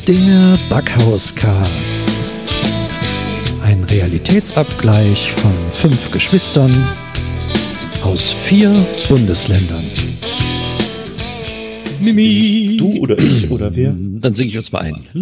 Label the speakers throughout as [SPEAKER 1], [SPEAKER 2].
[SPEAKER 1] Der Backhaus-Cast. Ein Realitätsabgleich von 5 Geschwistern aus 4 Bundesländern.
[SPEAKER 2] Mimi. Du oder ich oder wer?
[SPEAKER 3] Dann singe ich uns mal ein.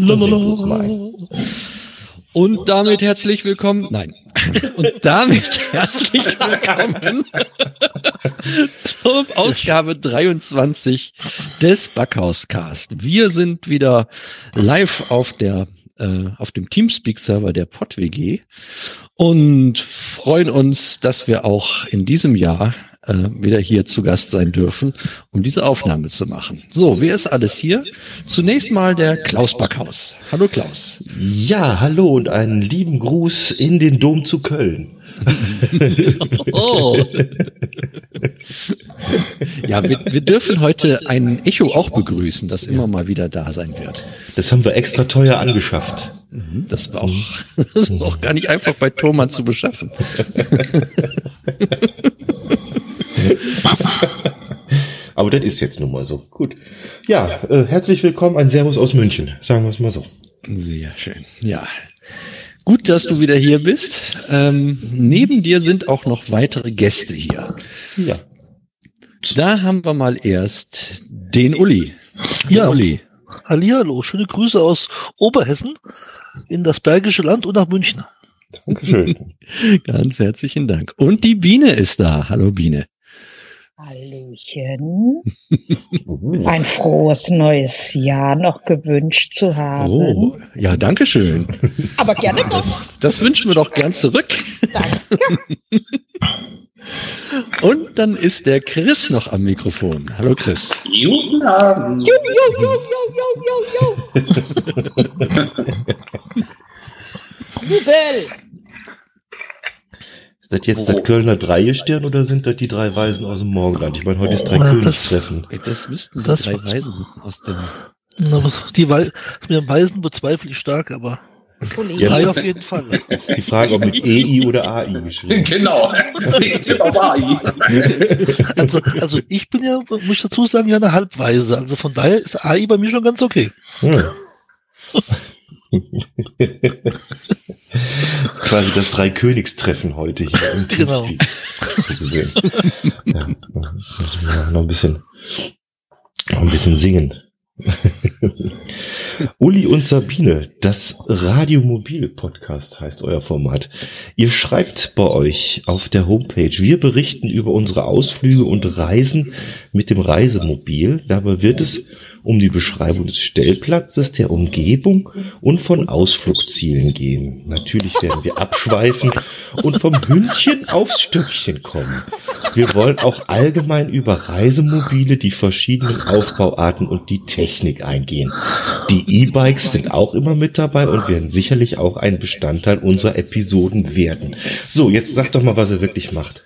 [SPEAKER 1] Und damit herzlich willkommen. Nein. Und damit herzlich willkommen zur Ausgabe 23 des Backhaus-Cast. Wir sind wieder live auf dem Teamspeak-Server der PodWG und freuen uns, dass wir auch in diesem Jahr wieder hier zu Gast sein dürfen, um diese Aufnahme zu machen. So, wer ist alles hier? Zunächst mal der Klaus Backhaus. Hallo Klaus.
[SPEAKER 2] Ja, hallo und einen lieben Gruß in den Dom zu Köln.
[SPEAKER 1] Oh. Ja, wir dürfen heute ein Echo auch begrüßen, das immer mal wieder da sein wird.
[SPEAKER 2] Das haben wir extra teuer angeschafft.
[SPEAKER 1] Das war auch gar nicht einfach bei Thomann zu beschaffen.
[SPEAKER 2] Aber das ist jetzt nun mal so. Gut. Ja, herzlich willkommen, ein Servus aus München. Sagen wir es mal so.
[SPEAKER 1] Sehr schön. Ja. Gut, dass du wieder hier bist. Neben dir sind auch noch weitere Gäste hier.
[SPEAKER 2] Ja.
[SPEAKER 1] Da haben wir mal erst den Uli.
[SPEAKER 4] Ja,
[SPEAKER 1] Uli.
[SPEAKER 4] Hallihallo, schöne Grüße aus Oberhessen in das Bergische Land und nach München.
[SPEAKER 2] Dankeschön.
[SPEAKER 1] Ganz herzlichen Dank. Und die Biene ist da. Hallo Biene.
[SPEAKER 5] Hallöchen. Ein frohes neues Jahr noch gewünscht zu haben.
[SPEAKER 1] Oh, ja, danke schön.
[SPEAKER 5] Aber gerne doch.
[SPEAKER 1] Das wünschen wir doch gern zurück.
[SPEAKER 5] Danke.
[SPEAKER 1] Und dann ist der Chris noch am Mikrofon. Hallo Chris.
[SPEAKER 6] Guten Abend.
[SPEAKER 5] Jubel.
[SPEAKER 2] Ist das jetzt das Kölner Dreigestirn oder sind das die 3 Weisen aus dem Morgenland? Ich meine, heute ist Dreikönigstreffen.
[SPEAKER 1] Das müssten
[SPEAKER 4] Das
[SPEAKER 1] 3 Weisen aus dem...
[SPEAKER 4] Mit dem Weisen bezweifle ich stark, aber
[SPEAKER 2] Ja,
[SPEAKER 4] 3 auf jeden Fall.
[SPEAKER 2] ist die Frage, ob mit EI oder AI geschrieben.
[SPEAKER 6] Genau. Ich tippe auf AI.
[SPEAKER 4] Also ich bin ja, muss ich dazu sagen, ja eine Halbweise. Also von daher ist AI bei mir schon ganz okay.
[SPEAKER 2] Das ist quasi das Dreikönigstreffen heute hier im Teamspeak. So gesehen. Ja, müssen wir noch ein bisschen singen. Uli und Sabine, das Radiomobil-Podcast heißt euer Format. Ihr schreibt bei euch auf der Homepage, wir berichten über unsere Ausflüge und Reisen mit dem Reisemobil. Dabei wird es um die Beschreibung des Stellplatzes, der Umgebung und von Ausflugszielen gehen. Natürlich werden wir abschweifen und vom Hündchen aufs Stöckchen kommen. Wir wollen auch allgemein über Reisemobile, die verschiedenen Aufbauarten und die Technik eingehen. Die E-Bikes sind auch immer mit dabei und werden sicherlich auch ein Bestandteil unserer Episoden werden. So, jetzt sagt doch mal, was er wirklich macht.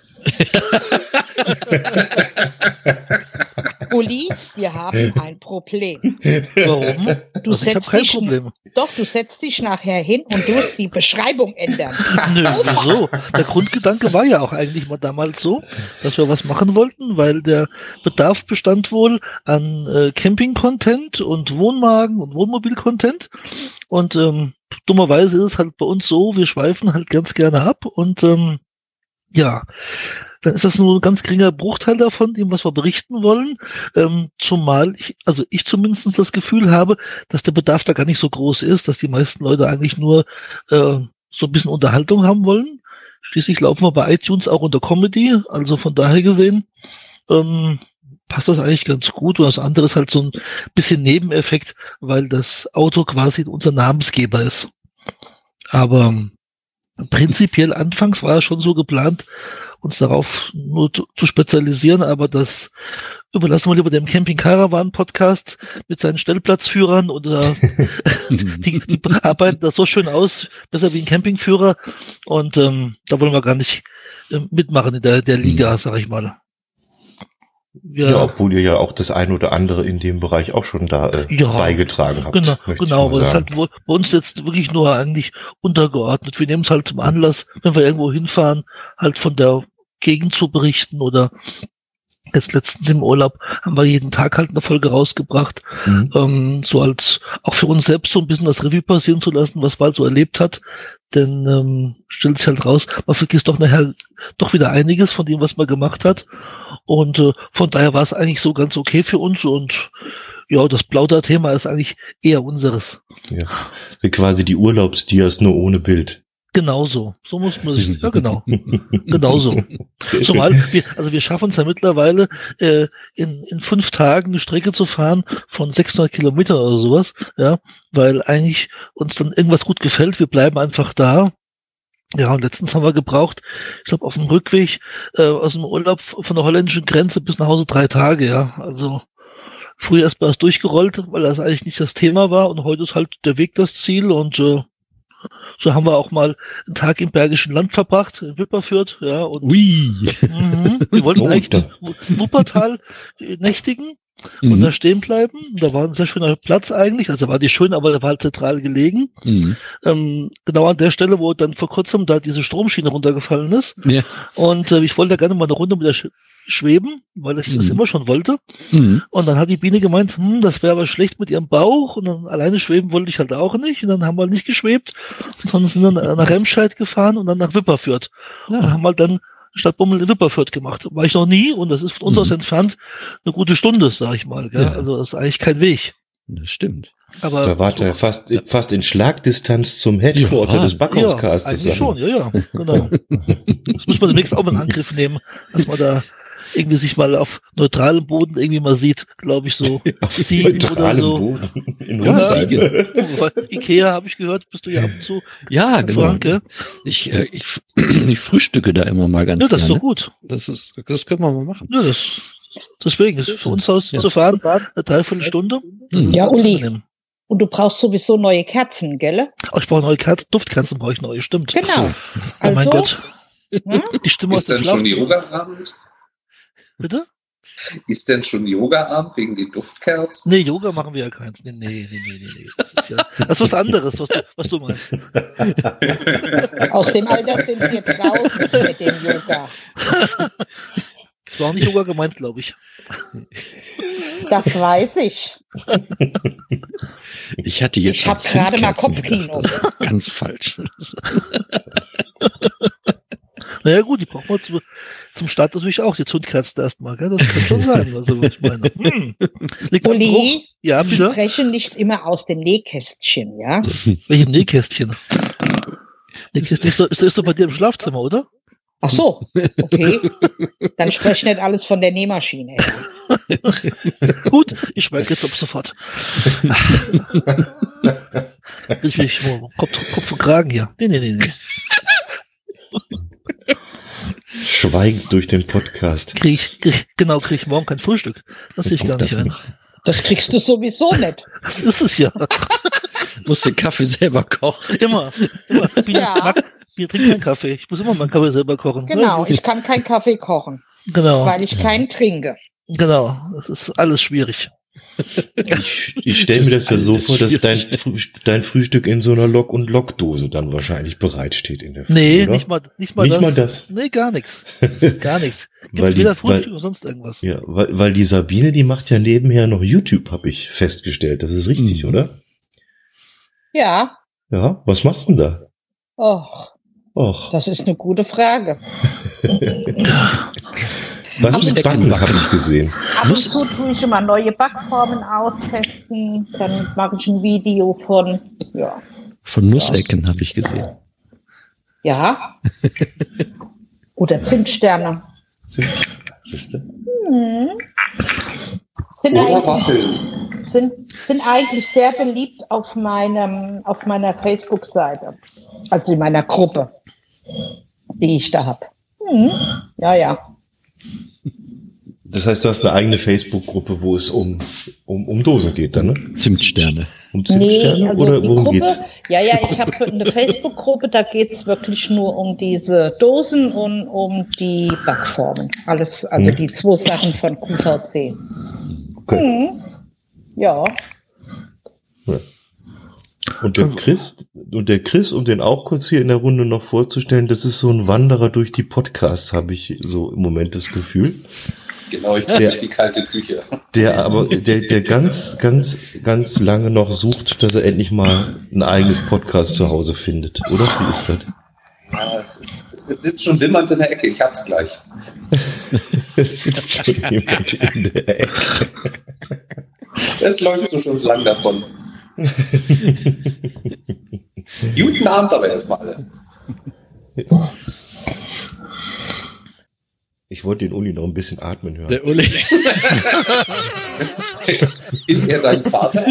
[SPEAKER 5] Uli, wir haben ein Problem.
[SPEAKER 4] Warum?
[SPEAKER 5] Du
[SPEAKER 4] Ich habe kein Problem.
[SPEAKER 5] Du setzt dich nachher hin und tust die Beschreibung ändern.
[SPEAKER 4] Nö, wieso? Der Grundgedanke war ja auch eigentlich mal damals so, dass wir was machen wollten, weil der Bedarf bestand wohl an Camping-Content und Wohnwagen und Wohnmobil-Content. Und dummerweise ist es halt bei uns so, wir schweifen halt ganz gerne ab und ja, dann ist das nur ein ganz geringer Bruchteil davon, dem was wir berichten wollen. Zumal ich zumindest das Gefühl habe, dass der Bedarf da gar nicht so groß ist, dass die meisten Leute eigentlich nur so ein bisschen Unterhaltung haben wollen. Schließlich laufen wir bei iTunes auch unter Comedy, also von daher gesehen passt das eigentlich ganz gut. Und das andere ist halt so ein bisschen Nebeneffekt, weil das Auto quasi unser Namensgeber ist. Aber prinzipiell anfangs war es schon so geplant, uns darauf nur zu spezialisieren, aber das überlassen wir lieber dem Camping Caravan Podcast mit seinen Stellplatzführern oder die arbeiten das so schön aus, besser wie ein Campingführer und da wollen wir gar nicht mitmachen in der Liga, sag ich mal.
[SPEAKER 2] Ja, obwohl ihr ja auch das ein oder andere in dem Bereich auch schon da beigetragen habt.
[SPEAKER 4] Genau, aber das ist halt bei uns jetzt wirklich nur eigentlich untergeordnet. Wir nehmen es halt zum Anlass, wenn wir irgendwo hinfahren, halt von der Gegend zu berichten oder Jetzt letztens im Urlaub haben wir jeden Tag halt eine Folge rausgebracht, so als auch für uns selbst so ein bisschen das Revue passieren zu lassen, was man halt so erlebt hat. Denn stellt sich halt raus, man vergisst doch nachher doch wieder einiges von dem, was man gemacht hat. Und von daher war es eigentlich so ganz okay für uns. Und ja, das Plauder-Thema ist eigentlich eher unseres.
[SPEAKER 2] Ja, wie quasi die Urlaubsdias nur ohne Bild.
[SPEAKER 4] Genauso. So muss man sich, ja genau. Genauso. Zumal wir schaffen es ja mittlerweile, in 5 Tagen eine Strecke zu fahren von 600 Kilometern oder sowas, ja, weil eigentlich uns dann irgendwas gut gefällt. Wir bleiben einfach da. Ja, und letztens haben wir gebraucht, ich glaube, auf dem Rückweg aus dem Urlaub von der holländischen Grenze bis nach Hause 3 Tage, ja. Also früher erst mal das durchgerollt, weil das eigentlich nicht das Thema war, und heute ist halt der Weg das Ziel, und so haben wir auch mal einen Tag im Bergischen Land verbracht, in Wipperfürth, ja. Und wir wollten eigentlich in Wuppertal nächtigen und da stehen bleiben. Da war ein sehr schöner Platz eigentlich, also war nicht schön, aber der war halt zentral gelegen. Genau an der Stelle, wo dann vor kurzem da diese Stromschiene runtergefallen ist. Ja. Und ich wollte da gerne mal eine Runde mit der schweben, weil ich das immer schon wollte. Und dann hat die Biene gemeint, das wäre aber schlecht mit ihrem Bauch, und dann alleine schweben wollte ich halt auch nicht, und dann haben wir nicht geschwebt, sondern sind dann nach Remscheid gefahren und dann nach Wipperfürth. Ja. Und haben halt dann Stadtbummel in Wipperfürth gemacht. War ich noch nie, und das ist von uns aus entfernt eine gute Stunde, sag ich mal. Gell? Ja. Also das ist eigentlich kein Weg.
[SPEAKER 1] Das stimmt.
[SPEAKER 2] Aber da wart ihr fast in Schlagdistanz zum Headquarter des Backhauscastes.
[SPEAKER 4] Ja, eigentlich schon, ja, genau. Das muss man demnächst auch mal in Angriff nehmen, dass man da irgendwie sich mal auf neutralem Boden irgendwie mal sieht, glaube ich, so.
[SPEAKER 2] Auf neutralem Boden.
[SPEAKER 4] Ja, Ikea, habe ich gehört, bist du ja ab und zu.
[SPEAKER 1] Ja, genau. Frank, ich frühstücke da immer mal ganz gerne.
[SPEAKER 4] Ja, das ist so gut.
[SPEAKER 1] Das können wir mal machen.
[SPEAKER 4] Ja, deswegen ist für uns aus zu fahren eine Dreiviertelstunde.
[SPEAKER 5] Ja, Uli. Und du brauchst sowieso neue Kerzen, gell?
[SPEAKER 4] Oh, ich brauche neue Kerzen, Duftkerzen brauche ich neue, stimmt.
[SPEAKER 5] Genau.
[SPEAKER 4] Oh mein Gott. Die Stimme
[SPEAKER 6] aus dem Schlaf. Ist denn schon Yoga-Abend?
[SPEAKER 4] Bitte?
[SPEAKER 6] Ist denn schon Yoga-Abend wegen den Duftkerzen?
[SPEAKER 4] Nee, Yoga machen wir ja keins. Nee. Das ist was anderes, was du meinst.
[SPEAKER 5] Aus dem Alter sind sie jetzt raus mit dem Yoga.
[SPEAKER 4] Das war auch nicht Yoga gemeint, glaube ich.
[SPEAKER 5] Das weiß ich.
[SPEAKER 1] Ich hatte jetzt
[SPEAKER 5] ich habe gerade mal Kopfkino.
[SPEAKER 1] Ganz falsch.
[SPEAKER 4] Naja gut, die brauchen wir zum Start natürlich auch, die Zündkerzen erstmal, gell? Das kann schon sein. Also, ich meine, liegt
[SPEAKER 5] Uli,
[SPEAKER 4] ja,
[SPEAKER 5] wir sprechen nicht immer aus dem Nähkästchen, ja?
[SPEAKER 4] Welchem Nähkästchen? Nähkästchen ist doch bei dir im Schlafzimmer, oder?
[SPEAKER 5] Ach so, okay. Dann spreche nicht alles von der Nähmaschine.
[SPEAKER 4] Gut, ich schmecke jetzt ab sofort. Ich will Kopf und Kragen hier. Nee.
[SPEAKER 2] Schweigend durch den Podcast.
[SPEAKER 4] Krieg ich morgen kein Frühstück. Das sehe ich gar nicht ein.
[SPEAKER 5] Das kriegst du sowieso nicht.
[SPEAKER 4] Das ist es ja.
[SPEAKER 1] Musst den Kaffee selber kochen.
[SPEAKER 4] Immer. Wir trinken keinen Kaffee. Ich muss immer meinen Kaffee selber kochen.
[SPEAKER 5] Genau, ich kann keinen Kaffee kochen.
[SPEAKER 4] Genau.
[SPEAKER 5] Weil ich keinen trinke.
[SPEAKER 4] Genau, das ist alles schwierig.
[SPEAKER 2] Ich stelle mir das ja so vor, dass dein Frühstück in so einer Lock- und Lockdose dann wahrscheinlich bereitsteht in der Früh,
[SPEAKER 4] Nee,
[SPEAKER 2] oder?
[SPEAKER 4] nicht mal das. Nee, gar nichts. Gar nichts. Gibt weder Frühstück oder sonst irgendwas.
[SPEAKER 2] Ja, weil die Sabine, die macht ja nebenher noch YouTube, habe ich festgestellt. Das ist richtig, oder?
[SPEAKER 5] Ja.
[SPEAKER 2] Ja, was machst du denn da?
[SPEAKER 5] Och. Das ist eine gute Frage.
[SPEAKER 2] Was mit Backen habe ich gesehen.
[SPEAKER 5] Ab und zu tue ich immer neue Backformen austesten. Dann mache ich ein Video von
[SPEAKER 1] Nussecken habe ich gesehen.
[SPEAKER 5] Ja. Oder Zimtsterne. Sind eigentlich sehr beliebt auf meiner Facebook-Seite. Also in meiner Gruppe, die ich da habe. Ja.
[SPEAKER 2] Das heißt, du hast eine eigene Facebook-Gruppe, wo es um Dosen geht, dann, ne?
[SPEAKER 1] Zimtsterne.
[SPEAKER 2] Um Zimtsterne?
[SPEAKER 5] Nee, also
[SPEAKER 2] oder worum
[SPEAKER 5] Gruppe,
[SPEAKER 2] geht's?
[SPEAKER 5] Ja, ich habe eine Facebook-Gruppe, da geht's wirklich nur um diese Dosen und um die Backformen. Alles, also die 2 Sachen von QVC.
[SPEAKER 2] Okay.
[SPEAKER 5] Ja.
[SPEAKER 2] Und der Chris, um den auch kurz hier in der Runde noch vorzustellen, das ist so ein Wanderer durch die Podcasts, habe ich so im Moment das Gefühl.
[SPEAKER 6] Genau, ich bin durch die kalte Küche.
[SPEAKER 2] Der ganz lange noch sucht, dass er endlich mal ein eigenes Podcast zu Hause findet, oder? Wie ist das?
[SPEAKER 6] Ja, es sitzt schon simmernd in der Ecke, ich hab's gleich.
[SPEAKER 2] Es sitzt schon jemand in der Ecke.
[SPEAKER 6] Es läuft so schon lang davon. Guten Abend aber erstmal.
[SPEAKER 2] Ich wollte den Uli noch ein bisschen atmen hören.
[SPEAKER 1] Der Uli.
[SPEAKER 6] Ist er dein Vater?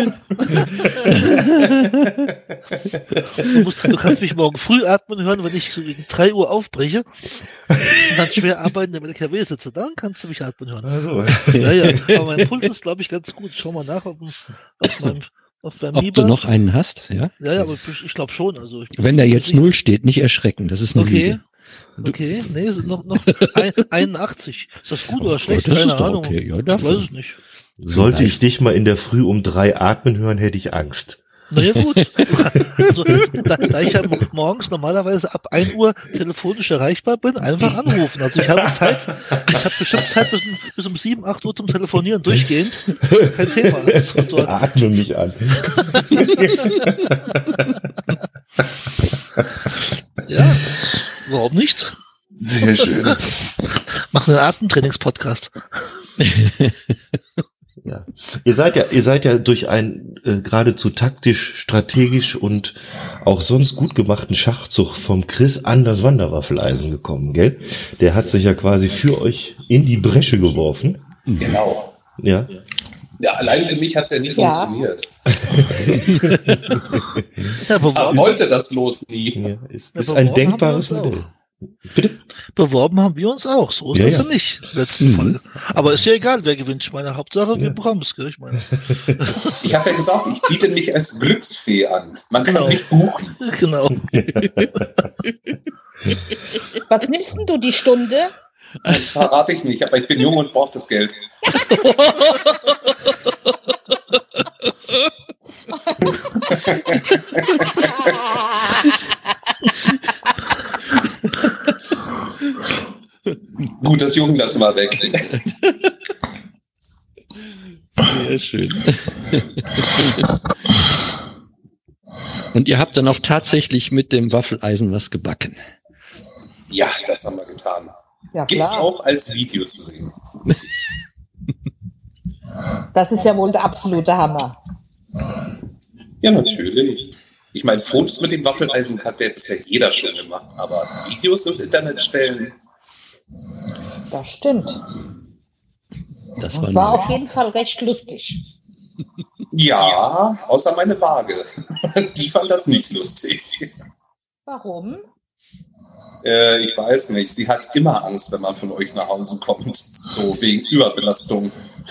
[SPEAKER 4] Du kannst mich morgen früh atmen hören, wenn ich gegen 3 Uhr aufbreche und dann schwer arbeiten im LKW sitze. Dann kannst du mich atmen hören.
[SPEAKER 2] Also.
[SPEAKER 4] Ja, aber mein Puls ist, glaube ich, ganz gut. Schau mal nach auf meinem
[SPEAKER 1] Ob
[SPEAKER 4] Mi-Band.
[SPEAKER 1] du noch einen hast, ja?
[SPEAKER 4] Ja, aber ich glaube schon. Also
[SPEAKER 1] Wenn da jetzt 0 steht, nicht erschrecken. Das ist eine Lüge.
[SPEAKER 4] Okay, nee, noch 81. Ist das gut oder schlecht?
[SPEAKER 1] Das
[SPEAKER 4] Keine
[SPEAKER 1] ist doch
[SPEAKER 4] Ahnung.
[SPEAKER 1] okay. Ja,
[SPEAKER 4] Ich
[SPEAKER 1] dafür.
[SPEAKER 4] weiß es nicht.
[SPEAKER 2] Sollte ich dich mal in der Früh um 3 atmen hören, hätte ich Angst.
[SPEAKER 4] Naja, gut. Also, da ich ja morgens normalerweise ab 1 Uhr telefonisch erreichbar bin, einfach anrufen. Also ich habe bestimmt Zeit bis um 7, 8 Uhr zum Telefonieren durchgehend. Kein Thema.
[SPEAKER 2] Atme mich an.
[SPEAKER 4] Ja, warum nicht?
[SPEAKER 6] Sehr schön.
[SPEAKER 4] Machen einen Atemtrainings-Podcast.
[SPEAKER 2] Ja. Ihr seid ja durch einen geradezu taktisch, strategisch und auch sonst gut gemachten Schachzug vom Chris an das Wanderwaffeleisen gekommen, gell? Der hat sich ja quasi für euch in die Bresche geworfen.
[SPEAKER 6] Genau.
[SPEAKER 2] Ja.
[SPEAKER 6] Ja, allein für mich hat es ja nie funktioniert.
[SPEAKER 4] Ja,
[SPEAKER 6] Er wollte das los nie.
[SPEAKER 2] Ja, ist ein denkbares Modell. Bitte?
[SPEAKER 4] Beworben haben wir uns auch. So ist
[SPEAKER 2] Ja,
[SPEAKER 4] das
[SPEAKER 2] ja.
[SPEAKER 4] ja nicht. Letzten Folge. Aber ist ja egal, wer gewinnt. Ich meine, Hauptsache, wir bekommen es, gell? Ich meine.
[SPEAKER 6] Ich habe ja gesagt, ich biete mich als Glücksfee an. Man kann
[SPEAKER 4] Genau.
[SPEAKER 6] mich buchen.
[SPEAKER 4] Genau.
[SPEAKER 5] Was nimmst denn du die Stunde?
[SPEAKER 6] Das verrate ich nicht, aber ich bin jung und brauche das Geld. Gut, das Jungen lassen wir weg.
[SPEAKER 1] Sehr schön. Und ihr habt dann auch tatsächlich mit dem Waffeleisen was gebacken.
[SPEAKER 6] Ja, das haben wir getan.
[SPEAKER 5] Ja,
[SPEAKER 6] Gibt's
[SPEAKER 5] klar.
[SPEAKER 6] auch als Video zu sehen.
[SPEAKER 5] Das ist ja wohl der absolute Hammer.
[SPEAKER 6] Ja, natürlich. Ich meine, Fotos mit dem Waffeleisen hat der bisher jeder schon gemacht, aber Videos ins Internet stellen,
[SPEAKER 5] Das stimmt.
[SPEAKER 1] Das
[SPEAKER 5] Das war
[SPEAKER 1] war
[SPEAKER 5] auf jeden Fall recht lustig.
[SPEAKER 6] ja, außer meine Waage. Die fand das nicht lustig.
[SPEAKER 5] Warum?
[SPEAKER 6] Ich weiß nicht, sie hat immer Angst, wenn man von euch nach Hause kommt. So wegen Überbelastung.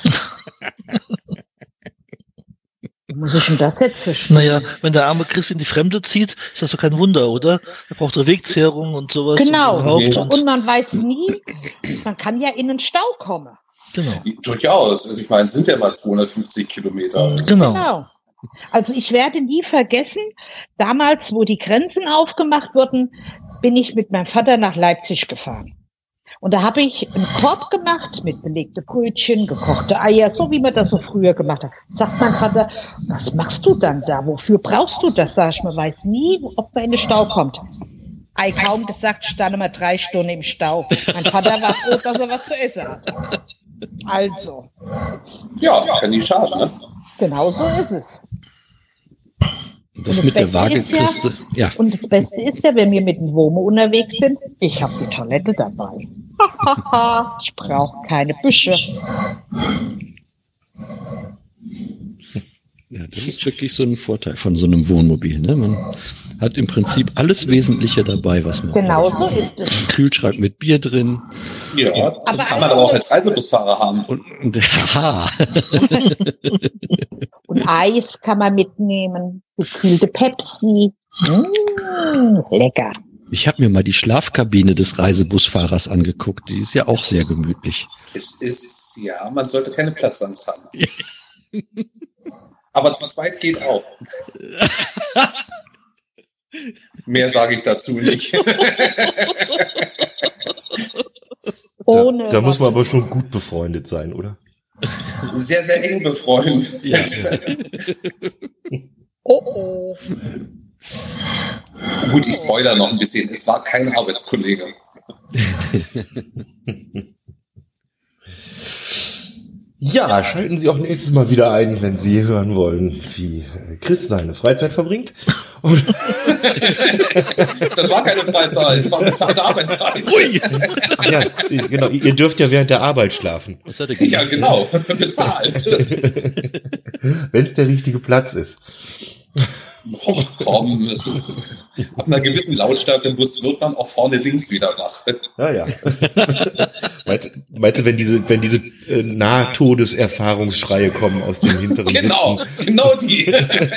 [SPEAKER 5] Wie muss ich denn das jetzt verstehen?
[SPEAKER 4] Naja, wenn der arme Chris in die Fremde zieht, ist das doch kein Wunder, oder? Er braucht doch Wegzehrung und sowas.
[SPEAKER 5] Genau.
[SPEAKER 4] Und überhaupt
[SPEAKER 6] Ja.
[SPEAKER 5] Und man weiß nie, man kann ja in den Stau kommen.
[SPEAKER 4] genau.
[SPEAKER 6] Durchaus. Also ich meine, es sind ja mal 250 Kilometer. Also
[SPEAKER 4] Genau.
[SPEAKER 5] Genau. Also ich werde nie vergessen, damals, wo die Grenzen aufgemacht wurden, bin ich mit meinem Vater nach Leipzig gefahren. Und da habe ich einen Korb gemacht mit belegte Brötchen, gekochte Eier, so wie man das so früher gemacht hat. Sagt mein Vater, was machst du dann da? Wofür brauchst du das? Sag ich, man weiß nie, ob man in den Stau kommt. Ei, kaum gesagt, standen wir 3 Stunden im Stau. Mein Vater war froh, dass er was zu essen hat. Also,
[SPEAKER 6] ja, kann nicht schaden, ne?
[SPEAKER 5] genau so ist es.
[SPEAKER 1] das
[SPEAKER 5] Und
[SPEAKER 1] mit der
[SPEAKER 5] Beste
[SPEAKER 1] Waage
[SPEAKER 5] ist ja-
[SPEAKER 1] kriegst du, ja.
[SPEAKER 5] Und das Beste ist ja, wenn wir mit dem Womo unterwegs sind, ich habe die Toilette dabei. Ich brauche keine Büsche.
[SPEAKER 1] Ja, das ist wirklich so ein Vorteil von so einem Wohnmobil. Ne? Man hat im Prinzip alles Wesentliche dabei, was man
[SPEAKER 5] Genau
[SPEAKER 1] braucht.
[SPEAKER 5] so ist es.
[SPEAKER 1] Ein Kühlschrank mit Bier drin
[SPEAKER 6] Ja, das
[SPEAKER 5] Aber
[SPEAKER 6] kann man aber auch als Reisebusfahrer haben.
[SPEAKER 1] und haha.
[SPEAKER 5] Und Eis kann man mitnehmen, gekühlte Pepsi. Lecker.
[SPEAKER 1] Ich habe mir mal die Schlafkabine des Reisebusfahrers angeguckt. Die ist ja auch sehr gemütlich.
[SPEAKER 6] Es ist, ja, man sollte keine Platzangst haben. Aber zu zweit geht auch. Mehr sage ich dazu nicht.
[SPEAKER 5] Ohne
[SPEAKER 2] Da muss man aber
[SPEAKER 5] Worte.
[SPEAKER 2] schon gut befreundet sein, oder?
[SPEAKER 6] Sehr, sehr eng befreundet.
[SPEAKER 1] Ja.
[SPEAKER 5] Oh.
[SPEAKER 6] Gut, ich spoilere noch ein bisschen. Es war kein Arbeitskollege.
[SPEAKER 2] Ja, schalten Sie auch nächstes Mal wieder ein, wenn Sie hören wollen, wie Chris seine Freizeit verbringt. Und
[SPEAKER 6] Das war keine Freizeit, das war bezahlte Arbeitszeit.
[SPEAKER 1] Ui.
[SPEAKER 2] ach ja, genau, ihr dürft ja während der Arbeit schlafen,
[SPEAKER 1] Was hat er
[SPEAKER 6] Ja,
[SPEAKER 1] gesagt?
[SPEAKER 6] genau, bezahlt.
[SPEAKER 2] wenn es der richtige Platz ist.
[SPEAKER 6] Oh, komm, es ist, ab einer gewissen Lautstärke im Bus wird man auch vorne links wieder wach.
[SPEAKER 2] Ja. Meinst du, wenn diese Nahtodeserfahrungsschreie kommen aus dem hinteren
[SPEAKER 6] Genau,
[SPEAKER 2] Sitzen?
[SPEAKER 6] genau die.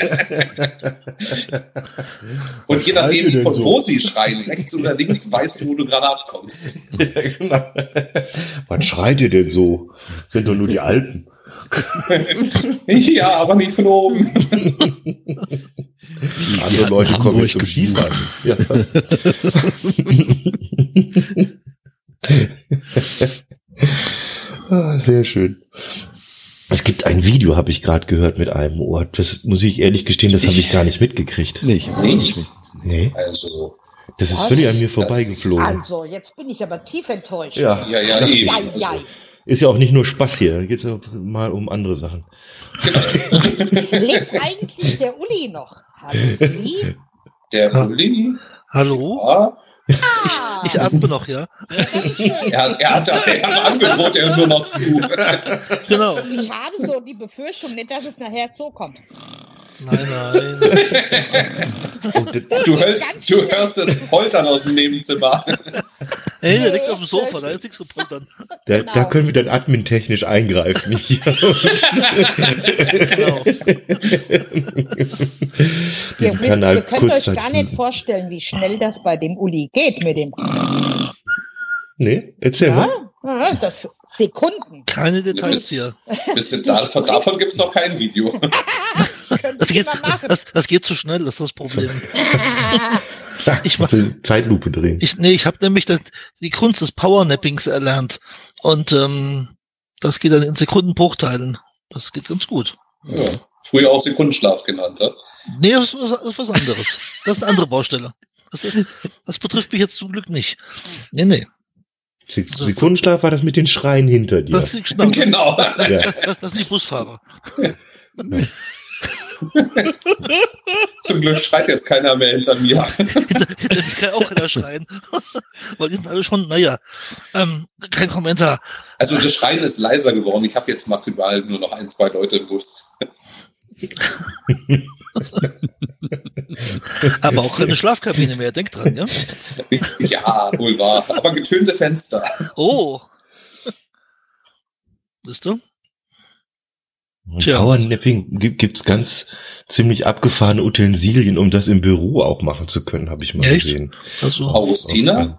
[SPEAKER 6] Und je nachdem,
[SPEAKER 2] schreit ihr
[SPEAKER 6] von
[SPEAKER 2] denn
[SPEAKER 6] wo
[SPEAKER 2] so?
[SPEAKER 6] sie schreien, rechts oder links, weißt du, wo du gerade abkommst.
[SPEAKER 2] Ja, genau. Was schreit ihr denn so? Sind doch nur die Alten.
[SPEAKER 6] Ja, aber nicht von oben.
[SPEAKER 2] Andere Leute kommen
[SPEAKER 1] Hamburg
[SPEAKER 2] jetzt zum
[SPEAKER 1] gebucht.
[SPEAKER 2] Skifahren. Ja, was? Sehr schön. Es gibt ein Video, habe ich gerade gehört, mit einem Ohr. Das muss ich ehrlich gestehen, das habe ich gar nicht mitgekriegt.
[SPEAKER 1] Nee, ich hab's auch nicht mit.
[SPEAKER 2] Nee,
[SPEAKER 6] Also,
[SPEAKER 2] das ist völlig an mir vorbeigeflogen.
[SPEAKER 5] Also, jetzt bin ich aber tief enttäuscht.
[SPEAKER 2] Ja,
[SPEAKER 6] ja, eben.
[SPEAKER 5] Ja, ja.
[SPEAKER 6] Also,
[SPEAKER 2] ist ja auch nicht nur Spaß hier, da geht es ja mal um andere Sachen.
[SPEAKER 5] Lebt eigentlich der Uli noch? Hallo, Uli?
[SPEAKER 6] der Uli,
[SPEAKER 4] Hallo?
[SPEAKER 6] ja,
[SPEAKER 4] Ich atme noch, ja?
[SPEAKER 6] er hat angedroht, er hört nur noch zu.
[SPEAKER 4] Genau.
[SPEAKER 5] Ich habe so die Befürchtung, nicht, dass es nachher so kommt.
[SPEAKER 4] Nein.
[SPEAKER 6] Du hörst das Poltern aus dem Nebenzimmer.
[SPEAKER 4] Hey, der liegt auf dem Sofa, da ist nichts zu poltern.
[SPEAKER 2] Da
[SPEAKER 5] Genau.
[SPEAKER 2] können wir dann admin-technisch eingreifen.
[SPEAKER 4] Genau.
[SPEAKER 2] Diesen Kanal
[SPEAKER 5] Ihr könnt euch
[SPEAKER 2] kurzzeitig
[SPEAKER 5] gar nicht
[SPEAKER 2] muten.
[SPEAKER 5] vorstellen, wie schnell das bei dem Uli geht mit dem.
[SPEAKER 2] Nee, erzähl mal.
[SPEAKER 5] Ja, das Sekunden.
[SPEAKER 4] Keine Details hier.
[SPEAKER 6] Davon gibt es noch kein Video.
[SPEAKER 4] Das geht zu schnell, das ist das Problem. Ich mach,
[SPEAKER 2] Zeitlupe drehen.
[SPEAKER 4] ich habe nämlich die Kunst des Powernappings erlernt. Und das geht dann in Sekundenbruchteilen. Das geht ganz gut.
[SPEAKER 6] Ja. Früher auch Sekundenschlaf genannt. Ja?
[SPEAKER 4] Nee, das ist was anderes. Das ist eine andere Baustelle. Das betrifft mich jetzt zum Glück nicht. Nee.
[SPEAKER 2] Sekundenschlaf war das mit den Schreien hinter dir.
[SPEAKER 4] Das ist genau.
[SPEAKER 6] Genau.
[SPEAKER 2] Ja.
[SPEAKER 4] Das sind die Busfahrer.
[SPEAKER 6] Zum Glück schreit jetzt keiner mehr hinter mir.
[SPEAKER 4] Hinter mich kann auch keiner schreien. Weil die sind alle schon, kein Kommentar.
[SPEAKER 6] Also das Schreien ist leiser geworden. Ich habe jetzt maximal nur noch 1, 2 Leute im Bus.
[SPEAKER 4] Aber auch keine Schlafkabine mehr, denkt dran, ja?
[SPEAKER 6] Ja, wohl wahr. Aber getönte Fenster.
[SPEAKER 4] Oh. Wisst ihr? Tja.
[SPEAKER 2] Powernapping gibt's ganz ziemlich abgefahrene Utensilien, um das im Büro auch machen zu können, habe ich mal
[SPEAKER 4] Echt?
[SPEAKER 2] gesehen.
[SPEAKER 4] Also,
[SPEAKER 6] Augustina?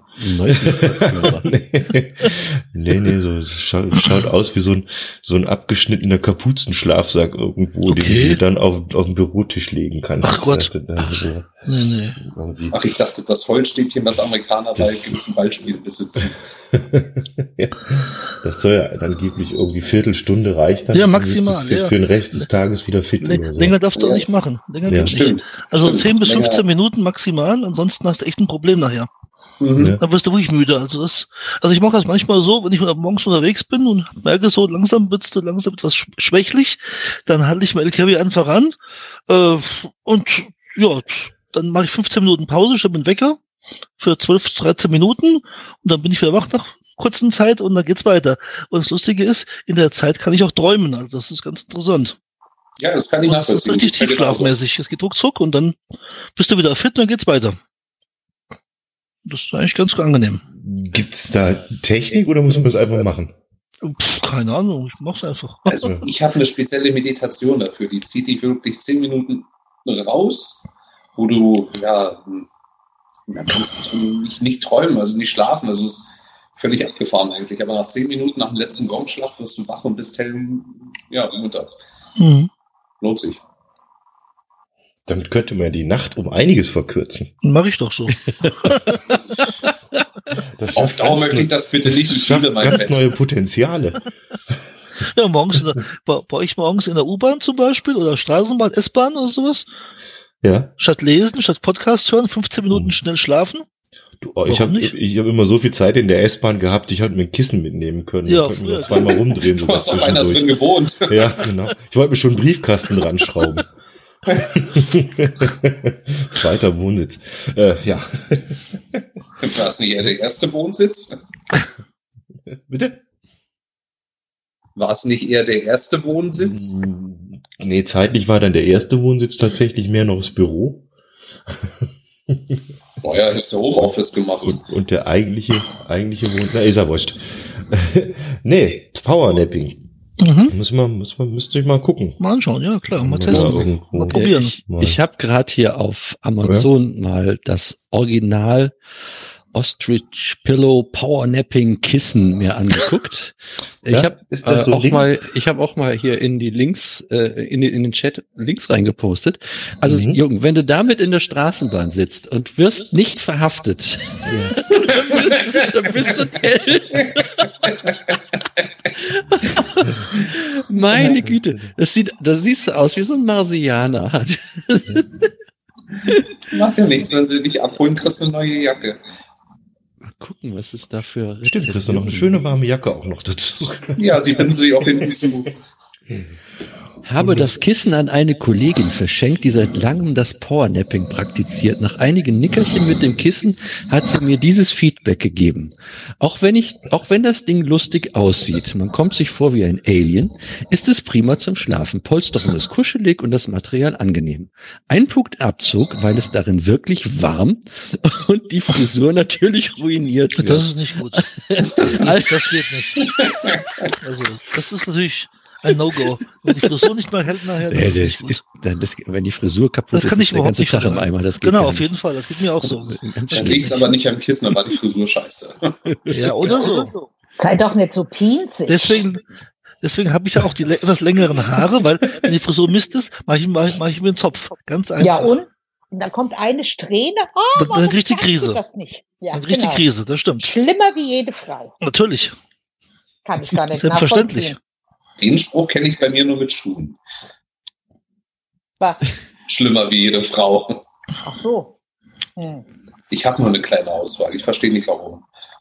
[SPEAKER 2] Nee, so schaut aus wie so ein abgeschnittener Kapuzenschlafsack irgendwo, den
[SPEAKER 4] Okay.
[SPEAKER 2] du dann auf den Bürotisch legen kannst.
[SPEAKER 4] Ach Gott. nee.
[SPEAKER 2] Irgendwie.
[SPEAKER 6] Ach, ich dachte, das Holzstäbchen, was Amerikaner bei gewissen Ballspielen besitzen.
[SPEAKER 2] Ja, das soll ja angeblich irgendwie Viertelstunde reicht dann.
[SPEAKER 4] Ja,
[SPEAKER 2] dann
[SPEAKER 4] maximal,
[SPEAKER 2] bist du
[SPEAKER 4] ja.
[SPEAKER 2] für den Rest des Tages wieder fit oder so.
[SPEAKER 4] Länger darfst du auch
[SPEAKER 6] Ja.
[SPEAKER 4] nicht machen. Länger
[SPEAKER 2] Ja.
[SPEAKER 4] geht's
[SPEAKER 6] Stimmt.
[SPEAKER 4] nicht. Also
[SPEAKER 6] Stimmt.
[SPEAKER 4] 10 bis
[SPEAKER 6] Länger.
[SPEAKER 4] 15 Minuten maximal, ansonsten hast du echt ein Problem nachher.
[SPEAKER 6] Mhm.
[SPEAKER 2] Ja.
[SPEAKER 4] Dann wirst du wirklich müde. Also ich mache das manchmal so, wenn ich morgens unterwegs bin und merke so, langsam wird's etwas schwächlich, dann halte ich mein LKW einfach an, und ja, dann mache ich 15 Minuten Pause, stelle den Wecker für 12, 13 Minuten und dann bin ich wieder wach nach kurzen Zeit und dann geht's weiter. Und das Lustige ist, in der Zeit kann ich auch träumen, also das ist ganz interessant.
[SPEAKER 6] Ja, das kann ich
[SPEAKER 4] Und das ist
[SPEAKER 6] nachvollziehen.
[SPEAKER 4] richtig
[SPEAKER 6] Ja, genauso.
[SPEAKER 4] tiefschlafmäßig. Es geht ruckzuck und dann bist du wieder fit und dann geht's weiter. Das ist eigentlich ganz angenehm.
[SPEAKER 2] Gibt's da Technik oder muss man das einfach machen?
[SPEAKER 4] Keine Ahnung, ich mach's einfach.
[SPEAKER 6] Also ich habe eine spezielle Meditation dafür, die zieht dich wirklich 10 Minuten raus, wo du, kannst du nicht träumen, also nicht schlafen, also es ist völlig abgefahren eigentlich, aber nach 10 Minuten nach dem letzten Gongschlag wirst du wach und bist hell, munter.
[SPEAKER 4] Mhm.
[SPEAKER 6] Lohnt sich.
[SPEAKER 2] Damit könnte man die Nacht um einiges verkürzen.
[SPEAKER 4] Mache ich doch so.
[SPEAKER 6] Auf Dauer möchte ich das bitte nicht. Ich
[SPEAKER 2] schafft
[SPEAKER 6] liebe mein
[SPEAKER 2] ganz
[SPEAKER 6] Bett.
[SPEAKER 2] neue Potenziale.
[SPEAKER 4] Ja, morgens bei euch morgens in der U-Bahn zum Beispiel oder Straßenbahn, S-Bahn oder sowas.
[SPEAKER 2] Ja.
[SPEAKER 4] Statt lesen, statt Podcast hören, 15 Minuten schnell schlafen.
[SPEAKER 2] Ich habe immer so viel Zeit in der S-Bahn gehabt, ich hätte mir ein Kissen mitnehmen können.
[SPEAKER 4] Ja,
[SPEAKER 2] ich konnte mir zweimal rumdrehen.
[SPEAKER 6] Du hast auf einer drin gewohnt.
[SPEAKER 2] Ja, genau. Ich wollte mir schon einen Briefkasten dran schrauben. Zweiter Wohnsitz. Ja.
[SPEAKER 6] War es nicht eher der erste Wohnsitz?
[SPEAKER 2] Bitte?
[SPEAKER 6] War es nicht eher der erste Wohnsitz?
[SPEAKER 2] Nee, zeitlich war dann der erste Wohnsitz tatsächlich mehr noch das Büro.
[SPEAKER 6] Naja, ist der Homeoffice gemacht.
[SPEAKER 2] Und der eigentliche Wohnsitz, na, ist ja wurscht. Nee, Powernapping. Müsste ich mal gucken.
[SPEAKER 4] Mal anschauen, ja klar, mal
[SPEAKER 2] Ja,
[SPEAKER 4] testen.
[SPEAKER 2] irgendwo.
[SPEAKER 4] Mal probieren.
[SPEAKER 1] Ich habe gerade hier auf Amazon mal das Original Ostrich Pillow Power Napping Kissen mir angeguckt.
[SPEAKER 2] Ja?
[SPEAKER 1] Ich habe
[SPEAKER 2] Ist das so ein Ding?
[SPEAKER 1] ich habe auch mal hier in die Links in den Chat Links reingepostet. Also Jürgen, wenn du damit in der Straßenbahn sitzt und wirst nicht verhaftet, dann bist du hell. Meine Güte, das siehst du aus wie so ein Marsianer.
[SPEAKER 6] Macht ja nichts, wenn sie dich abholen, kriegst du eine neue Jacke.
[SPEAKER 1] Mal gucken, was ist da für
[SPEAKER 2] Stimmt, kriegst du noch eine schöne warme Jacke auch noch dazu.
[SPEAKER 6] Ja, die binden sie auch hinten zu.
[SPEAKER 1] Habe das Kissen an eine Kollegin verschenkt, die seit langem das Powernapping praktiziert. Nach einigen Nickerchen mit dem Kissen hat sie mir dieses Feedback gegeben. Auch wenn das Ding lustig aussieht, man kommt sich vor wie ein Alien, ist es prima zum Schlafen. Polsterung ist kuschelig und das Material angenehm. Ein Punkt Abzug, weil es darin wirklich warm und die Frisur natürlich ruiniert wird.
[SPEAKER 4] Das ist nicht gut. Das geht nicht. Also, das ist natürlich ein No-Go. Wenn die Frisur nicht mehr hält nachher, dann
[SPEAKER 1] wenn die Frisur kaputt
[SPEAKER 4] das kann
[SPEAKER 1] ist,
[SPEAKER 4] ich
[SPEAKER 1] der ganze
[SPEAKER 4] überhaupt
[SPEAKER 1] Tag
[SPEAKER 4] nicht
[SPEAKER 1] im Eimer. Das geht
[SPEAKER 4] genau,
[SPEAKER 1] gar
[SPEAKER 4] auf
[SPEAKER 1] nicht.
[SPEAKER 4] jeden Fall. Das geht mir auch so.
[SPEAKER 1] Ganz
[SPEAKER 6] Dann
[SPEAKER 1] schlimm.
[SPEAKER 6] liegt es aber nicht am Kissen, dann war die Frisur scheiße.
[SPEAKER 4] Ja, oder so.
[SPEAKER 5] Sei doch nicht so pinzig.
[SPEAKER 4] Deswegen habe ich ja auch die etwas längeren Haare, weil wenn die Frisur Mist ist, mache ich mir einen Zopf. Ganz einfach.
[SPEAKER 5] Ja, und dann kommt eine Strähne.
[SPEAKER 4] Dann kriegt die Krise.
[SPEAKER 5] Das nicht. Ja,
[SPEAKER 4] Dann kriegt die Krise, das stimmt.
[SPEAKER 5] Schlimmer wie jede Frau.
[SPEAKER 4] Natürlich.
[SPEAKER 5] Kann ich gar nicht
[SPEAKER 4] Selbstverständlich.
[SPEAKER 5] nachvollziehen.
[SPEAKER 6] Den Spruch kenne ich bei mir nur mit Schuhen.
[SPEAKER 5] Was?
[SPEAKER 6] Schlimmer wie jede Frau.
[SPEAKER 5] Ach so. Hm.
[SPEAKER 6] Ich habe nur eine kleine Auswahl. Ich verstehe nicht warum.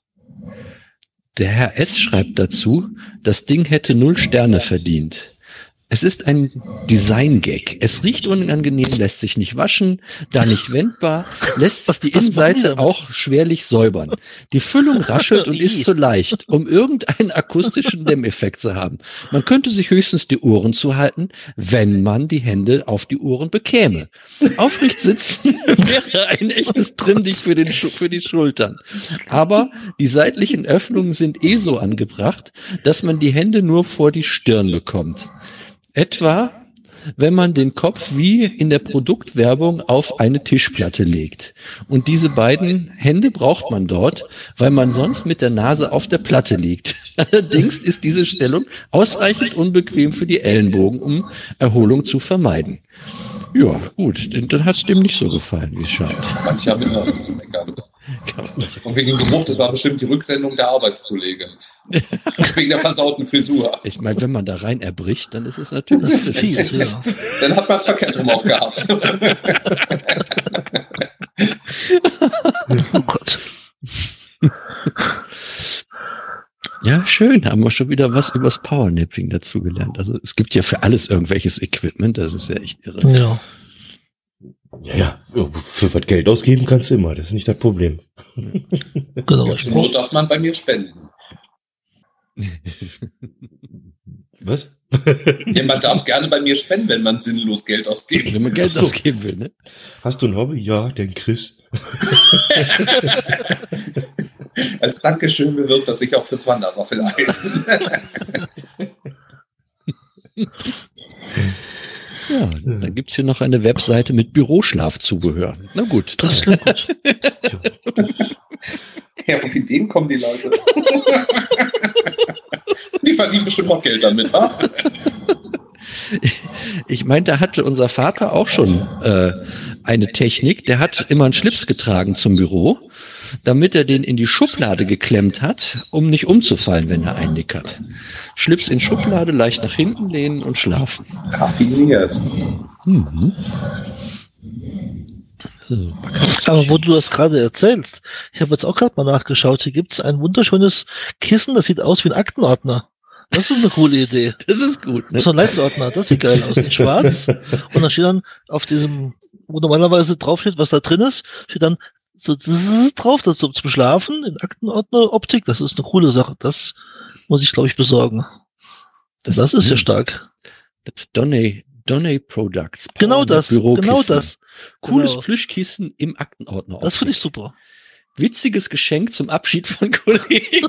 [SPEAKER 1] Der Herr S. schreibt dazu, das Ding hätte 0 Sterne verdient. Es ist ein Design-Gag. Es riecht unangenehm, lässt sich nicht waschen, da nicht wendbar, lässt sich die
[SPEAKER 4] was
[SPEAKER 1] Innenseite
[SPEAKER 4] machen die
[SPEAKER 1] auch schwerlich säubern. Die Füllung raschelt und ist zu leicht, um irgendeinen akustischen Dämmeffekt zu haben. Man könnte sich höchstens die Ohren zuhalten, wenn man die Hände auf die Ohren bekäme. Aufrecht sitzen wäre ein echtes Trimmdich für die Schultern. Aber die seitlichen Öffnungen sind so angebracht, dass man die Hände nur vor die Stirn bekommt. Etwa, wenn man den Kopf wie in der Produktwerbung auf eine Tischplatte legt. Und diese beiden Hände braucht man dort, weil man sonst mit der Nase auf der Platte liegt. Allerdings ist diese Stellung ausreichend unbequem für die Ellenbogen, um Erholung zu vermeiden. Ja, gut, dann hat es dem nicht so gefallen, wie es scheint.
[SPEAKER 6] Manche haben immer was zu meckern. Und wegen dem Geruch, das war bestimmt die Rücksendung der Arbeitskollegin. Wegen der versauten Frisur.
[SPEAKER 1] Ich meine, wenn man da rein erbricht, dann ist es natürlich
[SPEAKER 4] Fies, ja.
[SPEAKER 6] Dann hat man es verkehrt rum aufgehabt.
[SPEAKER 4] Oh Gott.
[SPEAKER 1] Ja, schön, haben wir schon wieder was übers Powernapping dazugelernt. Also es gibt ja für alles irgendwelches Equipment, das ist ja echt irre.
[SPEAKER 4] Ja.
[SPEAKER 2] Ja, für was Geld ausgeben kannst du immer, das ist nicht das Problem.
[SPEAKER 4] Genau.
[SPEAKER 6] Zur Not darf man bei mir spenden.
[SPEAKER 2] Was?
[SPEAKER 6] Ja, man darf gerne bei mir spenden, wenn man sinnlos Geld ausgibt.
[SPEAKER 1] Wenn man Geld ausgeben will, ne?
[SPEAKER 2] Hast du ein Hobby? Ja, den Chris.
[SPEAKER 6] Als Dankeschön bewirbt er sich auch fürs Wanderwaffeleisen.
[SPEAKER 1] Ja, dann gibt's hier noch eine Webseite mit Büroschlafzubehör. Na gut.
[SPEAKER 4] Das klingt gut.
[SPEAKER 6] Ja, auf Ideen kommen die Leute. Die verdienen bestimmt auch Geld damit, wa?
[SPEAKER 1] Ich meine, da hatte unser Vater auch schon eine Technik. Der hat immer einen Schlips getragen zum Büro. damit er den in die Schublade geklemmt hat, um nicht umzufallen, wenn er einnickert. Schlips in Schublade, leicht nach hinten lehnen und schlafen.
[SPEAKER 6] Raffiniert.
[SPEAKER 1] So,
[SPEAKER 4] Aber wo du das gerade erzählst, ich habe jetzt auch gerade mal nachgeschaut, hier gibt's ein wunderschönes Kissen, das sieht aus wie ein Aktenordner. Das ist eine coole Idee.
[SPEAKER 1] das ist gut, ne?
[SPEAKER 4] So ein Leitsordner, das sieht geil aus, in schwarz. Und dann steht dann auf diesem, wo normalerweise draufsteht, was da drin ist, steht dann so drauf, das so zum Schlafen in Aktenordner-Optik. Das ist eine coole Sache. Das muss ich, glaube ich, besorgen. Das ist ja stark.
[SPEAKER 1] Das Donay Products.
[SPEAKER 4] Genau das, genau das.
[SPEAKER 1] Cooles
[SPEAKER 4] Genau.
[SPEAKER 1] Plüschkissen im Aktenordner.
[SPEAKER 4] Das finde ich super.
[SPEAKER 1] Witziges Geschenk zum Abschied von Kollegen.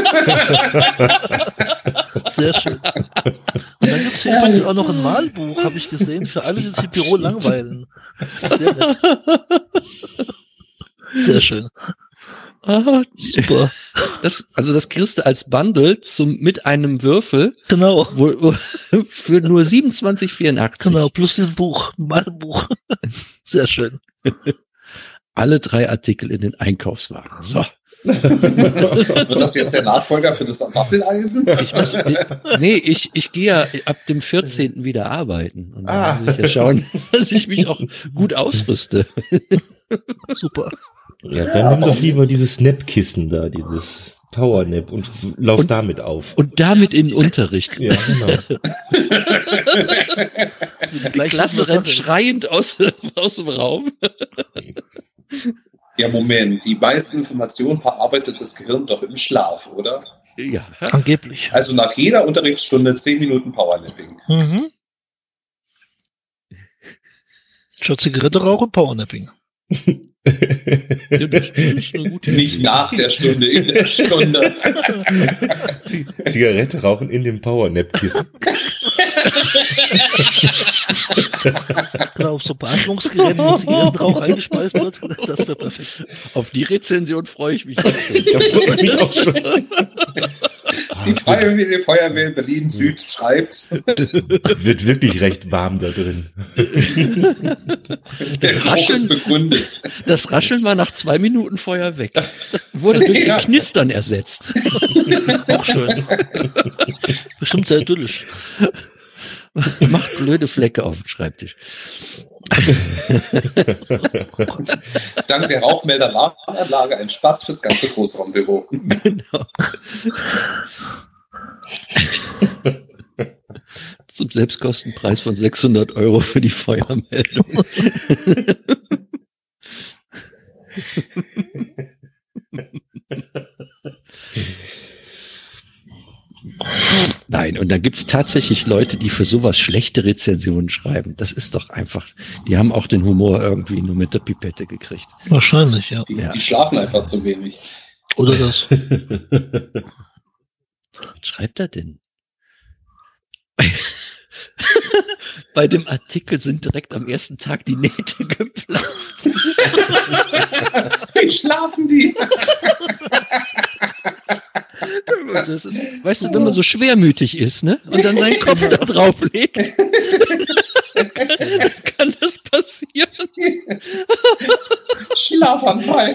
[SPEAKER 4] Sehr schön. Und dann gibt's hier übrigens auch noch ein Malbuch, habe ich gesehen, für alle, die sich im Büro langweilen. Das ist sehr nett. Sehr schön.
[SPEAKER 1] Ah,
[SPEAKER 4] Super.
[SPEAKER 1] das kriegst du als Bundle mit einem Würfel
[SPEAKER 4] Genau.
[SPEAKER 1] für nur 27,84.
[SPEAKER 4] Genau, plus dieses Buch, Malbuch. Sehr schön.
[SPEAKER 1] Alle 3 Artikel in den Einkaufswagen. So.
[SPEAKER 6] Wird das jetzt der Nachfolger für das Waffeleisen?
[SPEAKER 1] Ich gehe ja ab dem 14. wieder arbeiten. Und dann muss ich ja schauen, dass ich mich auch gut ausrüste.
[SPEAKER 4] Super.
[SPEAKER 2] Ja, dann nimm doch lieber dieses Nap-Kissen da, dieses Powernap und lauf damit auf.
[SPEAKER 1] Und damit in den Unterricht.
[SPEAKER 2] Ja, genau.
[SPEAKER 1] Die Klasse rennt schreiend aus dem Raum.
[SPEAKER 6] Ja, Moment. Die meisten Informationen verarbeitet das Gehirn doch im Schlaf, oder?
[SPEAKER 1] Ja.
[SPEAKER 4] Angeblich.
[SPEAKER 6] Also nach jeder Unterrichtsstunde 10 Minuten Powernapping.
[SPEAKER 4] Mhm. Statt Zigarette rauchen, Powernapping.
[SPEAKER 1] Das ist eine gute
[SPEAKER 6] Nicht
[SPEAKER 1] Idee.
[SPEAKER 6] nach der Stunde, in der Stunde.
[SPEAKER 2] Zigarette rauchen in dem Powernap-Kissen.
[SPEAKER 4] Genau, so Beatmungsgeräte, wo Zigarettenrauch eingespeist wird, das wäre perfekt.
[SPEAKER 1] Auf die Rezension freue ich mich jetzt schon.
[SPEAKER 2] Da freue ich mich auch schon.
[SPEAKER 6] Die Freiwillige Feuerwehr Berlin Süd schreibt,
[SPEAKER 2] Wird wirklich recht warm da drin.
[SPEAKER 6] der Geruch ist begründet.
[SPEAKER 1] Das Rascheln war nach 2 Minuten Feuer weg. Wurde durch
[SPEAKER 6] Ja.
[SPEAKER 1] ein Knistern ersetzt.
[SPEAKER 4] Auch schön. Bestimmt sehr idyllisch.
[SPEAKER 1] Macht blöde Flecke auf dem Schreibtisch.
[SPEAKER 6] Dank der Rauchmelder-Anlage ein Spaß fürs ganze Großraumbüro.
[SPEAKER 1] Genau. Zum Selbstkostenpreis von 600 € für die Feuermeldung. Nein, und da gibt's tatsächlich Leute, die für sowas schlechte Rezensionen schreiben. Das ist doch einfach, die haben auch den Humor irgendwie nur mit der Pipette gekriegt.
[SPEAKER 4] Wahrscheinlich, ja.
[SPEAKER 6] Die schlafen einfach zu wenig.
[SPEAKER 4] Oder das.
[SPEAKER 1] Was schreibt er denn? Bei dem Artikel sind direkt am ersten Tag die Nähte geplatzt.
[SPEAKER 6] Wie schlafen die?
[SPEAKER 1] Das ist, weißt du, wenn man so schwermütig ist, ne? Und dann seinen Kopf da drauf legt, kann das passieren.
[SPEAKER 6] Schlafanfall.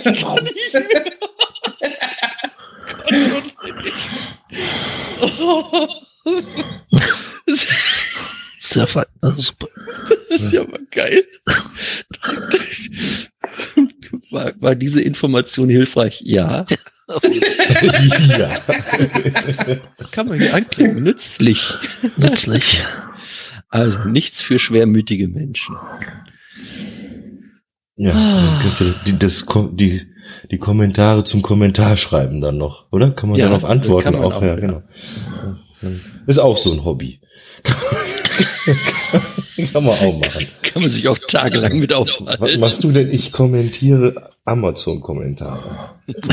[SPEAKER 4] Sehr fein. Also super.
[SPEAKER 1] Das ist ja mal geil. War diese Information hilfreich? Ja.
[SPEAKER 2] Ja.
[SPEAKER 1] Kann man hier anklicken. Nützlich.
[SPEAKER 4] Nützlich.
[SPEAKER 1] Also nichts für schwermütige Menschen.
[SPEAKER 2] Ja, dann kannst du die Kommentare zum Kommentar schreiben dann noch, oder? Kann man
[SPEAKER 1] Ja,
[SPEAKER 2] darauf antworten?
[SPEAKER 1] kann man auch,
[SPEAKER 2] ja,
[SPEAKER 1] ja.
[SPEAKER 2] genau. Ist auch so ein Hobby. Kann man auch machen.
[SPEAKER 1] Kann man sich auch tagelang mit
[SPEAKER 2] Was
[SPEAKER 1] aufhalten.
[SPEAKER 2] machst du denn? Ich kommentiere Amazon-Kommentare.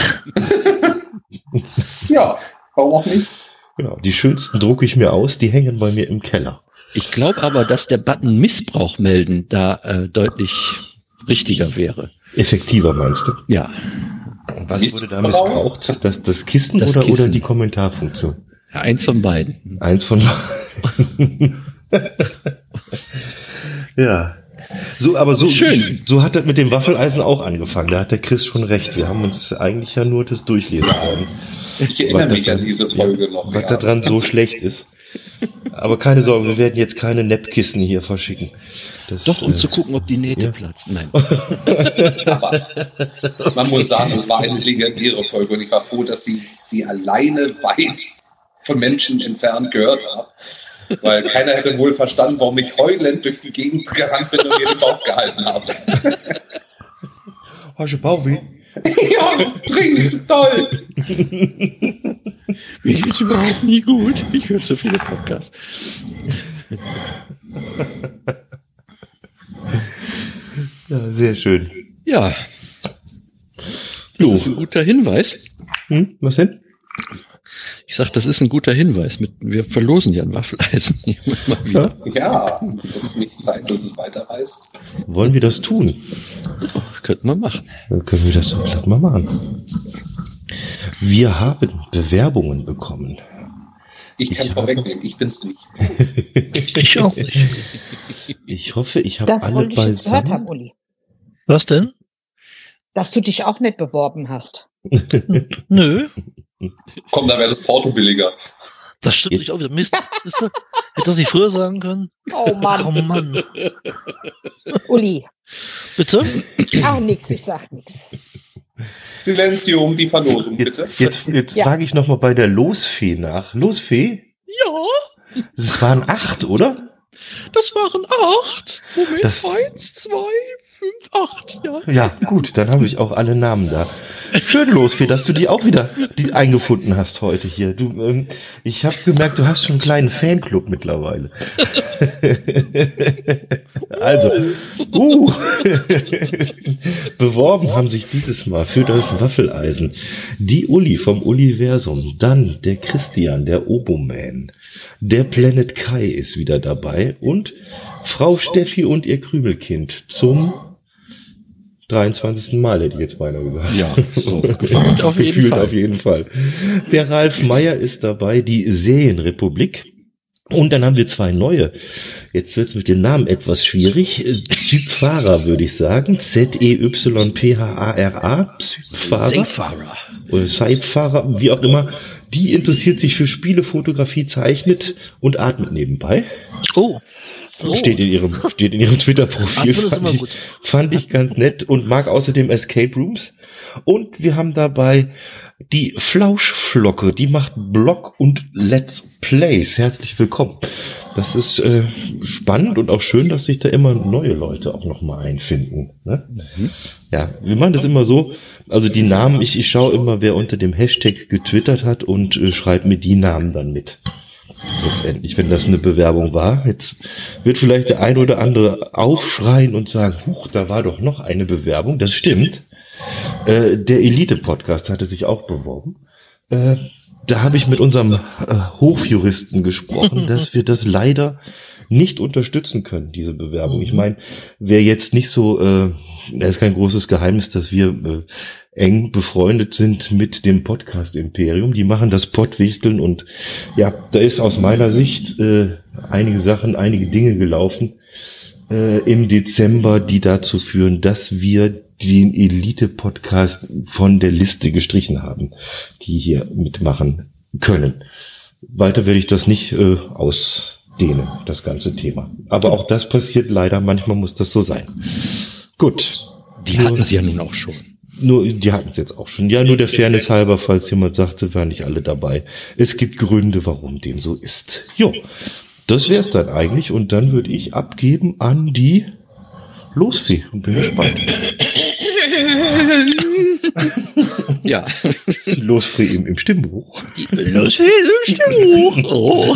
[SPEAKER 6] Ja, warum auch nicht?
[SPEAKER 2] Genau. Die schönsten drucke ich mir aus, die hängen bei mir im Keller.
[SPEAKER 1] Ich glaube aber, dass der Button Missbrauch melden da deutlich richtiger wäre.
[SPEAKER 2] Effektiver meinst du?
[SPEAKER 1] Ja.
[SPEAKER 2] Was wurde da missbraucht? Das Kissen,
[SPEAKER 1] Das
[SPEAKER 2] oder
[SPEAKER 1] Kissen.
[SPEAKER 2] die Kommentarfunktion?
[SPEAKER 1] Ja, eins von beiden.
[SPEAKER 2] Eins von Ja.
[SPEAKER 1] Schön.
[SPEAKER 2] So hat das mit dem Waffeleisen auch angefangen. Da hat der Chris schon recht. Wir haben uns eigentlich ja nur das durchlesen wollen.
[SPEAKER 6] Ich erinnere mich an diese Folge noch.
[SPEAKER 2] Was daran so schlecht ist. Aber keine Sorge, wir werden jetzt keine Neppkissen hier verschicken.
[SPEAKER 1] Doch, um zu gucken, ob die Nähte platzen. Nein.
[SPEAKER 6] Aber man muss sagen, es war eine legendäre Folge und ich war froh, dass sie alleine weit von Menschen entfernt gehört habe. Weil keiner hätte wohl verstanden, warum ich heulend durch die Gegend gerannt bin und mir den Bauch gehalten habe.
[SPEAKER 2] Hast du Bauchweh?
[SPEAKER 6] Ja, dringend, toll.
[SPEAKER 1] Mir geht's überhaupt nie gut. Ich höre so viele Podcasts.
[SPEAKER 2] Ja, sehr schön.
[SPEAKER 1] Ja. Das ist ein guter Hinweis.
[SPEAKER 2] Was denn?
[SPEAKER 1] Ich sag, das ist ein guter Hinweis. Wir verlosen ja ein Waffeleisen immer wieder.
[SPEAKER 6] Ja, wird es nicht Zeit, dass es weiterreist?
[SPEAKER 2] Wollen wir das tun?
[SPEAKER 1] Oh, könnten wir machen.
[SPEAKER 2] Dann können wir das doch mal machen. Wir haben Bewerbungen bekommen.
[SPEAKER 6] Ich kann vorwegnehmen, ich bin's nicht.
[SPEAKER 4] Ich auch nicht.
[SPEAKER 2] Ich hoffe, ich habe
[SPEAKER 5] Das
[SPEAKER 2] alle
[SPEAKER 5] wollte ich jetzt gehört haben,
[SPEAKER 2] beisammen.
[SPEAKER 5] Uli.
[SPEAKER 4] Was denn?
[SPEAKER 5] Dass du dich auch nicht beworben hast.
[SPEAKER 4] Nö.
[SPEAKER 6] Komm, dann wäre das Porto billiger.
[SPEAKER 4] Das stimmt nicht auch wieder. Mist. Hättest du das nicht früher sagen können?
[SPEAKER 5] Oh Mann.
[SPEAKER 4] Oh Mann.
[SPEAKER 5] Uli.
[SPEAKER 4] Bitte?
[SPEAKER 5] Ach, nix, ich sag nix.
[SPEAKER 6] Silenzium, die Verlosung, bitte.
[SPEAKER 2] Jetzt
[SPEAKER 5] Ja.
[SPEAKER 2] frage ich nochmal bei der Losfee nach. Losfee?
[SPEAKER 1] Ja,
[SPEAKER 2] Es waren 8, oder?
[SPEAKER 1] das waren 8. Moment,
[SPEAKER 2] Das-
[SPEAKER 1] 1, 2, 5, 8. Ja.
[SPEAKER 2] Ja, gut, dann habe ich auch alle Namen da. Schön, Losfee, dass du die auch wieder eingefunden hast heute hier. Ich habe gemerkt, du hast schon einen kleinen Fanclub mittlerweile. Also, beworben haben sich dieses Mal für das Waffeleisen die Uli vom Universum, dann der Christian, der Oboman, der Planet Kai ist wieder dabei und Frau Steffi und ihr Krümelkind zum 23. Mal, hätte ich jetzt beinahe gesagt.
[SPEAKER 1] Ja, so. Gefühlt auf jeden
[SPEAKER 2] Gefühlt
[SPEAKER 1] Fall.
[SPEAKER 2] auf jeden Fall. Der Ralf Meyer ist dabei, die Seenrepublik. Und dann haben wir 2 neue. Jetzt wird's mit den Namen etwas schwierig. Zypfara, würde ich sagen. Zeyyphara. Zypfara.
[SPEAKER 1] Seefahrer.
[SPEAKER 2] Oder Seifahrer, wie auch immer. Die interessiert sich für Spiele, Fotografie, zeichnet und atmet nebenbei.
[SPEAKER 4] Oh.
[SPEAKER 2] Steht in ihrem Twitter-Profil.
[SPEAKER 4] Atmen ist immer gut.
[SPEAKER 2] Fand ich ganz nett und mag außerdem Escape Rooms. Und wir haben dabei die Flauschflocke, die macht Blog und Let's Plays. Herzlich willkommen. Das ist spannend und auch schön, dass sich da immer neue Leute auch noch mal einfinden. Ne? Ja, wir machen das immer so. Also die Namen, ich schaue immer, wer unter dem Hashtag getwittert hat und schreibe mir die Namen dann mit. Letztendlich, wenn das eine Bewerbung war. Jetzt wird vielleicht der ein oder andere aufschreien und sagen, huch, da war doch noch eine Bewerbung. Das stimmt. Der Elite-Podcast hatte sich auch beworben. Da habe ich mit unserem Hofjuristen gesprochen, dass wir das leider nicht unterstützen können, diese Bewerbung. Ich meine, wer jetzt nicht so, das ist kein großes Geheimnis, dass wir eng befreundet sind mit dem Podcast Imperium. Die machen das Pottwichteln und ja, da ist aus meiner Sicht einige Dinge gelaufen im Dezember, die dazu führen, dass wir den Elite-Podcast von der Liste gestrichen haben, die hier mitmachen können. Weiter werde ich das nicht ausdehnen, das ganze Thema. Aber auch das passiert leider, manchmal muss das so sein. Gut.
[SPEAKER 1] Die hatten sie ja nun auch schon.
[SPEAKER 2] Die hatten es jetzt auch schon. Ja, nur der Fairness halber, falls jemand sagte, waren nicht alle dabei. Es gibt Gründe, warum dem so ist. Jo, das wär's dann eigentlich. Und dann würde ich abgeben an die Losfee und bin gespannt.
[SPEAKER 1] Ja.
[SPEAKER 2] Die Losfee im Stimmbuch.
[SPEAKER 1] Die Losfee im Stimmbuch. Oh.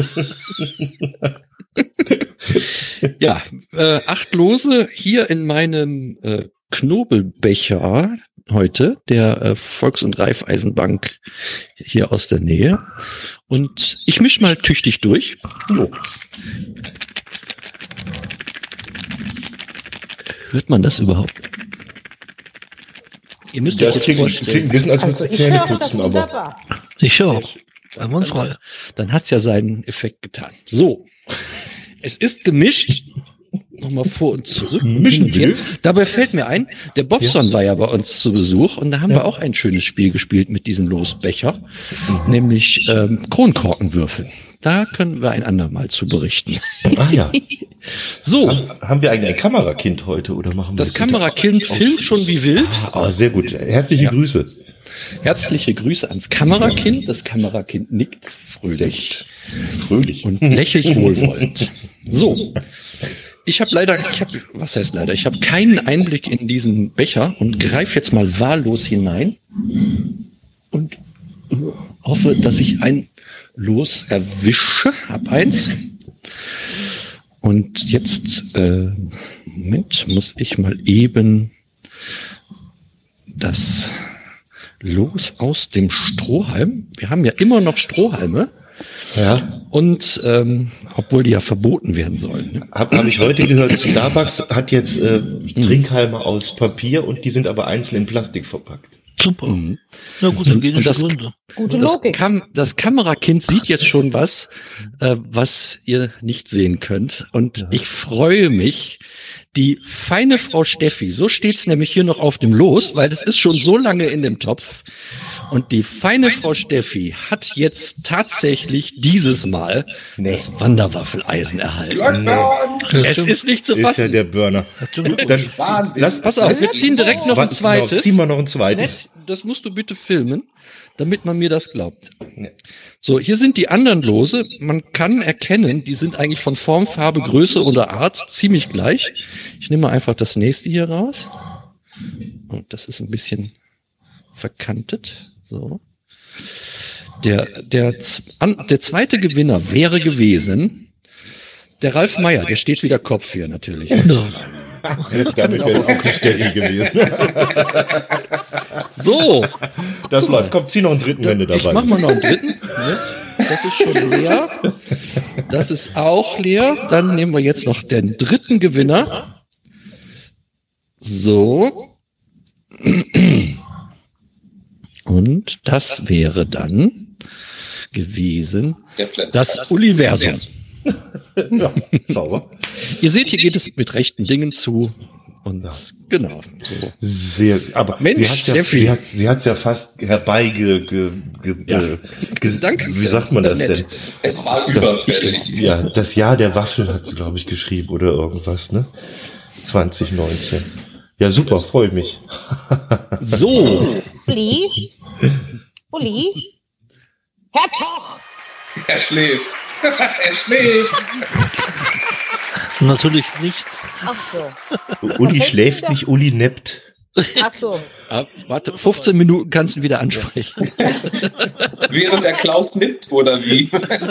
[SPEAKER 1] Ja, 8 Lose hier in meinem Knobelbecher heute, der Volks- und Raiffeisenbank hier aus der Nähe. Und ich misch mal tüchtig durch. Jo. Hört man das überhaupt? Ihr müsst euch
[SPEAKER 2] Das
[SPEAKER 1] jetzt
[SPEAKER 2] klingt
[SPEAKER 1] vorstellen.
[SPEAKER 2] ein bisschen, als
[SPEAKER 5] Also
[SPEAKER 2] würdest du
[SPEAKER 5] ich
[SPEAKER 2] Zähne
[SPEAKER 5] höre das
[SPEAKER 2] putzen, aber
[SPEAKER 5] wunderbar.
[SPEAKER 4] Ich auch. Einwandfrei.
[SPEAKER 1] Dann hat's ja seinen Effekt getan. So. Es ist gemischt nochmal vor und zurück.
[SPEAKER 2] Mission Bill?
[SPEAKER 1] Dabei fällt mir ein, der Bobson war ja bei uns zu Besuch und da haben wir auch ein schönes Spiel gespielt mit diesem Losbecher, nämlich Kronkorkenwürfeln. Da können wir ein andermal zu berichten.
[SPEAKER 2] Ah ja.
[SPEAKER 1] So,
[SPEAKER 2] Haben wir eigentlich ein Kamerakind heute oder machen wir
[SPEAKER 1] das Kamerakind filmt schon wie wild.
[SPEAKER 2] Ah, sehr gut. Herzliche Grüße.
[SPEAKER 1] Herzliche Grüße ans Kamerakind. Das Kamerakind nickt fröhlich
[SPEAKER 2] Fröhlich.
[SPEAKER 1] und lächelt wohlwollend. So. Ich habe keinen Einblick in diesen Becher und greife jetzt mal wahllos hinein und hoffe, dass ich ein Los erwische. Hab eins. Und jetzt, Moment, muss ich mal eben das Los aus dem Strohhalm. Wir haben ja immer noch Strohhalme.
[SPEAKER 2] Ja.
[SPEAKER 1] Und obwohl die ja verboten werden sollen. Ne?
[SPEAKER 2] Hab ich heute gehört, Starbucks hat jetzt Trinkhalme aus Papier und die sind aber einzeln in Plastik verpackt.
[SPEAKER 4] Super. Ja gut, hygienische Gründe.
[SPEAKER 5] Gute Logik.
[SPEAKER 1] Das Kamerakind sieht jetzt schon was ihr nicht sehen könnt. Und ich freue mich, die feine Frau Steffi, so steht's nämlich hier noch auf dem Los, weil es ist schon so lange in dem Topf. Und die feine Frau Steffi hat jetzt tatsächlich dieses Mal das Wanderwaffeleisen erhalten. Es ist nicht zu
[SPEAKER 2] Ist ja
[SPEAKER 1] fassen.
[SPEAKER 2] der Burner. Dann
[SPEAKER 1] Pass auf, wir ziehen direkt noch ein zweites.
[SPEAKER 2] Ziehen wir noch ein zweites.
[SPEAKER 1] Das musst du bitte filmen, damit man mir das glaubt. So, hier sind die anderen Lose. Man kann erkennen, die sind eigentlich von Form, Farbe, Größe oder Art ziemlich gleich. Ich nehme mal einfach das nächste hier raus. Und das ist ein bisschen verkantet. So. Der zweite Gewinner wäre gewesen der Ralf Meyer. Der steht wieder Kopf hier natürlich.
[SPEAKER 2] Damit wäre es auch die Steffi gewesen.
[SPEAKER 1] So.
[SPEAKER 2] Das läuft. Komm, zieh noch einen dritten, wenn du dabei
[SPEAKER 1] Ich mach mal noch einen dritten. Das ist schon leer. Das ist auch leer. Dann nehmen wir jetzt noch den dritten Gewinner. So. Und das wäre dann gewesen das Universum.
[SPEAKER 2] Ja, sauber.
[SPEAKER 1] Ihr seht, hier geht es mit rechten Dingen zu. Und genau. So.
[SPEAKER 2] Sehr, aber
[SPEAKER 1] Mensch,
[SPEAKER 2] sie hat's ja fast herbei
[SPEAKER 1] Danke.
[SPEAKER 2] wie sagt man das denn?
[SPEAKER 6] Es war überfällig.
[SPEAKER 2] Ja, das Jahr der Waffeln hat sie, glaube ich, geschrieben oder irgendwas, ne? 2019. Ja, super, freue mich.
[SPEAKER 1] So.
[SPEAKER 5] Uli? Herzog!
[SPEAKER 6] Er schläft. Er schläft.
[SPEAKER 4] Natürlich nicht.
[SPEAKER 5] Ach so.
[SPEAKER 2] Uli schläft nicht, Uli neppt.
[SPEAKER 5] Ach so.
[SPEAKER 1] Warte, 15 Minuten kannst du ihn wieder ansprechen.
[SPEAKER 6] Während der Klaus nippt, oder wie?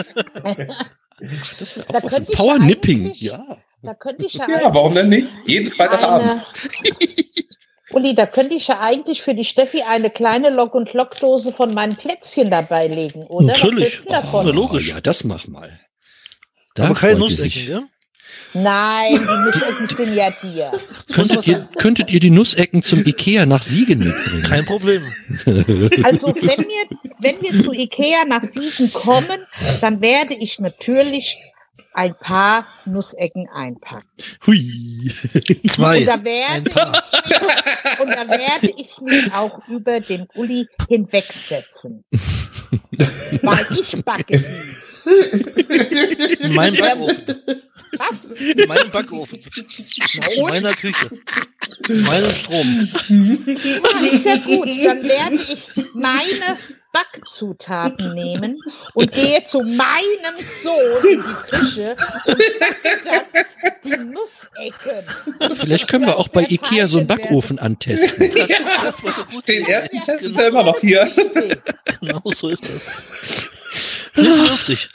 [SPEAKER 1] Das wäre
[SPEAKER 5] Da
[SPEAKER 1] auch was.
[SPEAKER 5] könnte ich
[SPEAKER 1] Powernipping,
[SPEAKER 5] eigentlich-
[SPEAKER 1] ja.
[SPEAKER 5] Da könnte ich ja,
[SPEAKER 6] Ja, warum denn nicht? Jeden Freitagabend.
[SPEAKER 5] Uli, da könnte ich ja eigentlich für die Steffi eine kleine Lock- und Lockdose von meinen Plätzchen dabei legen, oder?
[SPEAKER 4] Natürlich.
[SPEAKER 5] Was hältst du davon?
[SPEAKER 4] Ja, logisch.
[SPEAKER 1] Ja, das mach mal. Da
[SPEAKER 4] Aber keine
[SPEAKER 1] freut die
[SPEAKER 4] Nussecken,
[SPEAKER 1] sich.
[SPEAKER 4] ja?
[SPEAKER 5] Nein, die Nussecken sind ja dir.
[SPEAKER 1] Könntet ihr die Nussecken zum Ikea nach Siegen mitbringen?
[SPEAKER 4] Kein Problem.
[SPEAKER 5] Also wenn wir zu Ikea nach Siegen kommen, dann werde ich natürlich ein paar Nussecken einpacken.
[SPEAKER 1] Hui.
[SPEAKER 4] Zwei.
[SPEAKER 5] Und da
[SPEAKER 4] Ein
[SPEAKER 5] werde
[SPEAKER 4] paar.
[SPEAKER 5] Und da werde ich mich auch über den Uli hinwegsetzen. Weil ich backe sie.
[SPEAKER 4] In meinem Backofen.
[SPEAKER 5] Was?
[SPEAKER 4] In meinem Backofen. In meiner Küche. In meinem Strom.
[SPEAKER 5] Das ist ja gut. Dann werde ich meine Backzutaten nehmen und gehe zu meinem Sohn in die Küche und backe dann die Nussecken.
[SPEAKER 1] Vielleicht können wir auch bei Ikea so einen Backofen antesten.
[SPEAKER 4] Das war doch gut.
[SPEAKER 6] Den ersten Test ist er immer noch hier.
[SPEAKER 4] Genau so ist das. Sehr vernünftig.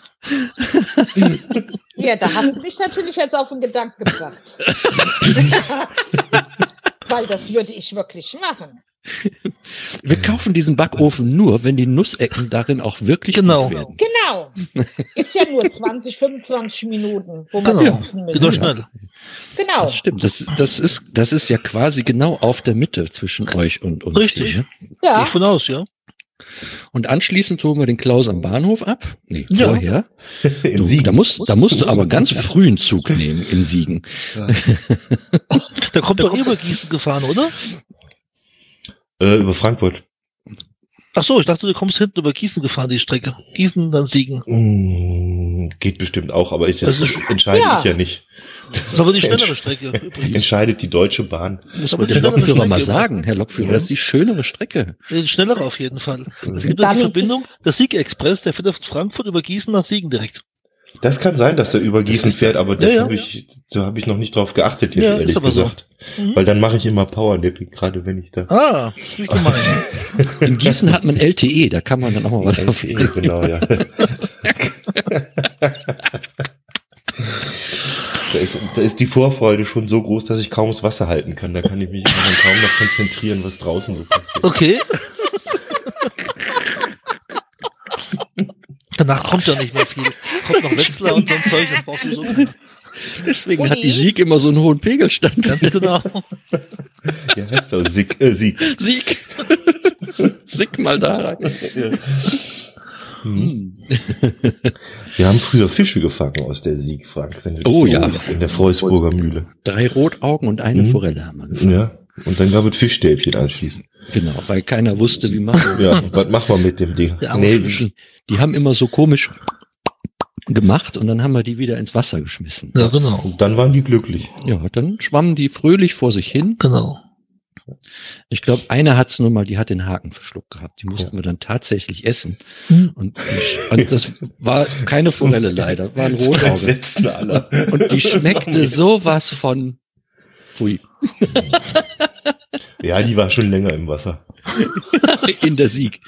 [SPEAKER 5] Ja, da hast du mich natürlich jetzt auf den Gedanken gebracht. Weil das würde ich wirklich machen.
[SPEAKER 1] Wir kaufen diesen Backofen nur, wenn die Nussecken darin auch wirklich
[SPEAKER 4] Genau.
[SPEAKER 1] gut werden.
[SPEAKER 5] Genau. Ist ja nur 20, 25 Minuten, wo man
[SPEAKER 4] Genau.
[SPEAKER 5] testen
[SPEAKER 4] Geht doch
[SPEAKER 5] müssen.
[SPEAKER 4] schnell.
[SPEAKER 5] Genau.
[SPEAKER 1] Das stimmt. Das ist ja quasi genau auf der Mitte zwischen euch und uns.
[SPEAKER 4] Richtig.
[SPEAKER 1] Hier, ne?
[SPEAKER 4] Gehe
[SPEAKER 5] Ja.
[SPEAKER 4] ich von aus, ja.
[SPEAKER 1] Und anschließend holen wir den Klaus am Bahnhof ab. Nee,
[SPEAKER 4] Ja.
[SPEAKER 1] vorher.
[SPEAKER 2] In Siegen.
[SPEAKER 1] Da musst du aber ganz früh einen Zug nehmen in Siegen.
[SPEAKER 4] Der kommt doch über Gießen gefahren, oder?
[SPEAKER 2] Über Frankfurt.
[SPEAKER 4] Ach so, ich dachte, du kommst hinten über Gießen gefahren, die Strecke. Gießen, dann Siegen.
[SPEAKER 2] Geht bestimmt auch, aber das
[SPEAKER 4] Also,
[SPEAKER 2] entscheide
[SPEAKER 5] ja.
[SPEAKER 2] ich ja nicht.
[SPEAKER 4] Das ist aber die schnellere Strecke.
[SPEAKER 2] Die
[SPEAKER 4] Übrigens.
[SPEAKER 2] entscheidet die Deutsche Bahn.
[SPEAKER 1] Muss
[SPEAKER 4] Aber
[SPEAKER 1] man
[SPEAKER 4] die
[SPEAKER 1] dem
[SPEAKER 4] schnellere
[SPEAKER 1] Lokführer mal
[SPEAKER 4] Strecke
[SPEAKER 1] sagen, Herr Lokführer, das ist die schönere Strecke.
[SPEAKER 4] Die schnellere auf jeden Fall. Es gibt ja
[SPEAKER 5] Darf
[SPEAKER 4] die
[SPEAKER 5] ich-
[SPEAKER 4] Verbindung, der Sieg-Express, der fährt von Frankfurt über Gießen nach Siegen direkt.
[SPEAKER 2] Das kann sein, dass der über Gießen fährt, aber das
[SPEAKER 4] Ja, ja.
[SPEAKER 2] habe ich noch nicht drauf geachtet, jetzt
[SPEAKER 4] Ja,
[SPEAKER 2] ehrlich
[SPEAKER 4] ist aber so.
[SPEAKER 2] gesagt.
[SPEAKER 4] Mhm.
[SPEAKER 2] Weil dann mache ich immer Powernapping, gerade wenn ich da.
[SPEAKER 4] Ah, das ist nicht gemein.
[SPEAKER 1] In Gießen hat man LTE, da kann man dann auch mal was auf.
[SPEAKER 2] Genau, ja. Da ist die Vorfreude schon so groß, dass ich kaum das Wasser halten kann. Da kann ich mich dann kaum noch konzentrieren, was draußen so passiert.
[SPEAKER 4] Okay. Danach kommt ja nicht mehr viel. Kommt noch Wetzlar und so ein Zeug, das brauchst du so.
[SPEAKER 1] Deswegen
[SPEAKER 5] Ui.
[SPEAKER 1] hat die Sieg immer so einen hohen Pegelstand.
[SPEAKER 4] Ganz genau.
[SPEAKER 2] Ja, heißt doch Sieg.
[SPEAKER 1] Sieg. Sieg mal da rein.
[SPEAKER 2] Wir haben früher Fische gefangen aus der Sieg, Frank. Wenn du dich
[SPEAKER 1] Oh, ja.
[SPEAKER 2] erinnerst, in der Freusburger Mühle.
[SPEAKER 1] 3 Rotaugen und eine Forelle haben wir gefangen.
[SPEAKER 2] Ja. Und dann gab es Fischstäbchen anschließend.
[SPEAKER 1] Genau, weil keiner wusste, wie man.
[SPEAKER 2] Ja, was machen wir mit dem Ding?
[SPEAKER 4] Der arme Fisch.
[SPEAKER 1] Die haben immer so komisch gemacht und dann haben wir die wieder ins Wasser geschmissen.
[SPEAKER 4] Ja, genau.
[SPEAKER 2] Und dann waren die glücklich.
[SPEAKER 1] Ja, dann schwammen die fröhlich vor sich hin.
[SPEAKER 4] Genau.
[SPEAKER 1] Ich glaube, eine hat's nur mal, die hat den Haken verschluckt gehabt. Die mussten wir dann tatsächlich essen.
[SPEAKER 4] Hm.
[SPEAKER 1] Und das war keine Forelle leider, war ein Rotauge.
[SPEAKER 2] Entsetzten alle.
[SPEAKER 1] Und die schmeckte sowas von pfui.
[SPEAKER 2] Ja, die war schon länger im Wasser.
[SPEAKER 1] In der Sieg.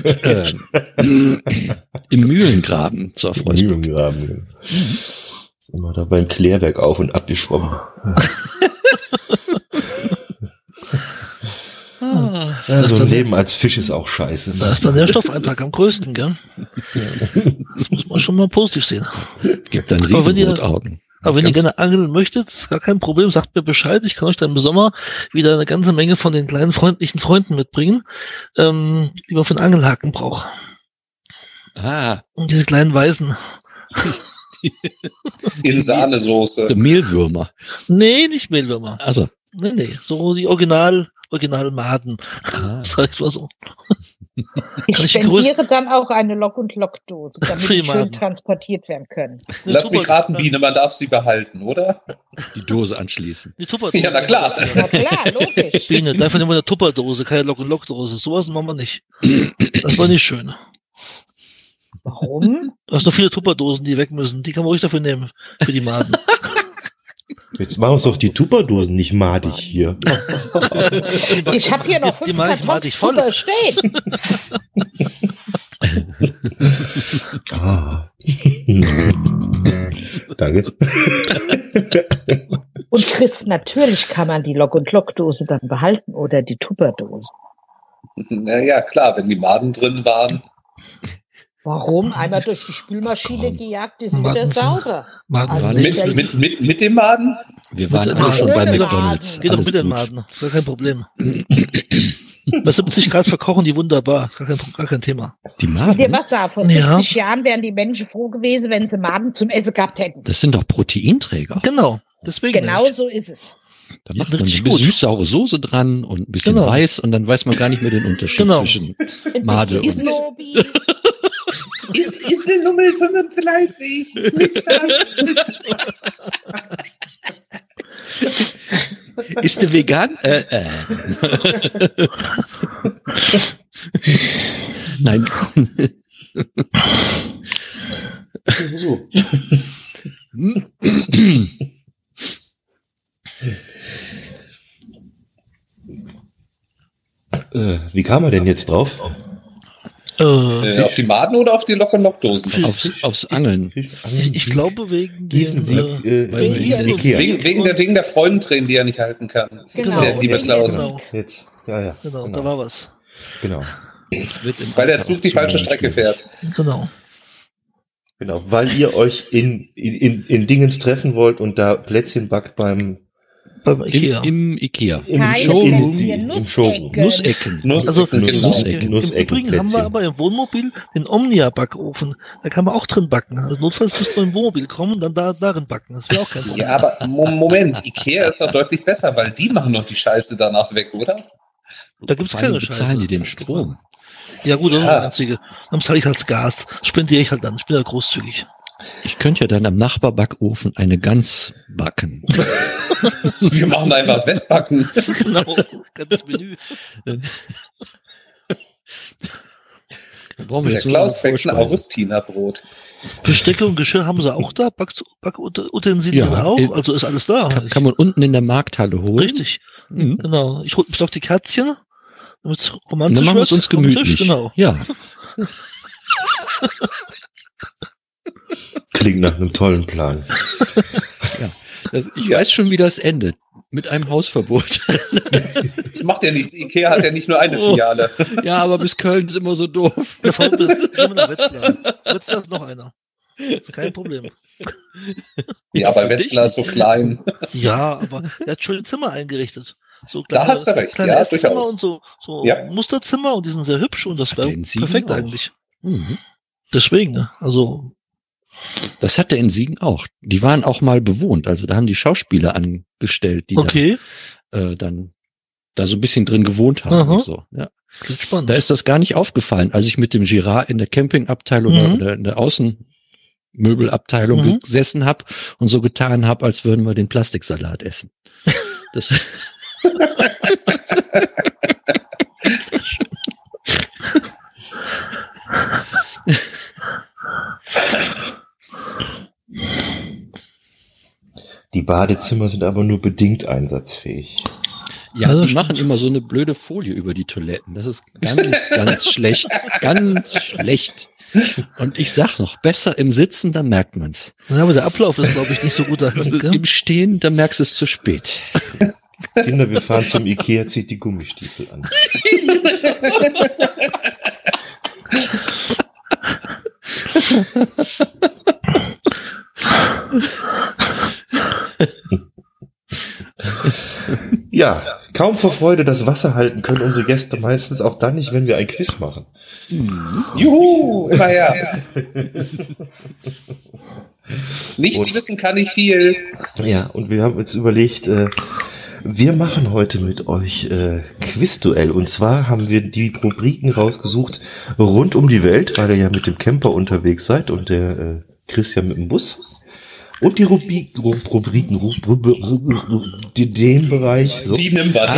[SPEAKER 1] Im Mühlengraben zur Freusburg.
[SPEAKER 2] Mühlengraben. Immer da beim Klärwerk auf und abgeschwommen. Ja, so ein Leben als Fisch ist auch scheiße.
[SPEAKER 4] Da ist der Nährstoffeintrag am größten, gell? Das muss man schon mal positiv sehen.
[SPEAKER 1] Gibt dann
[SPEAKER 4] Aber wenn ihr-
[SPEAKER 1] Riesenrotaugen.
[SPEAKER 4] Aber wenn ihr
[SPEAKER 1] Ganz-
[SPEAKER 4] gerne angeln möchtet, ist gar kein Problem, sagt mir Bescheid. Ich kann euch dann im Sommer wieder eine ganze Menge von den kleinen freundlichen Freunden mitbringen, die man für einen Angelhaken braucht.
[SPEAKER 1] Ah,
[SPEAKER 4] Und diese kleinen Weißen.
[SPEAKER 6] In Sahnesoße.
[SPEAKER 1] so Mehlwürmer.
[SPEAKER 4] Nee, nicht Mehlwürmer.
[SPEAKER 1] Also,
[SPEAKER 4] Nee, so die original Maden. Sag ich mal so.
[SPEAKER 5] Ich
[SPEAKER 4] Kann ich die
[SPEAKER 5] spendiere dann auch eine Lock- und Lockdose, damit
[SPEAKER 4] Für
[SPEAKER 5] die
[SPEAKER 4] jemanden.
[SPEAKER 5] schön transportiert werden können.
[SPEAKER 6] Lass mich raten, Biene, man darf sie behalten, oder?
[SPEAKER 1] die Dose anschließen.
[SPEAKER 4] Die Tupperdose.
[SPEAKER 6] Ja, na klar.
[SPEAKER 5] Na klar, logisch.
[SPEAKER 4] Biene, dafür nehmen wir eine Tupperdose, keine Lock- und Lockdose. Sowas machen wir nicht. Das war nicht schön.
[SPEAKER 5] Warum?
[SPEAKER 4] Du hast noch viele Tupperdosen, die weg müssen. Die kann man ruhig dafür nehmen. Für die Maden.
[SPEAKER 2] Jetzt machen uns doch die Tupperdosen nicht madig hier.
[SPEAKER 5] Ich habe hier noch
[SPEAKER 4] Die
[SPEAKER 5] 5
[SPEAKER 4] mach ich
[SPEAKER 5] Kartons
[SPEAKER 4] voll.
[SPEAKER 5] Tupper stehen.
[SPEAKER 2] Ah. Danke.
[SPEAKER 5] Und Chris, natürlich kann man die Lock- und Lockdose dann behalten oder die Tupperdose.
[SPEAKER 6] Naja, klar, wenn die Maden drin waren.
[SPEAKER 5] Warum? Einmal durch die Spülmaschine gejagt, die sind wieder
[SPEAKER 4] Maden sind-
[SPEAKER 5] sauber.
[SPEAKER 4] Maden
[SPEAKER 5] Also
[SPEAKER 4] sind
[SPEAKER 1] nicht-
[SPEAKER 6] Mit dem Maden?
[SPEAKER 1] Wir waren
[SPEAKER 4] Mit-
[SPEAKER 1] alle schon bei
[SPEAKER 5] Ohne
[SPEAKER 1] McDonalds.
[SPEAKER 5] Maden.
[SPEAKER 4] Geht doch
[SPEAKER 1] Alles
[SPEAKER 4] mit den
[SPEAKER 1] gut.
[SPEAKER 4] Maden. Ist gar kein Problem. Bei 70 Grad verkochen die wunderbar. Gar kein Thema.
[SPEAKER 1] Die
[SPEAKER 5] Dir
[SPEAKER 1] Maden,
[SPEAKER 5] was sagen, vor
[SPEAKER 4] Ja.
[SPEAKER 5] 70 Jahren wären die Menschen froh gewesen, wenn sie Maden zum Essen gehabt hätten.
[SPEAKER 1] das sind doch Proteinträger.
[SPEAKER 4] Genau. Deswegen.
[SPEAKER 5] Genau so ist es.
[SPEAKER 1] Da
[SPEAKER 4] Die
[SPEAKER 1] macht
[SPEAKER 4] sind
[SPEAKER 1] man
[SPEAKER 4] richtig
[SPEAKER 1] ein bisschen
[SPEAKER 4] gut.
[SPEAKER 1] süß-saure Soße dran und ein bisschen
[SPEAKER 4] Genau.
[SPEAKER 1] Reis und dann weiß man gar nicht mehr den Unterschied
[SPEAKER 4] Genau.
[SPEAKER 1] zwischen
[SPEAKER 5] Ein
[SPEAKER 1] Made
[SPEAKER 5] bisschen
[SPEAKER 1] und...
[SPEAKER 5] Knobi.
[SPEAKER 6] Ist eine Nummer 35.
[SPEAKER 1] Ist der vegan? Nein.
[SPEAKER 2] So. Wie kam er denn jetzt drauf?
[SPEAKER 6] Auf die Maden oder auf die Lock-und-Lock-Dosen?
[SPEAKER 1] Aufs Angeln.
[SPEAKER 4] Ich glaube wegen
[SPEAKER 2] Gießen,
[SPEAKER 4] dem,
[SPEAKER 2] Sieg,
[SPEAKER 1] weil wir
[SPEAKER 2] Gießen,
[SPEAKER 4] hier-
[SPEAKER 2] Ikea.
[SPEAKER 6] Wegen der Freudentränen, die er nicht halten kann.
[SPEAKER 5] Genau.
[SPEAKER 6] Der liebe Klaus.
[SPEAKER 4] Genau,
[SPEAKER 2] Jetzt, ja.
[SPEAKER 4] genau, da war was.
[SPEAKER 2] Genau.
[SPEAKER 1] Es wird im
[SPEAKER 6] Weil der
[SPEAKER 1] Alltag
[SPEAKER 6] Zug die
[SPEAKER 1] zu
[SPEAKER 6] falsche
[SPEAKER 1] lange
[SPEAKER 6] Strecke
[SPEAKER 1] schwierig.
[SPEAKER 6] fährt.
[SPEAKER 4] Genau.
[SPEAKER 2] Genau, weil ihr euch in Dingens treffen wollt und da Plätzchen backt beim
[SPEAKER 4] Beim Ikea.
[SPEAKER 1] Im Ikea.
[SPEAKER 5] Keine
[SPEAKER 1] Showroom.
[SPEAKER 5] Plätzchen,
[SPEAKER 2] Im Showroom.
[SPEAKER 5] Nussecken.
[SPEAKER 1] Nussecken.
[SPEAKER 6] Nussecken,
[SPEAKER 4] Also im Übrigen haben wir aber im Wohnmobil den Omnia-Backofen. Da kann man auch drin backen. Also notfalls müsste man im Wohnmobil kommen und dann darin backen. Das wäre auch kein Problem.
[SPEAKER 6] Ja, aber Moment, Ikea ist doch deutlich besser, weil die machen doch die Scheiße danach weg, oder?
[SPEAKER 4] Da gibt's
[SPEAKER 1] Vor allem
[SPEAKER 4] keine
[SPEAKER 1] bezahlen
[SPEAKER 4] Scheiße.
[SPEAKER 1] die den Strom.
[SPEAKER 4] Ja gut, das ist
[SPEAKER 6] Ja.
[SPEAKER 4] das Einzige. Dann zahle ich halt Gas. Spendiere ich halt dann. Ich bin ja großzügig.
[SPEAKER 1] Ich könnte ja dann am Nachbarbackofen eine Gans backen.
[SPEAKER 6] Wir machen einfach Wettbacken.
[SPEAKER 4] Genau. Ganzes Menü.
[SPEAKER 1] Dann brauchen wir
[SPEAKER 6] Der
[SPEAKER 1] jetzt nur
[SPEAKER 6] Klaus
[SPEAKER 1] noch
[SPEAKER 6] backt ein
[SPEAKER 1] Vorspeise.
[SPEAKER 6] Augustinerbrot.
[SPEAKER 4] Bestecke und Geschirr haben sie auch da. Backutensilien
[SPEAKER 1] Ja,
[SPEAKER 4] auch. Also ist alles da.
[SPEAKER 1] Kann man unten in der Markthalle holen.
[SPEAKER 4] Richtig.
[SPEAKER 1] Mhm.
[SPEAKER 4] Genau. Ich besorge die Kerzchen, damit es
[SPEAKER 1] Und
[SPEAKER 4] romantisch
[SPEAKER 1] dann machen wir es
[SPEAKER 4] wird
[SPEAKER 1] uns
[SPEAKER 4] am Tisch.
[SPEAKER 1] gemütlich.
[SPEAKER 4] Genau.
[SPEAKER 1] Ja.
[SPEAKER 2] Klingt nach einem tollen Plan.
[SPEAKER 1] Ich weiß schon, wie das endet. Mit einem Hausverbot.
[SPEAKER 6] Das macht ja nichts. Ikea hat ja nicht nur eine Filiale.
[SPEAKER 1] Ja, aber bis Köln ist immer so doof.
[SPEAKER 4] Ja, vor allem gehen wir nach Wetzlar. Wetzlar ist noch einer. Ist kein Problem.
[SPEAKER 6] Ja, bei Wetzlar ist so klein.
[SPEAKER 4] Ja, aber er hat schöne Zimmer eingerichtet. So
[SPEAKER 6] Da hast du recht,
[SPEAKER 4] kleine
[SPEAKER 6] ja,
[SPEAKER 4] Esszimmer
[SPEAKER 6] durchaus.
[SPEAKER 4] und so
[SPEAKER 6] Ja.
[SPEAKER 4] Musterzimmer und die sind sehr hübsch und das
[SPEAKER 1] Hat
[SPEAKER 4] wäre
[SPEAKER 1] der in Siegen
[SPEAKER 4] perfekt
[SPEAKER 1] auch?
[SPEAKER 4] eigentlich.
[SPEAKER 1] Mhm.
[SPEAKER 4] Deswegen, ne? Also,
[SPEAKER 1] Das hat er in Siegen auch. Die waren auch mal bewohnt. Also da haben die Schauspieler angestellt, die
[SPEAKER 4] okay,
[SPEAKER 1] dann da so ein bisschen drin gewohnt haben
[SPEAKER 4] Aha.
[SPEAKER 1] und so. Ja.
[SPEAKER 4] klingt spannend.
[SPEAKER 1] Da ist das gar nicht aufgefallen, als ich mit dem Girard in der Campingabteilung oder in der Außenmöbelabteilung
[SPEAKER 4] Mhm.
[SPEAKER 1] gesessen habe und so getan habe, als würden wir den Plastiksalat essen. Das
[SPEAKER 2] Die Badezimmer sind aber nur bedingt einsatzfähig.
[SPEAKER 1] Ja,
[SPEAKER 4] Ja, das
[SPEAKER 1] die machen immer so eine blöde Folie über die Toiletten. Das ist ganz, ganz schlecht. Ganz schlecht. Und ich sag noch, besser im Sitzen, da merkt man's.
[SPEAKER 4] Ja, aber der Ablauf ist, glaube ich, nicht so gut dahin. Gell?
[SPEAKER 1] Im Stehen, da merkst du es zu spät.
[SPEAKER 2] Kinder, wir fahren zum Ikea, zieht die Gummistiefel an. Ja, kaum vor Freude das Wasser halten können unsere Gäste meistens auch dann nicht, wenn wir ein Quiz machen.
[SPEAKER 6] Juhu, immer her. Nichts wissen kann ich viel.
[SPEAKER 2] Ja, und wir haben uns überlegt, wir machen heute mit euch Quizduell. Und zwar haben wir die Rubriken rausgesucht rund um die Welt, weil ihr ja mit dem Camper unterwegs seid und der Christian mit dem Bus. Und die Rubriken, den Bereich. So.
[SPEAKER 6] Die nimm wir,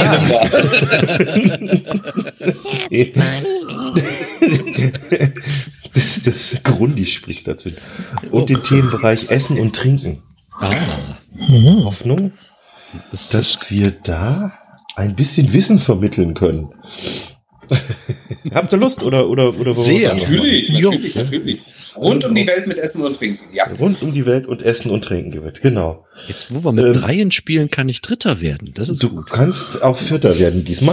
[SPEAKER 2] Das Grundi spricht dazu. Und den Themenbereich Essen und Trinken. Hoffnung, dass wir da ein bisschen Wissen vermitteln können. Habt ihr Lust oder wollen wir
[SPEAKER 1] Sehr.
[SPEAKER 2] was anderes machen?
[SPEAKER 6] Natürlich. Rund um die Welt mit Essen und Trinken. Ja.
[SPEAKER 2] Rund um die Welt und Essen und Trinken wird, genau.
[SPEAKER 1] Jetzt, wo wir mit Dreien spielen, kann ich Dritter werden. Das ist
[SPEAKER 2] Du
[SPEAKER 1] gut.
[SPEAKER 2] kannst auch Vierter werden diesmal.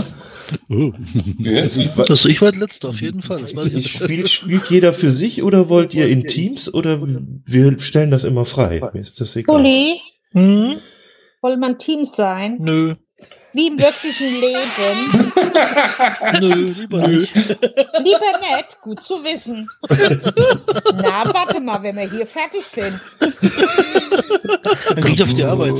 [SPEAKER 4] Also ich werde letzter auf jeden Fall. Das weiß ich jetzt.
[SPEAKER 2] Spielt jeder für sich oder wollt ihr in Teams oder wir stellen das immer frei? Mir ist das egal.
[SPEAKER 5] Uli,
[SPEAKER 4] Hm?
[SPEAKER 5] soll man Teams sein?
[SPEAKER 4] Nö.
[SPEAKER 5] Wie im wirklichen Leben?
[SPEAKER 4] Nö, lieber nicht.
[SPEAKER 5] Lieber nett, gut zu wissen. Na, warte mal, wenn wir hier fertig sind.
[SPEAKER 4] Dann gehe ich auf die Arbeit.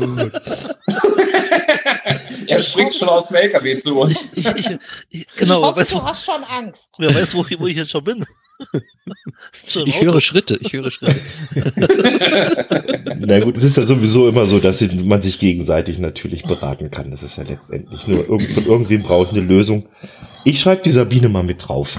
[SPEAKER 6] Er springt schon aus dem LKW zu uns.
[SPEAKER 4] Genau,
[SPEAKER 5] Ich hoffe, du hast schon Angst.
[SPEAKER 4] wer weiß, wo ich jetzt schon bin. Schon im
[SPEAKER 1] Ich
[SPEAKER 4] Auto.
[SPEAKER 1] höre Schritte.
[SPEAKER 2] Na gut, es ist ja sowieso immer so, dass man sich gegenseitig natürlich beraten kann. Das ist ja letztendlich nur von irgendwem braucht eine Lösung. Ich schreibe die Sabine mal mit drauf.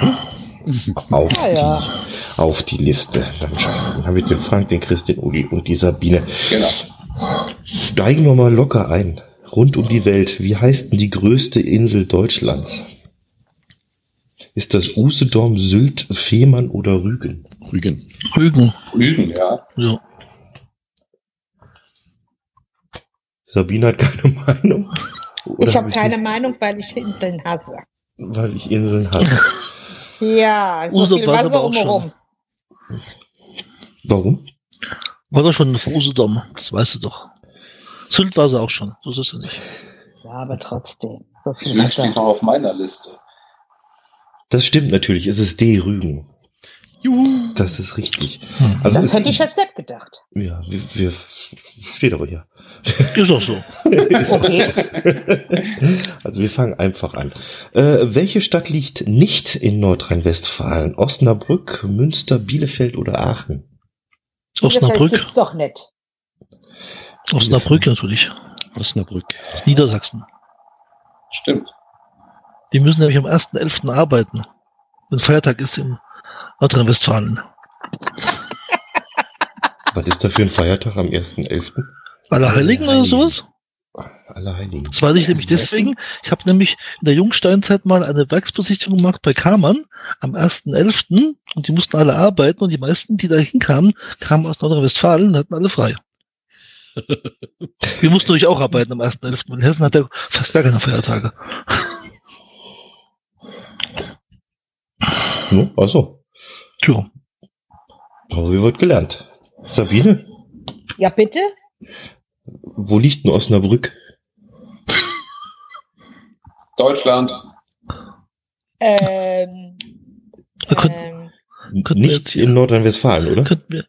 [SPEAKER 2] Auf die Liste. Dann habe ich den Frank, den Chris, den Uli und die Sabine.
[SPEAKER 6] Genau.
[SPEAKER 2] Steigen wir mal locker ein. Rund um die Welt. Wie heißt denn die größte Insel Deutschlands? Ist das Usedom, Sylt, Fehmarn oder Rügen?
[SPEAKER 1] Rügen.
[SPEAKER 4] Rügen.
[SPEAKER 6] Rügen, ja.
[SPEAKER 4] Ja.
[SPEAKER 2] Sabine hat keine Meinung. Oder
[SPEAKER 5] Ich habe
[SPEAKER 2] hab
[SPEAKER 5] keine Meinung, weil ich Inseln hasse.
[SPEAKER 2] Weil ich Inseln hasse.
[SPEAKER 5] Ja, so
[SPEAKER 4] Usedom
[SPEAKER 5] viel
[SPEAKER 4] war's
[SPEAKER 5] Wasser
[SPEAKER 4] aber auch
[SPEAKER 5] umherum.
[SPEAKER 2] Warum?
[SPEAKER 4] War doch schon ein Usedom. Das weißt du doch. Sylt war sie auch schon. So ist es ja nicht.
[SPEAKER 5] Ja, aber trotzdem. So viel
[SPEAKER 6] Sylt steht
[SPEAKER 5] Wasser.
[SPEAKER 6] noch auf meiner Liste.
[SPEAKER 2] Das stimmt natürlich. Es ist D. Rügen.
[SPEAKER 1] Juhu.
[SPEAKER 2] Das ist richtig. Also
[SPEAKER 5] Das
[SPEAKER 2] es,
[SPEAKER 5] hätte ich jetzt nicht gedacht.
[SPEAKER 2] ja, wir steht aber hier.
[SPEAKER 4] Ist auch so.
[SPEAKER 5] Okay.
[SPEAKER 2] Also wir fangen einfach an. Welche Stadt liegt nicht in Nordrhein-Westfalen? Osnabrück, Münster, Bielefeld oder Aachen?
[SPEAKER 4] Osnabrück.
[SPEAKER 5] Gibt's doch nicht.
[SPEAKER 4] Osnabrück natürlich.
[SPEAKER 1] Osnabrück.
[SPEAKER 4] Niedersachsen.
[SPEAKER 6] Stimmt.
[SPEAKER 4] Die müssen nämlich am 1.11. arbeiten. Wenn Feiertag ist in Nordrhein-Westfalen.
[SPEAKER 2] Was ist da für ein Feiertag am 1.11.?
[SPEAKER 4] Allerheiligen oder sowas?
[SPEAKER 2] Allerheiligen.
[SPEAKER 4] Das weiß ich nämlich deswegen. Ich habe nämlich in der Jungsteinzeit mal eine Werksbesichtigung gemacht bei Kamann am 1.11. und die mussten alle arbeiten und die meisten, die da hinkamen, kamen aus Nordrhein-Westfalen und hatten alle frei. Wir mussten natürlich auch arbeiten am 1.11. In Hessen hat er fast gar keine Feiertage.
[SPEAKER 2] No, also,
[SPEAKER 4] Tja.
[SPEAKER 2] aber wir wird gelernt. Sabine,
[SPEAKER 5] Ja, bitte?
[SPEAKER 2] wo liegt denn Osnabrück?
[SPEAKER 6] Deutschland.
[SPEAKER 5] Ähm,
[SPEAKER 4] Wir könnten wir
[SPEAKER 2] Nicht
[SPEAKER 4] jetzt hier-
[SPEAKER 2] in Nordrhein-Westfalen, oder?
[SPEAKER 4] wir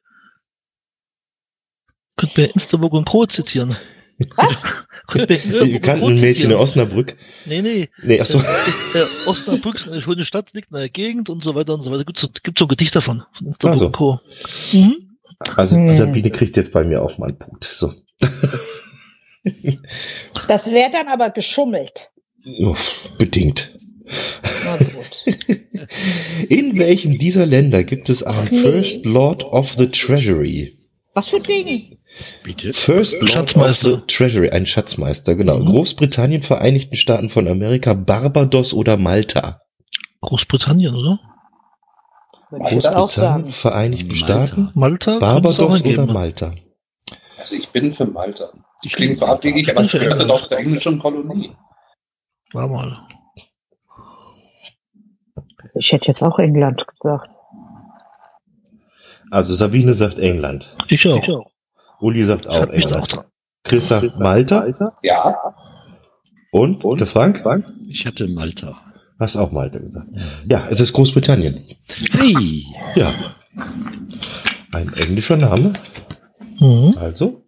[SPEAKER 4] Insterburg und Co. zitieren. Könnten wir
[SPEAKER 2] Die
[SPEAKER 4] Insterburg und Co.
[SPEAKER 2] bekannten Mädchen in
[SPEAKER 4] zitieren.
[SPEAKER 2] Osnabrück.
[SPEAKER 4] Nee.
[SPEAKER 2] Nee, achso.
[SPEAKER 4] Osnabrück ist eine schöne Stadt, liegt in der Gegend und so weiter und so weiter. Gibt so ein Gedicht davon. Von Insterburg
[SPEAKER 2] Also.
[SPEAKER 4] und Co. Mhm.
[SPEAKER 2] Also Sabine kriegt jetzt bei mir auch mal einen Punkt. So.
[SPEAKER 5] das wäre dann aber geschummelt.
[SPEAKER 2] Bedingt.
[SPEAKER 5] Na gut.
[SPEAKER 2] In welchem dieser Länder gibt es einen
[SPEAKER 5] Nee.
[SPEAKER 2] First Lord of the Treasury?
[SPEAKER 5] Was für Dinge?
[SPEAKER 1] Bitte.
[SPEAKER 2] First Lord
[SPEAKER 4] Schatzmeister.
[SPEAKER 2] of the Treasury, ein Schatzmeister, genau. Großbritannien, Vereinigten Staaten von Amerika, Barbados oder Malta?
[SPEAKER 4] Großbritannien, oder?
[SPEAKER 5] Würde ich jetzt auch sagen.
[SPEAKER 2] Vereinigten
[SPEAKER 1] Malta.
[SPEAKER 2] Staaten,
[SPEAKER 4] Malta?
[SPEAKER 2] Barbados
[SPEAKER 4] könnte es auch
[SPEAKER 2] oder
[SPEAKER 4] eingeben.
[SPEAKER 2] Malta?
[SPEAKER 6] Also ich bin für Malta. Ich klinge zwar abwegig, aber ich gehörte doch zur englischen Kolonie.
[SPEAKER 4] War mal.
[SPEAKER 5] Ich hätte jetzt auch England gesagt.
[SPEAKER 2] Also Sabine sagt England.
[SPEAKER 4] Ich auch.
[SPEAKER 2] Uli sagt auch
[SPEAKER 4] Hat mich da auch
[SPEAKER 2] England.
[SPEAKER 4] dran.
[SPEAKER 2] Chris sagt Malta.
[SPEAKER 6] Ja,
[SPEAKER 2] Und der Frank?
[SPEAKER 1] Ich hatte Malta.
[SPEAKER 2] Hast auch Malta gesagt. Ja, es ist Großbritannien.
[SPEAKER 1] Hey.
[SPEAKER 2] Ja. Ein englischer Name.
[SPEAKER 4] Mhm.
[SPEAKER 2] Also.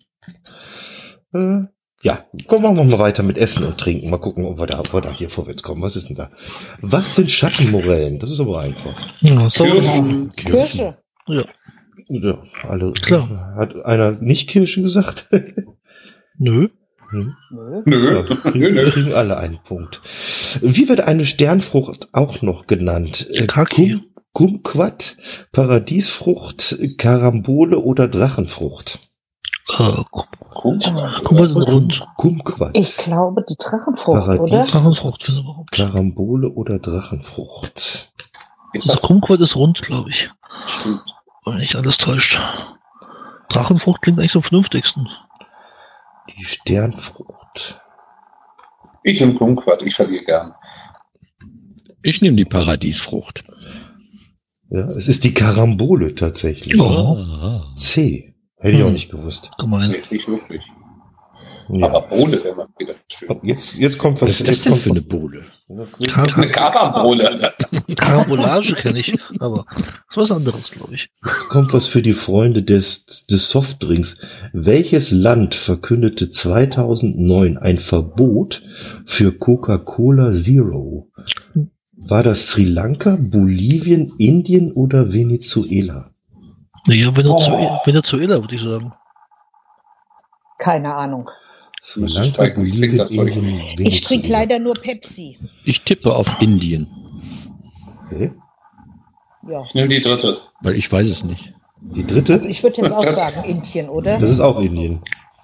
[SPEAKER 2] Ja, komm, machen wir mal weiter mit Essen und Trinken. Mal gucken, ob wir da hier vorwärts kommen. Was ist denn da? Was sind Schattenmorellen? Das ist aber einfach.
[SPEAKER 4] Ja, so.
[SPEAKER 6] Kirschen.
[SPEAKER 5] Kirsche.
[SPEAKER 4] Ja.
[SPEAKER 2] Ja, alle.
[SPEAKER 4] Klar.
[SPEAKER 2] Hat einer nicht Kirsche gesagt?
[SPEAKER 4] Nö.
[SPEAKER 2] Hm?
[SPEAKER 6] Nö.
[SPEAKER 2] Ja, kriegen alle einen Punkt. Wie wird eine Sternfrucht auch noch genannt?
[SPEAKER 4] Kaki.
[SPEAKER 2] Kumquat, Paradiesfrucht, Karambole oder Drachenfrucht?
[SPEAKER 4] Guck mal, den Rund.
[SPEAKER 2] Kumquat,
[SPEAKER 5] Ich glaube, die Drachenfrucht,
[SPEAKER 2] Paradies-
[SPEAKER 5] oder?
[SPEAKER 4] Drachenfrucht finde ich überhaupt.
[SPEAKER 2] Karambole oder Drachenfrucht?
[SPEAKER 6] Ist
[SPEAKER 4] Das
[SPEAKER 6] das
[SPEAKER 4] Kumquat ist rund, glaube ich.
[SPEAKER 6] stimmt?
[SPEAKER 4] Wenn nicht alles täuscht. Drachenfrucht klingt eigentlich am vernünftigsten.
[SPEAKER 2] Die Sternfrucht.
[SPEAKER 6] Ich im Kumquat, ich verliere gern.
[SPEAKER 1] Ich nehme die Paradiesfrucht.
[SPEAKER 2] Ja, es ist die Karambole tatsächlich.
[SPEAKER 4] Oh.
[SPEAKER 1] Ah.
[SPEAKER 2] C. Hätte ich auch nicht gewusst.
[SPEAKER 4] Gemein.
[SPEAKER 6] Nee, nicht wirklich.
[SPEAKER 2] Ja.
[SPEAKER 6] Aber Bohle wäre mal wieder schön.
[SPEAKER 2] Jetzt kommt was.
[SPEAKER 1] Was ist das
[SPEAKER 2] jetzt
[SPEAKER 1] denn
[SPEAKER 2] kommt
[SPEAKER 1] für eine Bohle?
[SPEAKER 6] Eine Karambole.
[SPEAKER 4] Karambolage kenne ich, aber das ist was anderes, glaube ich.
[SPEAKER 2] Jetzt kommt was für die Freunde des Softdrinks. Welches Land verkündete 2009 ein Verbot für Coca-Cola Zero? War das Sri Lanka, Bolivien, Indien oder Venezuela?
[SPEAKER 4] Naja, Venezuela, würde ich sagen.
[SPEAKER 5] Keine Ahnung.
[SPEAKER 2] Sri
[SPEAKER 6] Müsste
[SPEAKER 2] Lanka,
[SPEAKER 6] steigen, ich trinke das Zeug
[SPEAKER 2] Indien,
[SPEAKER 5] Ich trinke
[SPEAKER 2] Venezuela.
[SPEAKER 5] leider nur Pepsi.
[SPEAKER 1] Ich tippe auf Indien,
[SPEAKER 2] Okay.
[SPEAKER 5] Ja.
[SPEAKER 6] Ich nehme die dritte.
[SPEAKER 1] weil ich weiß es nicht.
[SPEAKER 2] Die dritte,
[SPEAKER 5] Ich würde jetzt auch
[SPEAKER 6] Das-
[SPEAKER 5] sagen Indien, oder?
[SPEAKER 2] das ist auch Indien.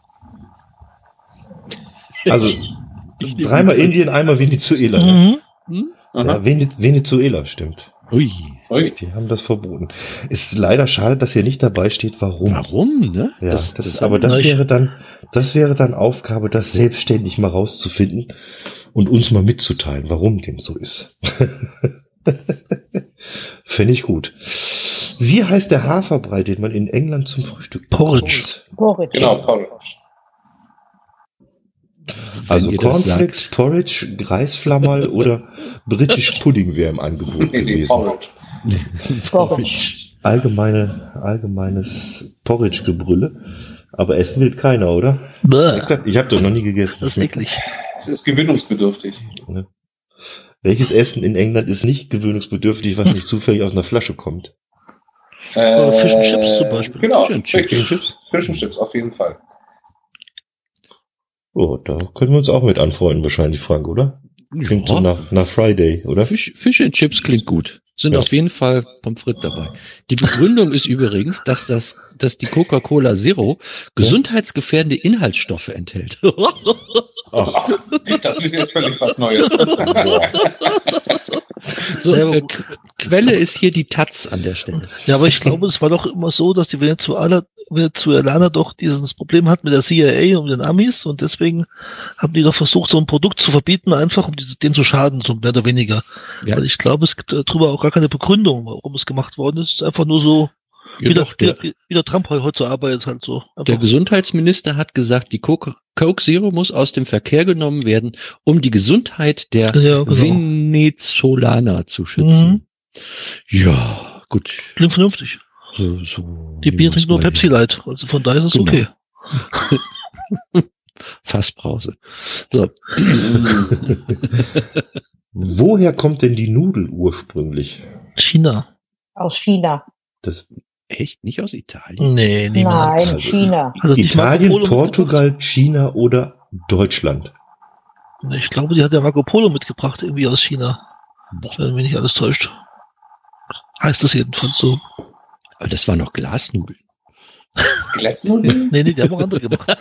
[SPEAKER 2] Also dreimal Indien, einmal Venezuela.
[SPEAKER 4] Mhm.
[SPEAKER 2] Ja, Venezuela stimmt.
[SPEAKER 1] Ui.
[SPEAKER 6] Ui.
[SPEAKER 2] Die haben das verboten. Es ist leider schade, dass hier nicht dabei steht, warum.
[SPEAKER 1] Warum, ne?
[SPEAKER 2] Ja, aber das wäre dann Aufgabe, das selbstständig mal rauszufinden und uns mal mitzuteilen, warum dem so ist. Fände ich gut. Wie heißt der Haferbrei, den man in England zum Frühstück bekommt?
[SPEAKER 4] Porridge.
[SPEAKER 5] Porridge.
[SPEAKER 6] Genau, Porridge.
[SPEAKER 2] Also
[SPEAKER 1] ihr das
[SPEAKER 2] Cornflakes, Porridge, Reisflammerl oder British Pudding wäre im Angebot
[SPEAKER 6] Nee,
[SPEAKER 2] gewesen.
[SPEAKER 6] Porridge.
[SPEAKER 5] Porridge.
[SPEAKER 2] Allgemeines Porridge-Gebrülle. Aber essen will keiner, oder?
[SPEAKER 4] Bäh,
[SPEAKER 2] Ich habe doch noch nie gegessen.
[SPEAKER 4] das ist eklig.
[SPEAKER 6] Es ist gewöhnungsbedürftig.
[SPEAKER 2] Welches Essen in England ist nicht gewöhnungsbedürftig, was nicht zufällig aus einer Flasche kommt?
[SPEAKER 4] Fish and Chips zum Beispiel.
[SPEAKER 6] Genau,
[SPEAKER 1] Fish and Chips.
[SPEAKER 6] richtig. Fish and Chips, auf jeden Fall.
[SPEAKER 2] Oh, da können wir uns auch mit anfreunden wahrscheinlich, Frank, oder? Klingt so nach Friday, oder?
[SPEAKER 1] Fish and Chips klingt gut. Sind auf jeden Fall Pommes frites dabei. Die Begründung ist übrigens, dass die Coca-Cola Zero gesundheitsgefährdende Inhaltsstoffe enthält.
[SPEAKER 2] Ach,
[SPEAKER 6] Das ist jetzt völlig was Neues.
[SPEAKER 1] So, Quelle ist hier die Taz an der Stelle.
[SPEAKER 4] Ja, aber ich glaube, es war doch immer so, dass die Venezuelaner doch dieses Problem hat mit der CIA und den Amis und deswegen haben die doch versucht, so ein Produkt zu verbieten, einfach um denen zu schaden, so mehr oder weniger.
[SPEAKER 1] Ja.
[SPEAKER 4] Weil ich glaube, es gibt darüber auch gar keine Begründung, warum es gemacht worden ist. Es ist einfach nur so,
[SPEAKER 1] Ja, doch,
[SPEAKER 4] wie der Trump heute so arbeitet, halt so.
[SPEAKER 1] Der
[SPEAKER 4] Einfach.
[SPEAKER 1] Gesundheitsminister hat gesagt, die Coke Zero muss aus dem Verkehr genommen werden, um die Gesundheit der
[SPEAKER 4] Ja, genau.
[SPEAKER 1] Venezolaner zu schützen. Ja, gut.
[SPEAKER 4] Klingt vernünftig.
[SPEAKER 1] So
[SPEAKER 4] Die Bier trinkt nur Pepsi Light, also von daher ist es
[SPEAKER 1] Genau.
[SPEAKER 4] okay.
[SPEAKER 1] Fassbrause. So.
[SPEAKER 2] woher kommt denn die Nudel ursprünglich?
[SPEAKER 4] China.
[SPEAKER 5] Aus China.
[SPEAKER 2] Das
[SPEAKER 1] Echt? Nicht aus Italien?
[SPEAKER 4] Nee, niemals.
[SPEAKER 5] Nein, China.
[SPEAKER 4] Hat das nicht
[SPEAKER 2] Italien,
[SPEAKER 4] Marco Polo
[SPEAKER 2] Portugal, China oder Deutschland?
[SPEAKER 4] mitgebracht? Ich glaube, die hat der Marco Polo mitgebracht, irgendwie aus China. Wenn mich nicht alles täuscht. Heißt das jedenfalls so.
[SPEAKER 1] Aber das war noch Glasnudeln.
[SPEAKER 6] Glasnudeln?
[SPEAKER 4] Nee, die haben auch andere gemacht.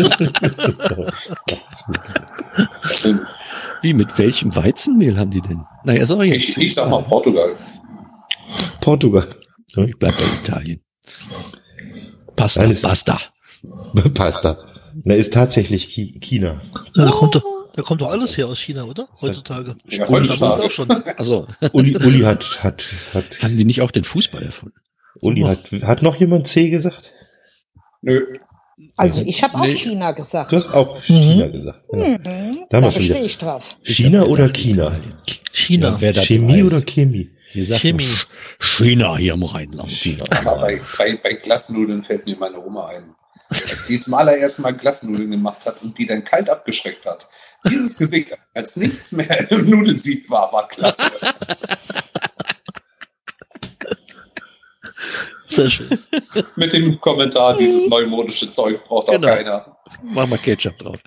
[SPEAKER 1] Wie, mit welchem Weizenmehl haben die denn? Naja, ist auch jetzt.
[SPEAKER 6] Ich sag mal Portugal.
[SPEAKER 2] Portugal.
[SPEAKER 1] Ich bleib bei Italien. Pasta,
[SPEAKER 2] Nein, es-
[SPEAKER 1] Pasta.
[SPEAKER 2] Pasta. Na, ist tatsächlich China.
[SPEAKER 4] Ja, da kommt doch alles her aus China, oder? Heutzutage.
[SPEAKER 6] Ja,
[SPEAKER 4] Damals
[SPEAKER 6] heutzutage.
[SPEAKER 4] auch schon.
[SPEAKER 1] Also,
[SPEAKER 2] Uli hat
[SPEAKER 1] haben die nicht auch den Fußball erfunden?
[SPEAKER 2] Uli hat noch jemand C gesagt?
[SPEAKER 6] Nö.
[SPEAKER 5] Also ich habe auch
[SPEAKER 1] Nee.
[SPEAKER 5] China gesagt.
[SPEAKER 2] Du hast auch China gesagt. Ja.
[SPEAKER 5] Mhm.
[SPEAKER 2] Da haben
[SPEAKER 5] Da
[SPEAKER 2] wir schon
[SPEAKER 5] bestehe
[SPEAKER 2] wieder.
[SPEAKER 5] ich drauf.
[SPEAKER 2] China
[SPEAKER 1] hab
[SPEAKER 2] oder
[SPEAKER 1] gedacht,
[SPEAKER 2] China?
[SPEAKER 1] Italien.
[SPEAKER 4] China.
[SPEAKER 1] Ja, wer das
[SPEAKER 2] Chemie
[SPEAKER 1] weiß.
[SPEAKER 2] oder Chemie?
[SPEAKER 1] Hier sagt
[SPEAKER 4] Chemie.
[SPEAKER 1] man China hier im Rheinland.
[SPEAKER 2] China.
[SPEAKER 6] Aber bei Glasnudeln fällt mir meine Oma ein. Als die zum allerersten Mal Glasnudeln gemacht hat und die dann kalt abgeschreckt hat. Dieses Gesicht, als nichts mehr im Nudelsieb war klasse.
[SPEAKER 4] Sehr schön.
[SPEAKER 6] Mit dem Kommentar, dieses neumodische Zeug braucht auch
[SPEAKER 1] Genau.
[SPEAKER 6] keiner.
[SPEAKER 1] Mach mal Ketchup drauf.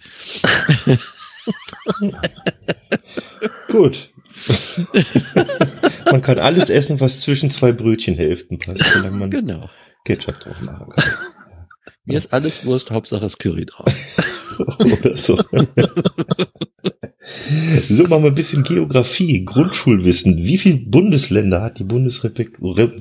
[SPEAKER 2] Gut. Man kann alles essen, was zwischen zwei Brötchenhälften passt, solange man
[SPEAKER 1] Genau.
[SPEAKER 2] Ketchup drauf machen kann.
[SPEAKER 1] Mir ist alles Wurst, Hauptsache das Curry drauf.
[SPEAKER 2] Oder so. So, machen wir ein bisschen Geografie, Grundschulwissen. Wie viele Bundesländer hat die Bundesrepublik?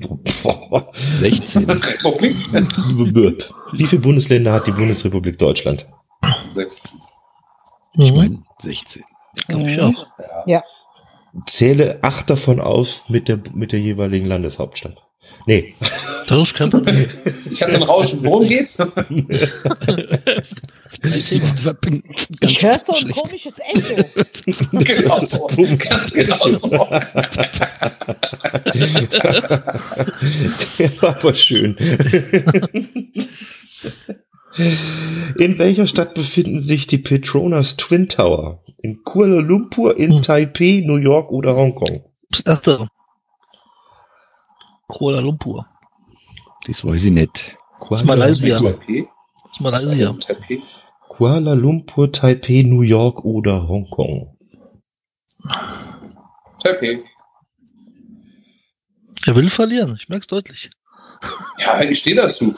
[SPEAKER 1] 16.
[SPEAKER 6] Republik?
[SPEAKER 2] Wie viele Bundesländer hat die Bundesrepublik Deutschland?
[SPEAKER 6] 16.
[SPEAKER 1] Ich meine 16.
[SPEAKER 4] Glaube ich auch.
[SPEAKER 5] Ja.
[SPEAKER 2] Zähle 8 davon auf mit der jeweiligen Landeshauptstadt. Nee.
[SPEAKER 4] Das ist kein Problem.
[SPEAKER 6] Ich hatte ein Rauschen. Worum geht's?
[SPEAKER 5] Ich höre so ein komisches Echo.
[SPEAKER 6] Genau so. Ganz genau so.
[SPEAKER 2] Der war aber schön. In welcher Stadt befinden sich die Petronas Twin Tower? In Kuala Lumpur, in Taipei, New York oder Hongkong?
[SPEAKER 4] Erste. Kuala Lumpur.
[SPEAKER 1] Das weiß ich nicht.
[SPEAKER 4] Malaysia.
[SPEAKER 6] Taipei.
[SPEAKER 4] Das ist Malaysia.
[SPEAKER 6] Taipei.
[SPEAKER 2] Kuala Lumpur, Taipei, New York oder Hongkong?
[SPEAKER 6] Taipei.
[SPEAKER 4] Er will verlieren, ich merke es deutlich.
[SPEAKER 6] Ja, ich stehe dazu.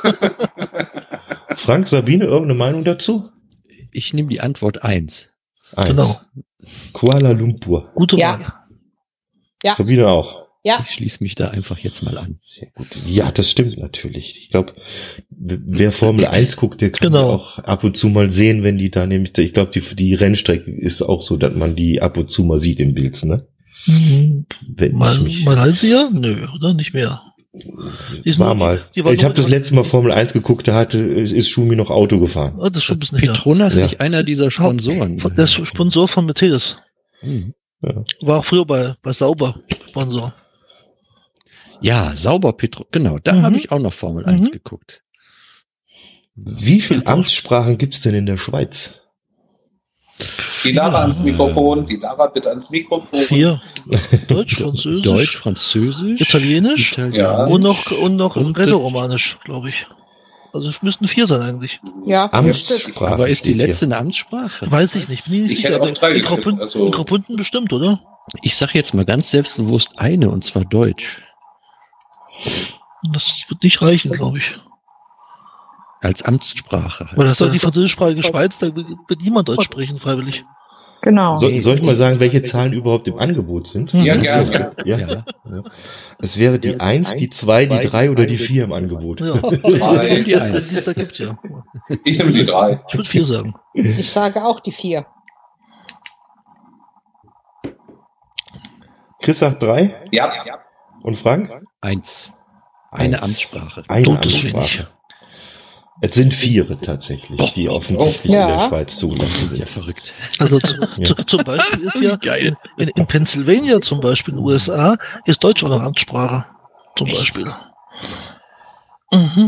[SPEAKER 2] Frank, Sabine, irgendeine Meinung dazu?
[SPEAKER 1] Ich nehme die Antwort 1.
[SPEAKER 2] 1.
[SPEAKER 4] Genau.
[SPEAKER 2] Kuala Lumpur.
[SPEAKER 4] Gute
[SPEAKER 5] Ja.
[SPEAKER 4] Wahl.
[SPEAKER 5] Ja.
[SPEAKER 2] Sabine auch.
[SPEAKER 5] Ja,
[SPEAKER 1] Ich schließe mich da einfach jetzt mal an.
[SPEAKER 2] Sehr gut. Ja, das stimmt natürlich. Ich glaube, wer Formel 1 guckt, der kann
[SPEAKER 4] Genau.
[SPEAKER 2] ja auch ab und zu mal sehen, wenn die da nämlich, ich glaube, die Rennstrecke ist auch so, dass man die ab und zu mal sieht im Bild, ne?
[SPEAKER 4] Mhm.
[SPEAKER 2] Wenn ich mich,
[SPEAKER 4] Malaysia? Nö, oder? Nicht mehr.
[SPEAKER 2] War mal. Ich habe das letzte Mal Formel 1 geguckt, da ist Schumi noch Auto gefahren.
[SPEAKER 4] Oh, das ist schon ein bisschen her.
[SPEAKER 1] Petronas nicht einer dieser Sponsoren.
[SPEAKER 4] Der ist Sponsor von Mercedes.
[SPEAKER 2] Ja.
[SPEAKER 4] War auch früher bei Sauber Sponsor.
[SPEAKER 1] Ja, Sauber genau. Da habe ich auch noch Formel 1 geguckt.
[SPEAKER 2] Wie viele Amtssprachen gibt's denn in der Schweiz?
[SPEAKER 6] Die Lara ans Mikrofon, die Lara bitte ans Mikrofon.
[SPEAKER 4] 4. Deutsch, Französisch, Italienisch.
[SPEAKER 6] Ja.
[SPEAKER 4] Und noch Rätoromanisch, glaube ich. Also es müssten 4 sein eigentlich.
[SPEAKER 5] Ja,
[SPEAKER 2] Amtssprache.
[SPEAKER 1] Aber ist die letzte eine Amtssprache?
[SPEAKER 4] Weiß ich nicht. Bin ich nicht
[SPEAKER 6] Ich
[SPEAKER 4] sicher.
[SPEAKER 6] hätte auf 3 getippt.
[SPEAKER 4] In
[SPEAKER 6] Also,
[SPEAKER 4] Graubünden bestimmt, oder?
[SPEAKER 1] Ich sage jetzt mal ganz selbstbewusst eine, und zwar Deutsch.
[SPEAKER 4] Das wird nicht reichen, glaube ich.
[SPEAKER 1] Als Amtssprache.
[SPEAKER 4] Weil das ist doch die französischsprachige Schweiz, da wird niemand Deutsch sprechen, freiwillig.
[SPEAKER 5] genau.
[SPEAKER 2] Soll ich mal sagen, welche Zahlen überhaupt im Angebot sind?
[SPEAKER 6] ja, gerne.
[SPEAKER 2] Ja. Es wäre die 1, die 2, die 3 oder die 4 im Angebot.
[SPEAKER 4] Ja.
[SPEAKER 1] Die
[SPEAKER 4] Die
[SPEAKER 1] 1.
[SPEAKER 4] es da gibt, ja.
[SPEAKER 6] Ich nehme die 3.
[SPEAKER 4] Ich würde 4 sagen.
[SPEAKER 5] Ich sage auch die 4.
[SPEAKER 2] Chris sagt 3
[SPEAKER 6] Ja.
[SPEAKER 2] und Frank?
[SPEAKER 1] 1. Eine
[SPEAKER 2] 1.
[SPEAKER 1] Amtssprache.
[SPEAKER 2] Eine
[SPEAKER 4] Tut es
[SPEAKER 2] Amtssprache. Es sind 4 tatsächlich, die offensichtlich in der Schweiz zugelassen
[SPEAKER 1] Das ist ja
[SPEAKER 2] sind.
[SPEAKER 1] verrückt.
[SPEAKER 4] Also zum Beispiel ist ja
[SPEAKER 1] Geil.
[SPEAKER 4] in Pennsylvania zum Beispiel, in den USA, ist Deutsch auch noch Amtssprache. Zum Beispiel. Mhm.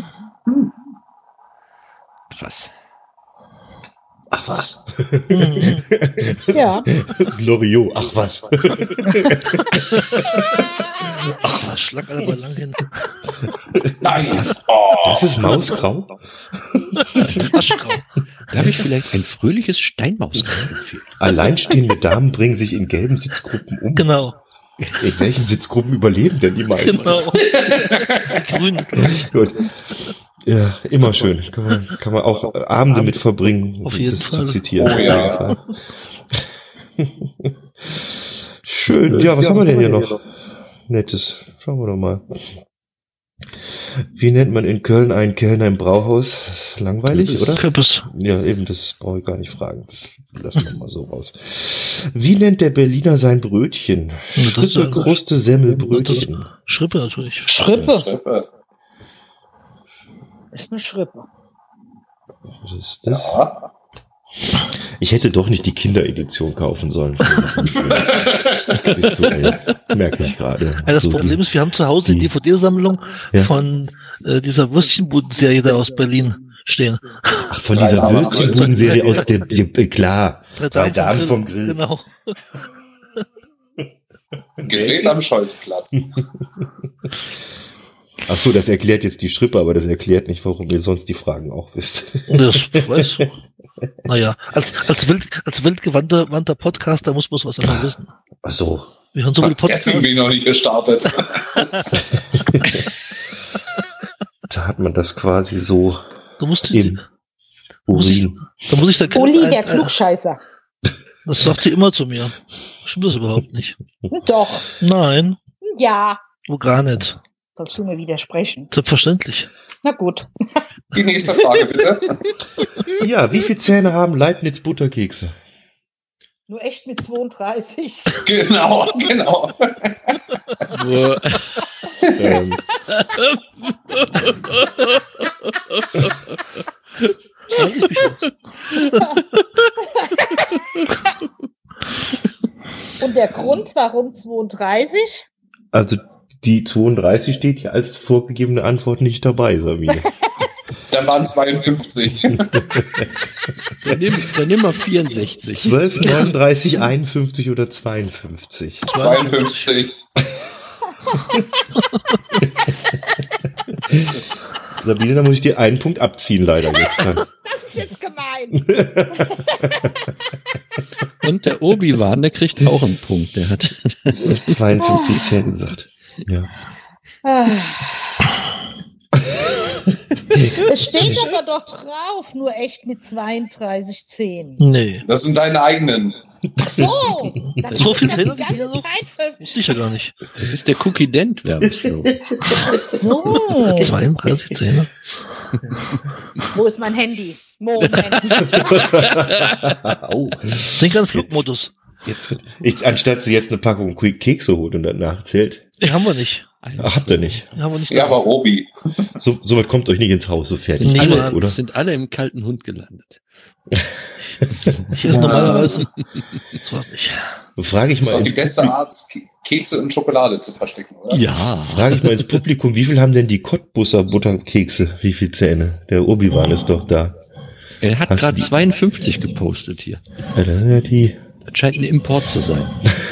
[SPEAKER 1] Krass.
[SPEAKER 2] Ach was?
[SPEAKER 4] Mhm.
[SPEAKER 5] Ja.
[SPEAKER 2] Das ist Loriot. Ach was?
[SPEAKER 4] Ach was, schlag alle mal lang hin.
[SPEAKER 6] Nein.
[SPEAKER 2] Das ist Mausgrau?
[SPEAKER 4] Aschgrau.
[SPEAKER 1] Darf ich vielleicht ein fröhliches Steinmausgrau empfehlen?
[SPEAKER 2] Alleinstehende Damen bringen sich in gelben Sitzgruppen um.
[SPEAKER 4] Genau.
[SPEAKER 2] In welchen Sitzgruppen überleben denn die meisten?
[SPEAKER 4] Genau. Grün.
[SPEAKER 2] Gut. Ja, immer schön. Kann man auch Abende mit verbringen,
[SPEAKER 4] Auf jeden
[SPEAKER 2] das
[SPEAKER 4] Fall.
[SPEAKER 2] zu zitieren.
[SPEAKER 6] Oh ja.
[SPEAKER 2] Schön. Ja, was haben wir denn hier noch? Nettes. Schauen wir doch mal. Wie nennt man in Köln einen Kellner im Brauhaus? Langweilig, oder?
[SPEAKER 4] Kürbis.
[SPEAKER 2] Ja, eben, das brauche ich gar nicht fragen. Das lassen wir mal so raus. Wie nennt der Berliner sein Brötchen? Schrippe, Kruste, Semmel, Brötchen.
[SPEAKER 4] Schrippe natürlich.
[SPEAKER 5] Schrippe. Ist eine Schrippe.
[SPEAKER 2] Was ist das?
[SPEAKER 6] Ja.
[SPEAKER 2] Ich hätte doch nicht die Kinderedition kaufen sollen. Merke ich gerade.
[SPEAKER 4] Ja, das Problem ist, wir haben zu Hause die DVD-Sammlung von dieser Würstchenbuden-Serie da aus Berlin stehen.
[SPEAKER 2] Ach, von dieser Würstchenbuden-Serie aus der, klar. Drei Damen vom Grill.
[SPEAKER 4] Genau.
[SPEAKER 6] Gedreht am Scholzplatz.
[SPEAKER 2] Ach so, das erklärt jetzt die Schrippe, aber das erklärt nicht, warum ihr sonst die Fragen auch wisst.
[SPEAKER 4] Das weiß ich. Naja, als weltgewandter Podcaster muss man was immer wissen.
[SPEAKER 2] Ach so.
[SPEAKER 4] Wir hören so viele Podcasts.
[SPEAKER 6] Deswegen bin ich noch nicht gestartet.
[SPEAKER 2] Da hat man das quasi so
[SPEAKER 4] Du musst
[SPEAKER 2] im Urin.
[SPEAKER 4] Da muss ich der
[SPEAKER 5] Uli, der Klugscheißer.
[SPEAKER 4] Das sagt sie immer zu mir. Stimmt das überhaupt nicht?
[SPEAKER 5] Doch.
[SPEAKER 4] Nein,
[SPEAKER 5] Ja.
[SPEAKER 4] wo gar nicht.
[SPEAKER 5] Sollst du mir widersprechen?
[SPEAKER 4] Selbstverständlich.
[SPEAKER 5] Na gut.
[SPEAKER 6] Die nächste Frage, bitte.
[SPEAKER 2] Ja, wie viele Zähne haben Leibniz-Butterkekse?
[SPEAKER 5] Nur echt mit 32.
[SPEAKER 6] Genau.
[SPEAKER 1] Nur,
[SPEAKER 5] Und der Grund, warum 32?
[SPEAKER 2] Also die 32 steht hier als vorgegebene Antwort nicht dabei, Sabine.
[SPEAKER 6] Dann waren 52.
[SPEAKER 1] dann nimm mal 64.
[SPEAKER 2] 12, 39, 51 oder 52?
[SPEAKER 6] 52.
[SPEAKER 2] Sabine, da muss ich dir einen Punkt abziehen, leider jetzt dann.
[SPEAKER 5] Das ist jetzt gemein.
[SPEAKER 1] Und der Obi-Wan, der kriegt auch einen Punkt. Der hat
[SPEAKER 2] 52 Zähne gesagt. Ja.
[SPEAKER 5] Es steht aber doch drauf, nur echt mit 32 Zähnen.
[SPEAKER 4] Nee.
[SPEAKER 6] Das sind deine eigenen.
[SPEAKER 5] Ach so. Dann
[SPEAKER 4] So
[SPEAKER 5] hab
[SPEAKER 4] viel
[SPEAKER 5] ich das
[SPEAKER 4] Zähne
[SPEAKER 5] die
[SPEAKER 4] hat jeder
[SPEAKER 5] ganze
[SPEAKER 4] noch?
[SPEAKER 5] Zeit
[SPEAKER 4] Wusste ich ja gar nicht.
[SPEAKER 1] das ist der Cookie-Dent-Werbeslogan.
[SPEAKER 5] So.
[SPEAKER 4] 32 Zähne.
[SPEAKER 5] Wo ist mein Handy? Moment.
[SPEAKER 2] Oh.
[SPEAKER 4] Denk an Flugmodus.
[SPEAKER 2] Anstatt sie jetzt eine Packung Kekse holt und danach zählt.
[SPEAKER 4] Die haben wir nicht.
[SPEAKER 2] Ach, habt ihr nicht.
[SPEAKER 4] Haben wir nicht
[SPEAKER 6] Ja, aber Obi.
[SPEAKER 2] So weit kommt euch nicht ins Haus, so fertig.
[SPEAKER 4] Niemand.
[SPEAKER 2] Oder?
[SPEAKER 1] Sind alle im kalten Hund gelandet.
[SPEAKER 4] Ich esse normalerweise. Das war's nicht.
[SPEAKER 2] Frage ich
[SPEAKER 6] Das ist
[SPEAKER 2] mal
[SPEAKER 6] doch die
[SPEAKER 2] ins
[SPEAKER 6] beste
[SPEAKER 2] Publikum,
[SPEAKER 6] Art, Kekse in Schokolade zu verstecken, oder?
[SPEAKER 1] Ja.
[SPEAKER 2] frage ich mal ins Publikum, wie viel haben denn die Cottbusser Butterkekse? Wie viel Zähne? Der Obi-Wan ist doch da.
[SPEAKER 1] Er hat
[SPEAKER 2] Hast
[SPEAKER 1] gerade
[SPEAKER 2] du die-
[SPEAKER 1] 52 gepostet hier.
[SPEAKER 2] Ja, die.
[SPEAKER 1] Das scheint ein Import zu sein.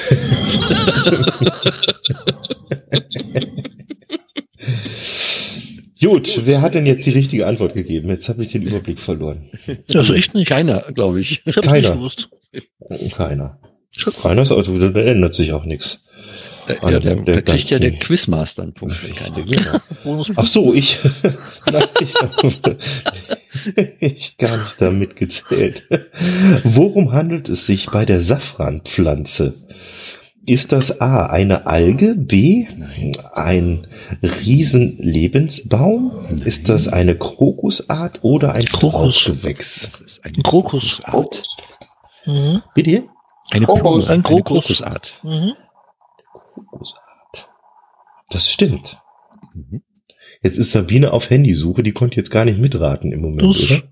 [SPEAKER 2] Gut, wer hat denn jetzt die richtige Antwort gegeben? Jetzt habe ich den Überblick verloren.
[SPEAKER 4] Also echt nicht.
[SPEAKER 1] Keiner, glaube ich.
[SPEAKER 4] Ich hab's
[SPEAKER 2] Keiner.
[SPEAKER 4] nicht gewusst.
[SPEAKER 2] Keiner. Keiner ist Auto, da ändert sich auch nichts.
[SPEAKER 1] Ja, da
[SPEAKER 2] Der
[SPEAKER 1] kriegt ja der
[SPEAKER 2] ganzen-
[SPEAKER 1] Quizmaster einen Punkt. Wenn keiner.
[SPEAKER 4] Bonus.
[SPEAKER 2] Ach so, ich. Nein, ich gar nicht da mitgezählt. Worum handelt es sich bei der Safranpflanze? Ist das A, eine Alge, B, ein Riesenlebensbaum? Ist das eine Krokusart oder ein
[SPEAKER 4] Krokus.
[SPEAKER 2] Strauchgewächs?
[SPEAKER 1] Das ist eine
[SPEAKER 4] Krokus.
[SPEAKER 1] Krokusart.
[SPEAKER 4] Mhm.
[SPEAKER 2] Bitte?
[SPEAKER 1] Eine
[SPEAKER 6] Krokus.
[SPEAKER 1] Blume,
[SPEAKER 4] Ein
[SPEAKER 1] eine
[SPEAKER 4] Krokus.
[SPEAKER 1] Krokusart.
[SPEAKER 4] Mhm.
[SPEAKER 2] Krokusart. Das stimmt.
[SPEAKER 1] Mhm.
[SPEAKER 2] Jetzt ist Sabine auf Handysuche, die konnte jetzt gar nicht mitraten im Moment,
[SPEAKER 4] Das-
[SPEAKER 2] oder?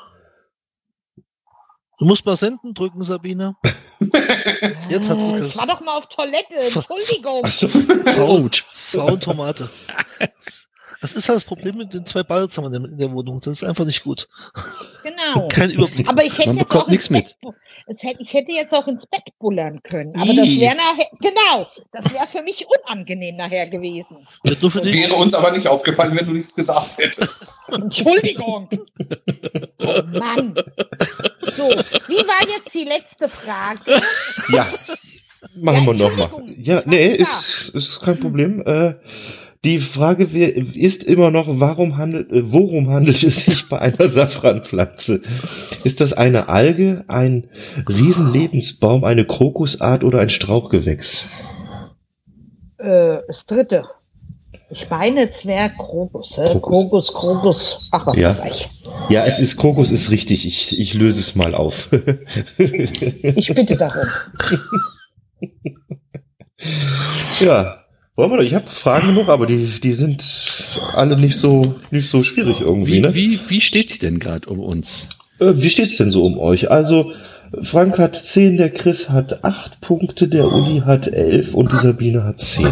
[SPEAKER 4] Du musst mal senden drücken, Sabine. Jetzt hat sie
[SPEAKER 5] Ich war doch mal auf Toilette. Entschuldigung.
[SPEAKER 2] Ach so.
[SPEAKER 1] Out.
[SPEAKER 4] Frauentomate. Das ist halt das Problem mit den 2 Badezimmern in der Wohnung. Das ist einfach nicht gut.
[SPEAKER 5] Genau.
[SPEAKER 4] Kein Überblick.
[SPEAKER 5] Aber ich hätte
[SPEAKER 1] Man
[SPEAKER 5] jetzt
[SPEAKER 1] bekommt
[SPEAKER 5] auch
[SPEAKER 1] nichts mit.
[SPEAKER 5] Ich hätte jetzt auch ins Bett bullern können. Aber das wäre nachher, genau, das wäre für mich unangenehm nachher gewesen.
[SPEAKER 4] Wird nur für dich.
[SPEAKER 6] Wäre uns aber nicht aufgefallen, wenn du nichts gesagt hättest.
[SPEAKER 5] Entschuldigung. Oh Mann. So, wie war jetzt die letzte Frage?
[SPEAKER 2] Ja. Machen wir
[SPEAKER 5] Ja,
[SPEAKER 2] nochmal.
[SPEAKER 5] Entschuldigung.
[SPEAKER 2] Ja, nee,
[SPEAKER 5] Ja.
[SPEAKER 2] ist kein Problem. Die Frage ist immer noch, worum handelt es sich bei einer Safranpflanze? Ist das eine Alge, ein Riesenlebensbaum, eine Krokusart oder ein Strauchgewächs?
[SPEAKER 5] Das dritte. Ich meine, es wäre Krokus. Krokus. Ach, was
[SPEAKER 2] Ja.
[SPEAKER 5] weiß ich.
[SPEAKER 2] Ja, es ist Krokus, ist richtig. Ich löse es mal auf.
[SPEAKER 5] Ich bitte darum.
[SPEAKER 2] Ja. Wollen wir noch? Ich habe Fragen genug, aber die sind alle nicht so schwierig irgendwie, ne?
[SPEAKER 1] Wie steht's denn gerade um uns?
[SPEAKER 2] Wie steht's denn so um euch? Also, Frank hat 10, der Chris hat 8 Punkte, der Uli hat 11 und die Sabine hat 10.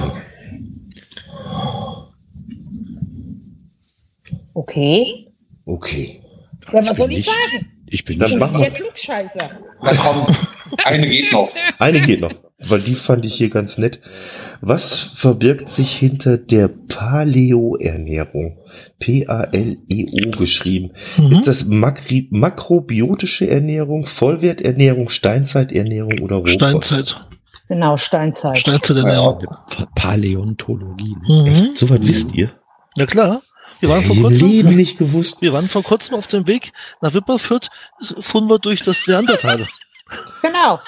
[SPEAKER 5] Okay.
[SPEAKER 2] Okay.
[SPEAKER 5] Ja, was soll
[SPEAKER 1] bin
[SPEAKER 5] ich
[SPEAKER 1] nicht-
[SPEAKER 5] sagen?
[SPEAKER 1] Ich bin
[SPEAKER 2] Dann
[SPEAKER 1] nicht.
[SPEAKER 2] machen
[SPEAKER 5] Das
[SPEAKER 2] wir-
[SPEAKER 5] ist ja Klugscheißer.
[SPEAKER 6] Na komm, eine geht noch.
[SPEAKER 2] Eine geht noch, weil die fand ich hier ganz nett. Was verbirgt sich hinter der Paleo-Ernährung? P-A-L-E-O geschrieben. Ist das makrobiotische Ernährung, Vollwerternährung, Steinzeiternährung oder Rohkost?
[SPEAKER 4] Steinzeit.
[SPEAKER 5] Genau, Steinzeit.
[SPEAKER 4] Steinzeiternährung.
[SPEAKER 1] Paläontologie.
[SPEAKER 4] Mhm.
[SPEAKER 2] Soweit wisst ihr?
[SPEAKER 4] Ja klar. Wir waren vor
[SPEAKER 2] Im Leben
[SPEAKER 4] kurzem,
[SPEAKER 2] nicht gewusst.
[SPEAKER 4] wir waren vor kurzem auf dem Weg nach Wipperfürth, fuhren wir durch das Neandertal.
[SPEAKER 5] Genau.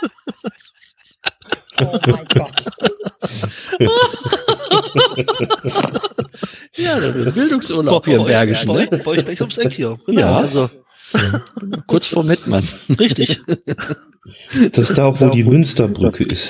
[SPEAKER 5] Oh mein Gott.
[SPEAKER 1] Ja, da wird Bildungsurlaub hier im Bergischen, ne?
[SPEAKER 4] Bei euch gleich ums Eck hier. Genau,
[SPEAKER 1] Ja.
[SPEAKER 4] also
[SPEAKER 1] Kurz vor Mettmann.
[SPEAKER 4] richtig.
[SPEAKER 2] Ist das da auch, wo die Münsterbrücke ist?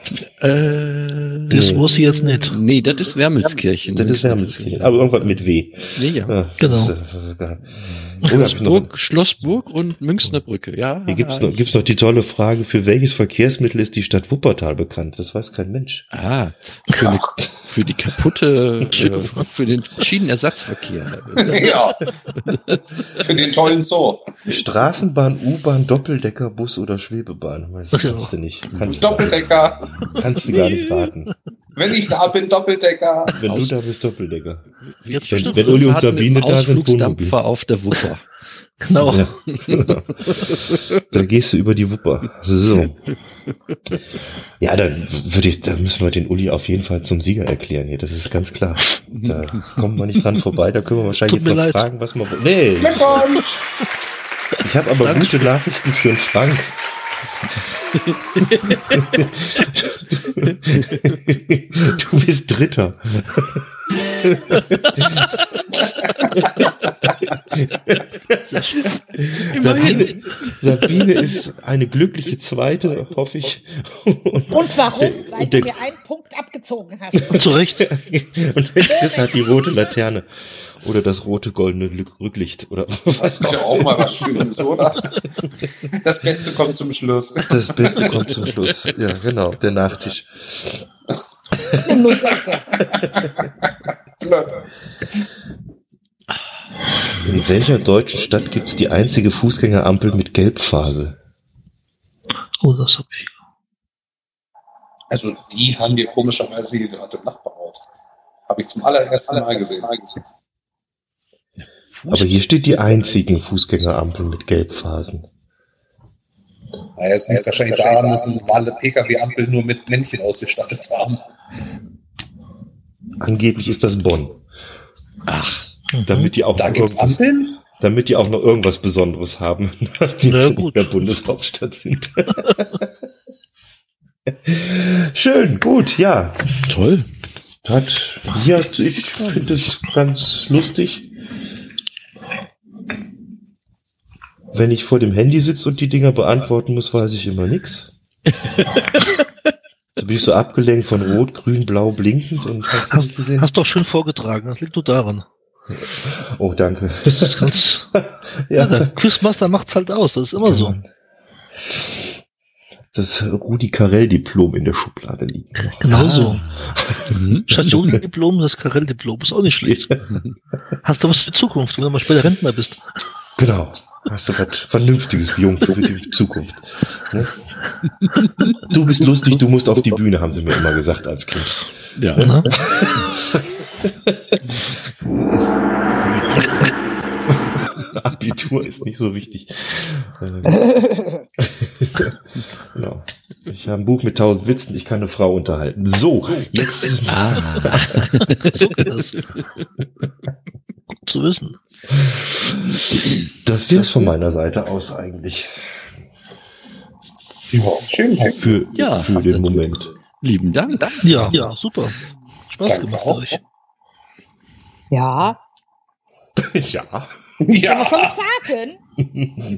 [SPEAKER 4] Das muss sie jetzt nicht.
[SPEAKER 1] Nee, das ist Wermelskirchen.
[SPEAKER 2] Das ist Wermelskirchen. Aber irgendwas mit W.
[SPEAKER 1] Nee, ja.
[SPEAKER 2] Ja,
[SPEAKER 4] Genau.
[SPEAKER 2] das, oh, ja,
[SPEAKER 1] Schlossburg und Münchner Brücke, ja.
[SPEAKER 2] hier gibt's noch die tolle Frage, für welches Verkehrsmittel ist die Stadt Wuppertal bekannt? Das weiß kein Mensch.
[SPEAKER 1] Für die kaputte, für den Schienenersatzverkehr.
[SPEAKER 6] Ja. Für den tollen Zoo.
[SPEAKER 2] Straßenbahn, U-Bahn, Doppeldecker, Bus oder Schwebebahn? Das kannst du nicht.
[SPEAKER 6] Doppeldecker.
[SPEAKER 2] Kannst du gar nicht raten.
[SPEAKER 6] Wenn ich da bin, Doppeldecker.
[SPEAKER 2] Wenn du da bist, Doppeldecker.
[SPEAKER 4] Jetzt
[SPEAKER 1] Wenn-
[SPEAKER 4] bestimmt
[SPEAKER 2] wenn Uli und
[SPEAKER 1] Fahrt mit
[SPEAKER 2] Sabine
[SPEAKER 1] dem
[SPEAKER 2] da sind,
[SPEAKER 1] Ausflugsdampfer auf der Wupper.
[SPEAKER 4] Genau.
[SPEAKER 2] Ja. Da gehst du über die Wupper. So. Ja, dann müssen wir den Uli auf jeden Fall zum Sieger erklären hier. Das ist ganz klar. Da kommen wir nicht dran vorbei. Da können wir wahrscheinlich
[SPEAKER 4] Tut
[SPEAKER 2] jetzt
[SPEAKER 4] mir
[SPEAKER 2] noch
[SPEAKER 4] leid.
[SPEAKER 2] fragen, was wir wollen. Nee,
[SPEAKER 6] Glückwunsch.
[SPEAKER 2] ich habe aber
[SPEAKER 4] Danke.
[SPEAKER 2] gute Nachrichten für den Frank. Du bist Dritter. Sabine ist eine glückliche Zweite, hoffe ich.
[SPEAKER 5] Und warum? Weil du mir einen Punkt abgezogen hast.
[SPEAKER 4] Zu Recht.
[SPEAKER 2] Und der Chris hat die rote Laterne. Oder das rote goldene Rücklicht. Oder was
[SPEAKER 6] Das ist ja auch mal was Schönes, oder? Das Beste kommt zum Schluss.
[SPEAKER 2] Das Beste kommt zum Schluss. Ja, genau, der Nachtisch.
[SPEAKER 5] Eine Nussecke.
[SPEAKER 2] In welcher deutschen Stadt gibt es die einzige Fußgängerampel mit Gelbphase?
[SPEAKER 4] Oh, das hab ich.
[SPEAKER 6] Also die haben wir komischerweise hier gerade im Nachbarort. Habe ich zum allerersten Mal gesehen.
[SPEAKER 2] Aber hier steht die einzigen Fußgängerampeln mit Gelbphasen.
[SPEAKER 6] Naja, es liegt wahrscheinlich daran, dass sie normale Pkw-Ampel nur mit Männchen ausgestattet haben.
[SPEAKER 2] Angeblich ist das Bonn.
[SPEAKER 1] Ach,
[SPEAKER 2] Damit die auch
[SPEAKER 6] Da
[SPEAKER 2] noch
[SPEAKER 6] gibt's Ampeln?
[SPEAKER 2] damit die auch noch irgendwas Besonderes haben, nachdem
[SPEAKER 4] Na
[SPEAKER 2] sie in
[SPEAKER 4] gut.
[SPEAKER 2] der Bundeshauptstadt sind. Schön, gut, ja.
[SPEAKER 1] toll.
[SPEAKER 2] Ich finde es ganz lustig. Wenn ich vor dem Handy sitze und die Dinger beantworten muss, weiß ich immer nix. Da bin ich so abgelenkt von Rot, Grün, Blau, blinkend und hast du nicht gesehen?
[SPEAKER 4] Hast doch schön vorgetragen, das liegt nur daran.
[SPEAKER 2] Oh, danke.
[SPEAKER 4] Das ist ganz, ja, der Quizmaster macht's halt aus, das ist immer so.
[SPEAKER 2] Das Rudi Carell-Diplom in der Schublade liegt noch.
[SPEAKER 4] Genau so.
[SPEAKER 1] Mhm.
[SPEAKER 4] Stationsdiplom, das Karell-Diplom ist auch nicht schlecht. Hast du was für die Zukunft, wenn du mal später Rentner bist?
[SPEAKER 2] Genau. Hast du was Vernünftiges, Jung, für die Zukunft. Ne? Du bist lustig, du musst auf die Bühne, haben sie mir immer gesagt als Kind.
[SPEAKER 1] Ja.
[SPEAKER 4] Ja.
[SPEAKER 2] Abitur ist nicht so wichtig. Genau. Ich habe ein Buch mit 1000 Witzen, ich kann eine Frau unterhalten. So, jetzt.
[SPEAKER 4] So geht das. Gut zu wissen.
[SPEAKER 2] Das wär's von meiner Seite aus eigentlich.
[SPEAKER 6] Ja, schön.
[SPEAKER 2] Für den Moment.
[SPEAKER 1] Lieben Dank.
[SPEAKER 4] Ja, super. Spaß
[SPEAKER 6] Danke
[SPEAKER 4] gemacht
[SPEAKER 6] auch.
[SPEAKER 4] euch.
[SPEAKER 5] Ja.
[SPEAKER 2] Ja.
[SPEAKER 5] Ja, was soll ich sagen?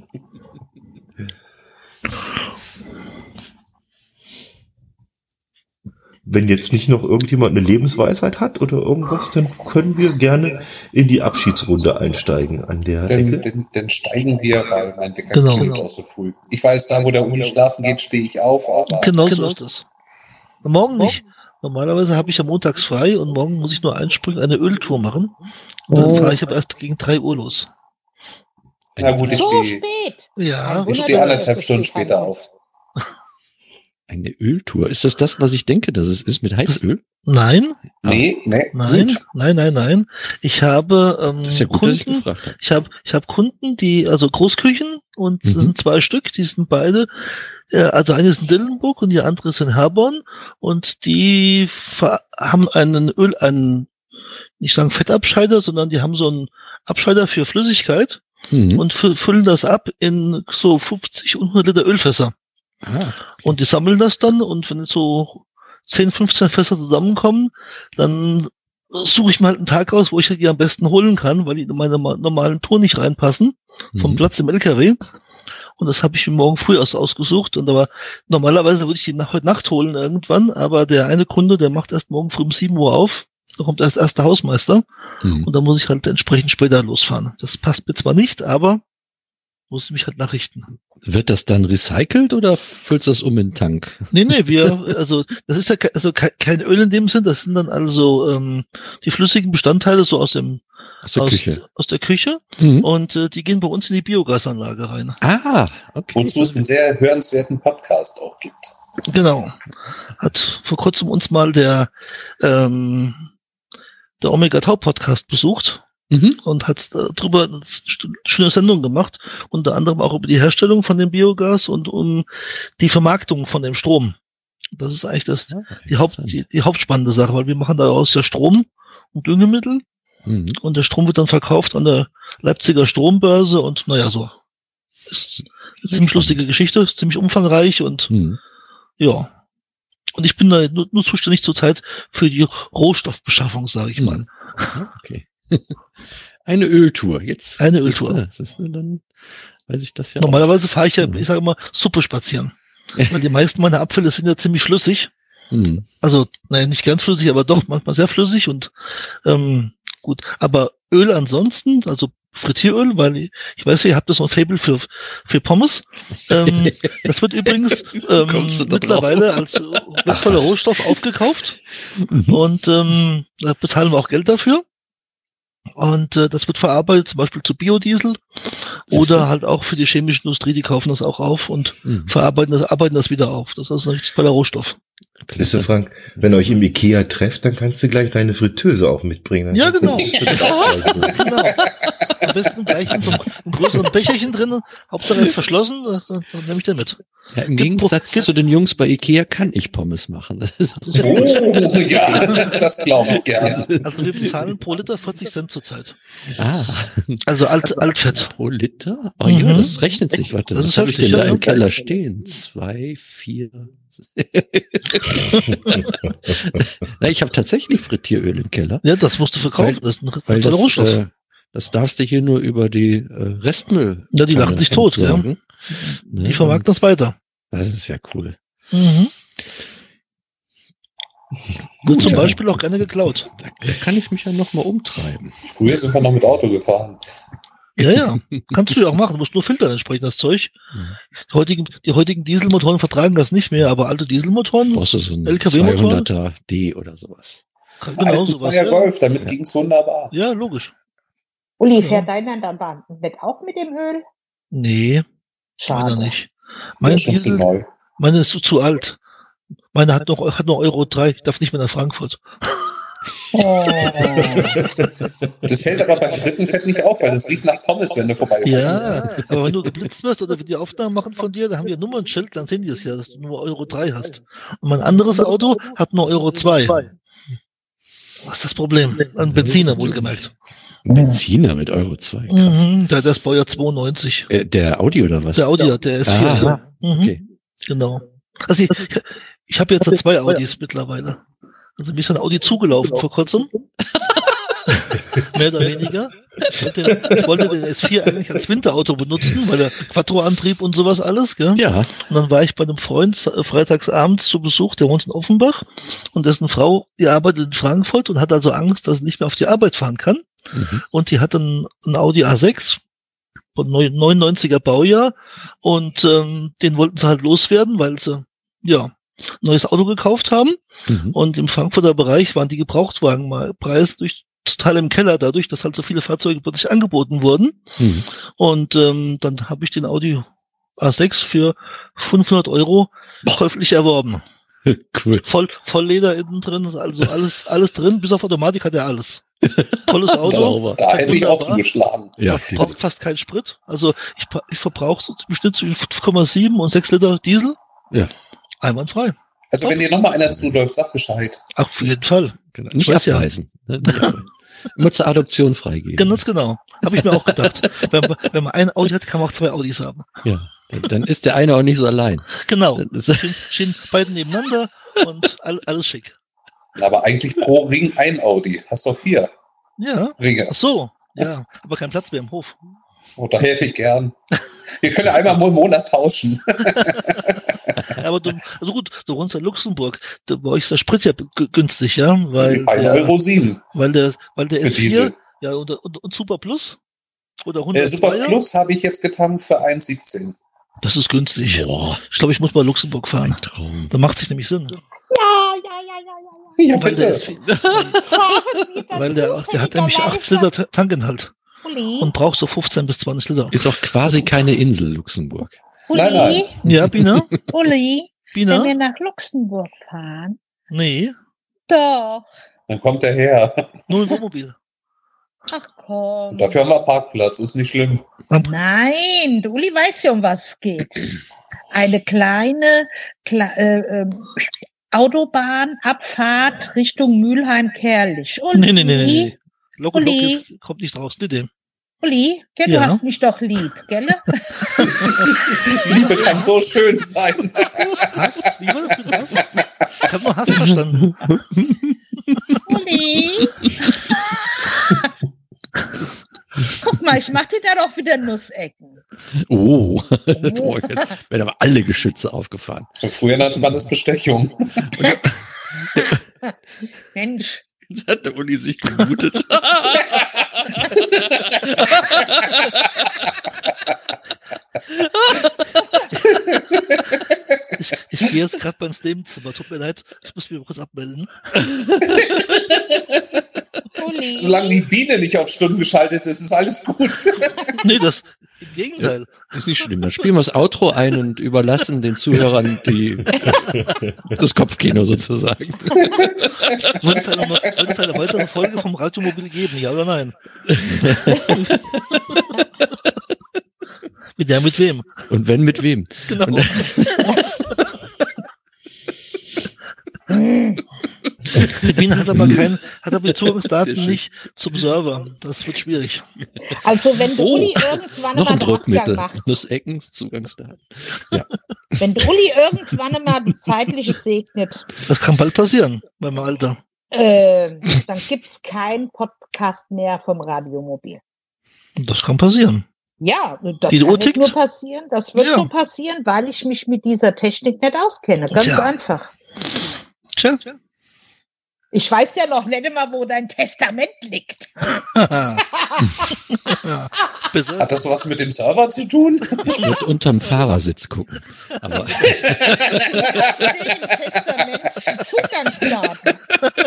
[SPEAKER 2] Wenn jetzt nicht noch irgendjemand eine Lebensweisheit hat oder irgendwas, dann können wir gerne in die Abschiedsrunde einsteigen an der Ecke.
[SPEAKER 6] Dann steigen wir, weil mein Wecker
[SPEAKER 4] Genau.
[SPEAKER 6] klingelt auch so früh. Ich weiß, da wo der Uli schlafen geht, stehe ich auf, aber
[SPEAKER 4] Genau so ist das. Morgen nicht. Normalerweise habe ich ja montags frei und morgen muss ich nur einspringen, eine Öltour machen. Und dann fahre ich aber erst gegen 3 Uhr los.
[SPEAKER 6] na gut, ich
[SPEAKER 5] So
[SPEAKER 6] stehe
[SPEAKER 5] spät.
[SPEAKER 4] Ja,
[SPEAKER 6] ich stehe 1,5 Stunden später auf.
[SPEAKER 1] Eine Öltour. Ist das, was ich denke, dass es ist mit Heizöl?
[SPEAKER 4] nein,
[SPEAKER 6] Nee.
[SPEAKER 4] nein. Ich habe
[SPEAKER 1] Das ist ja gut, dass ich
[SPEAKER 4] Kunden,
[SPEAKER 1] gefragt habe.
[SPEAKER 4] ich habe Kunden, die, also Großküchen, und es
[SPEAKER 1] Mhm.
[SPEAKER 4] sind 2 Stück, die sind beide, also eine ist in Dillenburg und die andere ist in Herborn, und die haben nicht sagen Fettabscheider, sondern die haben so einen Abscheider für Flüssigkeit
[SPEAKER 1] Mhm.
[SPEAKER 4] und füllen das ab in so 50 und 100 Liter Ölfässer.
[SPEAKER 1] Ah,
[SPEAKER 4] Und die sammeln das dann, und wenn jetzt so 10, 15 Fässer zusammenkommen, dann suche ich mir halt einen Tag aus, wo ich die am besten holen kann, weil die in meine normalen Tour nicht reinpassen, vom
[SPEAKER 1] Mhm.
[SPEAKER 4] Platz im LKW. Und das habe ich mir morgen früh ausgesucht. Und aber normalerweise würde ich die heute Nacht holen irgendwann, aber der eine Kunde, der macht erst morgen früh um 7 Uhr auf. Da kommt erst der Hausmeister.
[SPEAKER 1] Mhm.
[SPEAKER 4] Und da muss ich halt entsprechend später losfahren. Das passt mir zwar nicht, aber muss ich mich halt nachrichten.
[SPEAKER 1] Wird das dann recycelt oder füllst du das um in den Tank?
[SPEAKER 4] Nee, also das ist ja kein Öl in dem Sinn, das sind dann also die flüssigen Bestandteile so aus der
[SPEAKER 1] Küche.
[SPEAKER 4] Aus der Küche,
[SPEAKER 1] Mhm.
[SPEAKER 4] und die gehen bei uns in die Biogasanlage rein.
[SPEAKER 1] Ah, okay.
[SPEAKER 6] Und wo es einen sehr hörenswerten Podcast auch gibt.
[SPEAKER 4] Genau. Hat vor kurzem uns mal der Omega Tau Podcast besucht
[SPEAKER 1] Mhm.
[SPEAKER 4] und hat darüber eine schöne Sendung gemacht, unter anderem auch über die Herstellung von dem Biogas und um die Vermarktung von dem Strom. Das ist eigentlich die hauptspannende Sache, weil wir machen daraus ja Strom und Düngemittel,
[SPEAKER 1] Mhm.
[SPEAKER 4] und der Strom wird dann verkauft an der Leipziger Strombörse, und naja, so. Ist eine ziemlich lustige Geschichte, ist ziemlich umfangreich, und
[SPEAKER 1] Mhm.
[SPEAKER 4] ja. Und ich bin da nur zuständig zurzeit für die Rohstoffbeschaffung, sage ich mal.
[SPEAKER 1] Okay. Eine Öltour. Jetzt.
[SPEAKER 4] Eine Öltour.
[SPEAKER 1] Das ist dann weiß ich das ja.
[SPEAKER 4] Normalerweise fahre ich ja,
[SPEAKER 1] Mhm.
[SPEAKER 4] ich sage immer, Suppe spazieren. Weil die meisten meiner Abfälle sind ja ziemlich flüssig.
[SPEAKER 1] Mhm.
[SPEAKER 4] Also, naja, nicht ganz flüssig, aber doch manchmal sehr flüssig und gut. Aber Öl ansonsten, also Frittieröl, weil ich weiß ja, ihr habt das so ein Faible für Pommes. Das wird übrigens
[SPEAKER 1] Kommst du da
[SPEAKER 4] mittlerweile
[SPEAKER 1] drauf?
[SPEAKER 4] als wertvoller Rohstoff aufgekauft
[SPEAKER 1] Mhm.
[SPEAKER 4] und da bezahlen wir auch Geld dafür. Und das wird verarbeitet, zum Beispiel zu Biodiesel oder halt auch für die chemische Industrie, die kaufen das auch auf und
[SPEAKER 1] Mhm.
[SPEAKER 4] arbeiten das wieder auf. Das ist ein richtig toller Rohstoff.
[SPEAKER 2] Weißt du, Frank, wenn ihr euch im Ikea trefft, dann kannst du gleich deine Fritteuse auch mitbringen. Dann
[SPEAKER 4] Ja,
[SPEAKER 2] kannst du-
[SPEAKER 4] Genau. Am besten gleich in so einem größeren Becherchen drin. Hauptsache ist verschlossen, dann nehme ich den mit.
[SPEAKER 1] Ja, im Gegensatz zu den Jungs bei Ikea kann ich Pommes machen. Das ist
[SPEAKER 6] Oh, ja, das glaube ich gerne.
[SPEAKER 4] Also wir bezahlen pro Liter 40 Cent zurzeit.
[SPEAKER 1] Also
[SPEAKER 4] Altfett.
[SPEAKER 1] pro Liter? Oh ja,
[SPEAKER 4] Mhm.
[SPEAKER 1] das rechnet sich. Warte,
[SPEAKER 4] Das
[SPEAKER 1] was
[SPEAKER 4] ist
[SPEAKER 1] habe ich denn
[SPEAKER 4] heftig,
[SPEAKER 1] da
[SPEAKER 4] ja.
[SPEAKER 1] im Keller stehen? 2, 4. Na, ich habe tatsächlich Frittieröl im Keller.
[SPEAKER 4] Ja, das musst du verkaufen. Das ist ein
[SPEAKER 1] Weil
[SPEAKER 4] toller Rohstoff.
[SPEAKER 1] das darfst du hier nur über die Restmüll.
[SPEAKER 4] Ja, die lachen sich tot, ja.
[SPEAKER 1] Ne,
[SPEAKER 4] Die vermarkten das weiter.
[SPEAKER 1] Das ist ja cool.
[SPEAKER 4] Mhm. Wird zum
[SPEAKER 1] ja.
[SPEAKER 4] Beispiel auch gerne geklaut.
[SPEAKER 1] Da kann ich mich ja noch mal umtreiben.
[SPEAKER 6] Früher sind wir noch mit Auto gefahren.
[SPEAKER 4] Ja. Kannst du ja auch machen. Du musst nur filtern entsprechend das Zeug.
[SPEAKER 1] Mhm.
[SPEAKER 4] Die heutigen Dieselmotoren vertragen das nicht mehr, aber alte Dieselmotoren,
[SPEAKER 1] Brauchst du so einen
[SPEAKER 4] LKW-Motor?
[SPEAKER 1] 200er D oder sowas.
[SPEAKER 4] genau
[SPEAKER 6] Alten
[SPEAKER 4] sowas.
[SPEAKER 6] Steyr
[SPEAKER 4] Ja.
[SPEAKER 6] Golf, damit ging's wunderbar.
[SPEAKER 4] Ja, logisch.
[SPEAKER 5] Uli,
[SPEAKER 4] Ja.
[SPEAKER 5] fährt deiner dann nicht auch mit dem Öl?
[SPEAKER 4] Nee, meiner
[SPEAKER 5] Schade.
[SPEAKER 4] nicht. Mein
[SPEAKER 6] Das ist schon zu
[SPEAKER 4] Diesel,
[SPEAKER 6] neu.
[SPEAKER 4] meine ist zu alt. Meine hat noch Euro 3, ich darf nicht mehr nach Frankfurt.
[SPEAKER 5] Oh.
[SPEAKER 6] Das fällt aber bei Frittenfett nicht auf, weil das riecht nach Pommes, wenn du vorbeifährst.
[SPEAKER 4] Ja, aber wenn du geblitzt wirst oder wir die Aufnahmen machen von dir, da haben wir ein Nummernschild, dann sehen die es ja, dass du nur Euro 3 hast. Und mein anderes Auto hat nur Euro 2. Was ist das Problem? Ein Benziner wohlgemerkt.
[SPEAKER 1] Benziner mit Euro 2, krass.
[SPEAKER 4] Mhm, der ist Baujahr 92.
[SPEAKER 1] Der Audi oder was?
[SPEAKER 4] Der Audi, der S4.
[SPEAKER 1] Ah,
[SPEAKER 4] Ja. Mhm,
[SPEAKER 1] okay.
[SPEAKER 4] Genau. Also ich habe jetzt 2 Audis mittlerweile. Also mir ist ein Audi zugelaufen vor kurzem. Mehr oder weniger. Ich wollte den S4 eigentlich als Winterauto benutzen, weil der Quattro-Antrieb und sowas alles, gell?
[SPEAKER 1] Ja,
[SPEAKER 4] Und dann war ich bei einem Freund freitags abends zu Besuch, der wohnt in Offenbach und dessen Frau, die arbeitet in Frankfurt und hat also Angst, dass sie nicht mehr auf die Arbeit fahren kann.
[SPEAKER 1] mhm.
[SPEAKER 4] Und die hat einen Audi A6 von 99er Baujahr und den wollten sie halt loswerden, weil sie ein neues Auto gekauft haben.
[SPEAKER 1] Mhm.
[SPEAKER 4] Und im Frankfurter Bereich waren die Gebrauchtwagenpreise total im Keller, dadurch, dass halt so viele Fahrzeuge plötzlich angeboten wurden.
[SPEAKER 1] Mhm.
[SPEAKER 4] Und dann habe ich den Audi A6 für 500 Euro käuflich erworben.
[SPEAKER 1] Cool.
[SPEAKER 4] Voll Leder innen drin, also alles drin, bis auf Automatik hat er alles. Tolles Auto.
[SPEAKER 1] Sauber.
[SPEAKER 6] Da hätte ich auch
[SPEAKER 4] Wunderbar.
[SPEAKER 6] zugeschlagen.
[SPEAKER 1] Ja,
[SPEAKER 4] Braucht fast keinen Sprit. Also ich verbrauche so im Schnitt zwischen 5,7 und 6 Liter Diesel.
[SPEAKER 1] Ja.
[SPEAKER 4] Einwandfrei.
[SPEAKER 6] Also wenn dir nochmal einer zuläuft, sag Bescheid.
[SPEAKER 4] Auf jeden Fall.
[SPEAKER 1] genau. Nicht
[SPEAKER 4] weiß ja.
[SPEAKER 1] abweisen. Ne? Nicht abweisen. Immer zur Adoption freigeben.
[SPEAKER 4] Ganz genau. Habe ich mir auch gedacht. wenn man ein Audi hat, kann man auch 2 Audis haben.
[SPEAKER 1] Ja. Dann ist der eine auch nicht so allein.
[SPEAKER 4] Genau.
[SPEAKER 1] Das ist-
[SPEAKER 4] Stehen beide nebeneinander und alles schick.
[SPEAKER 6] Aber eigentlich pro Ring ein Audi. Hast doch 4
[SPEAKER 4] Ja.
[SPEAKER 6] Ringe.
[SPEAKER 4] Ach so. Ja. Aber kein Platz mehr im Hof.
[SPEAKER 6] Und da helfe ich gern. Wir können ja einmal im Monat tauschen.
[SPEAKER 4] Aber also gut, du wohnst in Luxemburg. Da bei euch ist der Sprit ja günstig, ja? Weil
[SPEAKER 6] 1,07 €
[SPEAKER 4] weil der
[SPEAKER 6] für
[SPEAKER 4] S4,
[SPEAKER 6] Diesel.
[SPEAKER 4] ja, und Super Plus oder 102er,
[SPEAKER 6] Super Plus habe ich jetzt getankt für 1,17 €.
[SPEAKER 4] das ist günstig.
[SPEAKER 1] Boah,
[SPEAKER 4] Ich glaube, ich muss mal Luxemburg fahren.
[SPEAKER 1] ein Traum.
[SPEAKER 4] Da macht sich nämlich Sinn.
[SPEAKER 6] Ja,
[SPEAKER 4] Weil der,
[SPEAKER 6] bitte.
[SPEAKER 4] ist, weil der hat nämlich 8 Liter Tankinhalt
[SPEAKER 5] Uli,
[SPEAKER 4] und braucht so 15 bis 20 Liter.
[SPEAKER 1] Ist auch quasi keine Insel, Luxemburg.
[SPEAKER 6] Nein, nein.
[SPEAKER 4] Ja, Bina?
[SPEAKER 5] Uli, wenn
[SPEAKER 4] Bina?
[SPEAKER 5] wir nach Luxemburg fahren.
[SPEAKER 4] Nee,
[SPEAKER 5] Doch.
[SPEAKER 6] Dann kommt er her.
[SPEAKER 4] nur ein Wohnmobil.
[SPEAKER 5] Ach komm.
[SPEAKER 6] Dafür haben wir Parkplatz, ist nicht schlimm.
[SPEAKER 5] Nein, der Uli weiß ja, um was es geht. Eine kleine Autobahnabfahrt Richtung Mülheim-Kerlich.
[SPEAKER 4] Nee. Loco
[SPEAKER 5] Uli.
[SPEAKER 4] kommt nicht raus. Nee.
[SPEAKER 5] Uli, gell,
[SPEAKER 4] Ja.
[SPEAKER 5] du hast mich doch lieb, gell?
[SPEAKER 6] Liebe kann so schön sein.
[SPEAKER 4] Hass? Wie war das mit Hass? Ich habe nur Hass verstanden.
[SPEAKER 5] Uli! Guck mal, ich mach dir da doch wieder Nussecken.
[SPEAKER 1] Oh, boah, jetzt werden aber alle Geschütze aufgefahren.
[SPEAKER 6] Und früher nannte man das Bestechung.
[SPEAKER 5] Mensch.
[SPEAKER 1] Jetzt hat der Uli sich gemutet.
[SPEAKER 4] Ich gehe jetzt gerade mal ins Nebenzimmer. Tut mir leid, ich muss mich mal kurz abmelden.
[SPEAKER 5] Uli.
[SPEAKER 6] Solange die Biene nicht auf Stunden geschaltet ist, ist alles gut.
[SPEAKER 4] Nee, das im Gegenteil.
[SPEAKER 1] Ist nicht schlimm. Dann spielen wir das Outro ein und überlassen den Zuhörern das Kopfkino sozusagen.
[SPEAKER 4] Wird es eine weitere Folge vom Radiomobil geben, ja oder nein? Ja, mit wem?
[SPEAKER 1] Und wenn, mit wem?
[SPEAKER 4] Genau.
[SPEAKER 1] Und,
[SPEAKER 4] Die Biene hat aber die Zugangsdaten nicht zum Server. Das wird schwierig.
[SPEAKER 5] Also wenn du
[SPEAKER 1] Oh,
[SPEAKER 5] Uli irgendwann
[SPEAKER 1] noch
[SPEAKER 5] mal
[SPEAKER 1] ein Druckmittel.
[SPEAKER 5] macht,
[SPEAKER 1] Nussecken, Zugangsdaten.
[SPEAKER 5] wenn du Uli irgendwann mal das Zeitliche segnet,
[SPEAKER 4] Das kann bald passieren, beim Alter.
[SPEAKER 5] dann gibt's keinen Podcast mehr vom Radiomobil.
[SPEAKER 4] Das kann passieren.
[SPEAKER 5] Ja, das
[SPEAKER 4] Die
[SPEAKER 5] kann
[SPEAKER 4] Uhr
[SPEAKER 5] nicht
[SPEAKER 4] tickt?
[SPEAKER 5] nur passieren. Das wird
[SPEAKER 4] Ja.
[SPEAKER 5] so passieren, weil ich mich mit dieser Technik nicht auskenne. Ganz
[SPEAKER 4] Tja.
[SPEAKER 5] einfach.
[SPEAKER 4] Tja.
[SPEAKER 5] Ich weiß ja noch nicht immer, wo dein Testament liegt.
[SPEAKER 4] Besser.
[SPEAKER 6] Hat das was mit dem Server zu tun?
[SPEAKER 1] Ich würde unterm Fahrersitz gucken. Aber
[SPEAKER 5] Testament, Zugangsdaten.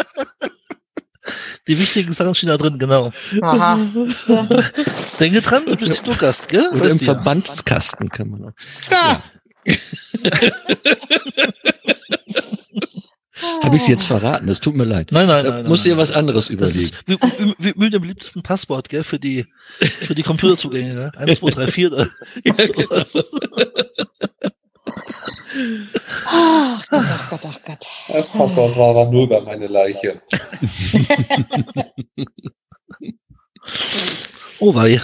[SPEAKER 4] Die wichtigen Sachen stehen da drin, genau.
[SPEAKER 5] Aha.
[SPEAKER 4] Denke dran, du bist nur Gast, gell?
[SPEAKER 1] oder im
[SPEAKER 4] Weißt du ja.
[SPEAKER 1] Verbandskasten kann man auch.
[SPEAKER 5] Ja.
[SPEAKER 1] Habe ich es jetzt verraten? Das tut mir leid.
[SPEAKER 4] Nein.
[SPEAKER 1] Da musst du dir was anderes
[SPEAKER 4] Das
[SPEAKER 1] überlegen.
[SPEAKER 4] ist wie mit dem beliebtesten Passwort, gell, für die Computerzugänge, ne? 1, 2, 3, 4.
[SPEAKER 1] Ja, genau.
[SPEAKER 5] Ach Gott, ach Gott.
[SPEAKER 6] Das Passwort war aber nur über meine Leiche.
[SPEAKER 4] Oh wei.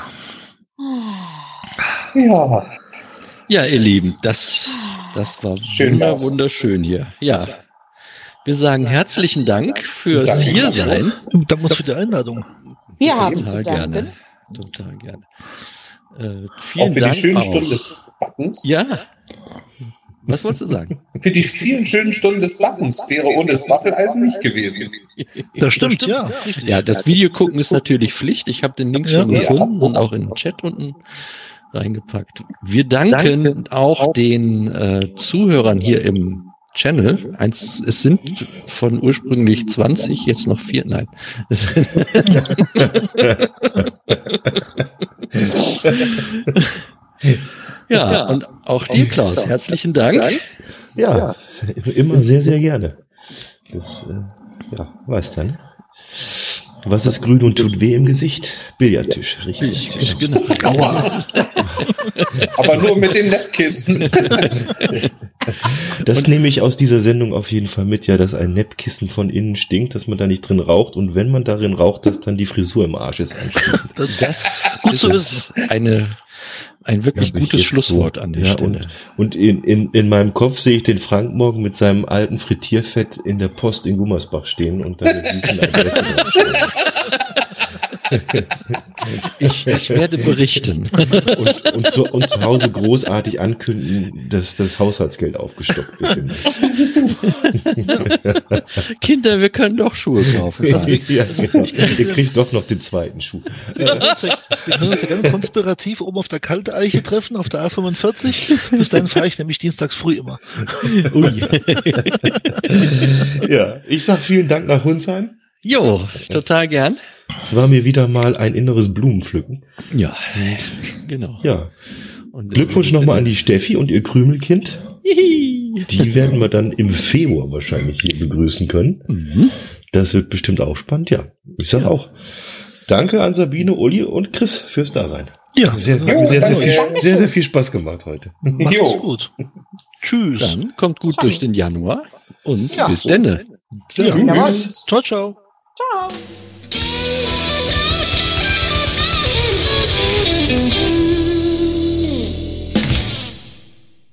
[SPEAKER 6] Ja.
[SPEAKER 1] Ja, ihr Lieben, das war
[SPEAKER 6] Schön war's.
[SPEAKER 1] wunderschön hier. Ja. Wir sagen herzlichen Dank fürs
[SPEAKER 6] Danke.
[SPEAKER 1] Hiersein.
[SPEAKER 4] Danke uns für die Einladung.
[SPEAKER 5] Wir haben zu
[SPEAKER 1] Total
[SPEAKER 5] danken.
[SPEAKER 1] gerne. Total gerne.
[SPEAKER 6] Auch
[SPEAKER 1] Vielen
[SPEAKER 6] für
[SPEAKER 1] Dank
[SPEAKER 6] die schönen
[SPEAKER 1] auch.
[SPEAKER 6] Stunden des Backens.
[SPEAKER 1] Ja. Was wolltest du sagen?
[SPEAKER 6] Für die vielen schönen Stunden des Backens wäre ohne das Waffeleisen nicht gewesen.
[SPEAKER 4] Das stimmt, ja. Richtig.
[SPEAKER 1] Ja, das Video gucken ist natürlich Pflicht. Ich habe den Link schon
[SPEAKER 4] Ja.
[SPEAKER 1] gefunden und auch in den Chat unten reingepackt. Wir danken auch den Zuhörern hier im Channel. Es sind von ursprünglich 20, jetzt noch 4. Nein. Ja, und auch dir, Klaus, herzlichen Dank.
[SPEAKER 2] Ja, immer sehr, sehr gerne. Das, weißt du, ne? Was ist grün und tut weh im Gesicht? Billardtisch, richtig.
[SPEAKER 1] Genau.
[SPEAKER 6] Aber nur mit dem Neppkissen.
[SPEAKER 2] Das nehme ich aus dieser Sendung auf jeden Fall mit, ja, dass ein Neppkissen von innen stinkt, dass man da nicht drin raucht und wenn man darin raucht, dass dann die Frisur im Arsch ist anschließend.
[SPEAKER 1] Das
[SPEAKER 4] Gut zu
[SPEAKER 1] ist ein wirklich
[SPEAKER 2] Hab ich
[SPEAKER 1] gutes
[SPEAKER 2] jetzt
[SPEAKER 1] Schlusswort
[SPEAKER 2] so.
[SPEAKER 1] an der
[SPEAKER 2] Ja,
[SPEAKER 1] Stelle.
[SPEAKER 2] Und in meinem Kopf sehe ich den Frank morgen mit seinem alten Frittierfett in der Post in Gummersbach stehen und dann süßen Adresse draufstehen.
[SPEAKER 1] Ich werde berichten.
[SPEAKER 2] Und zu Hause großartig ankündigen, dass das Haushaltsgeld aufgestockt wird.
[SPEAKER 1] Kinder, wir können doch Schuhe kaufen.
[SPEAKER 2] Ja, genau. Ihr kriegt doch noch den zweiten Schuh.
[SPEAKER 4] Wir können uns ja gerne konspirativ oben auf der Kalteiche treffen, auf der A45. Bis dahin fahre ich nämlich dienstags früh immer.
[SPEAKER 1] Ui.
[SPEAKER 2] Ja, ich sag vielen Dank nach Hunsheim.
[SPEAKER 1] Jo, total gern.
[SPEAKER 2] Es war mir wieder mal ein inneres Blumenpflücken.
[SPEAKER 1] Ja, genau.
[SPEAKER 2] Ja.
[SPEAKER 1] Und
[SPEAKER 2] Glückwunsch nochmal an die Steffi und ihr Krümelkind. Die werden wir dann im Februar wahrscheinlich hier begrüßen können.
[SPEAKER 1] Mhm.
[SPEAKER 2] Das wird bestimmt auch spannend, ja. Ich sag auch. Danke an Sabine, Uli und Chris fürs Dasein.
[SPEAKER 4] Ja,
[SPEAKER 2] Hat mir sehr viel Spaß gemacht heute.
[SPEAKER 4] macht's
[SPEAKER 6] Jo.
[SPEAKER 4] gut. Tschüss.
[SPEAKER 1] Dann kommt gut durch den Januar und bis denne.
[SPEAKER 2] Servus.
[SPEAKER 5] Jawohl.
[SPEAKER 4] Ciao, ciao.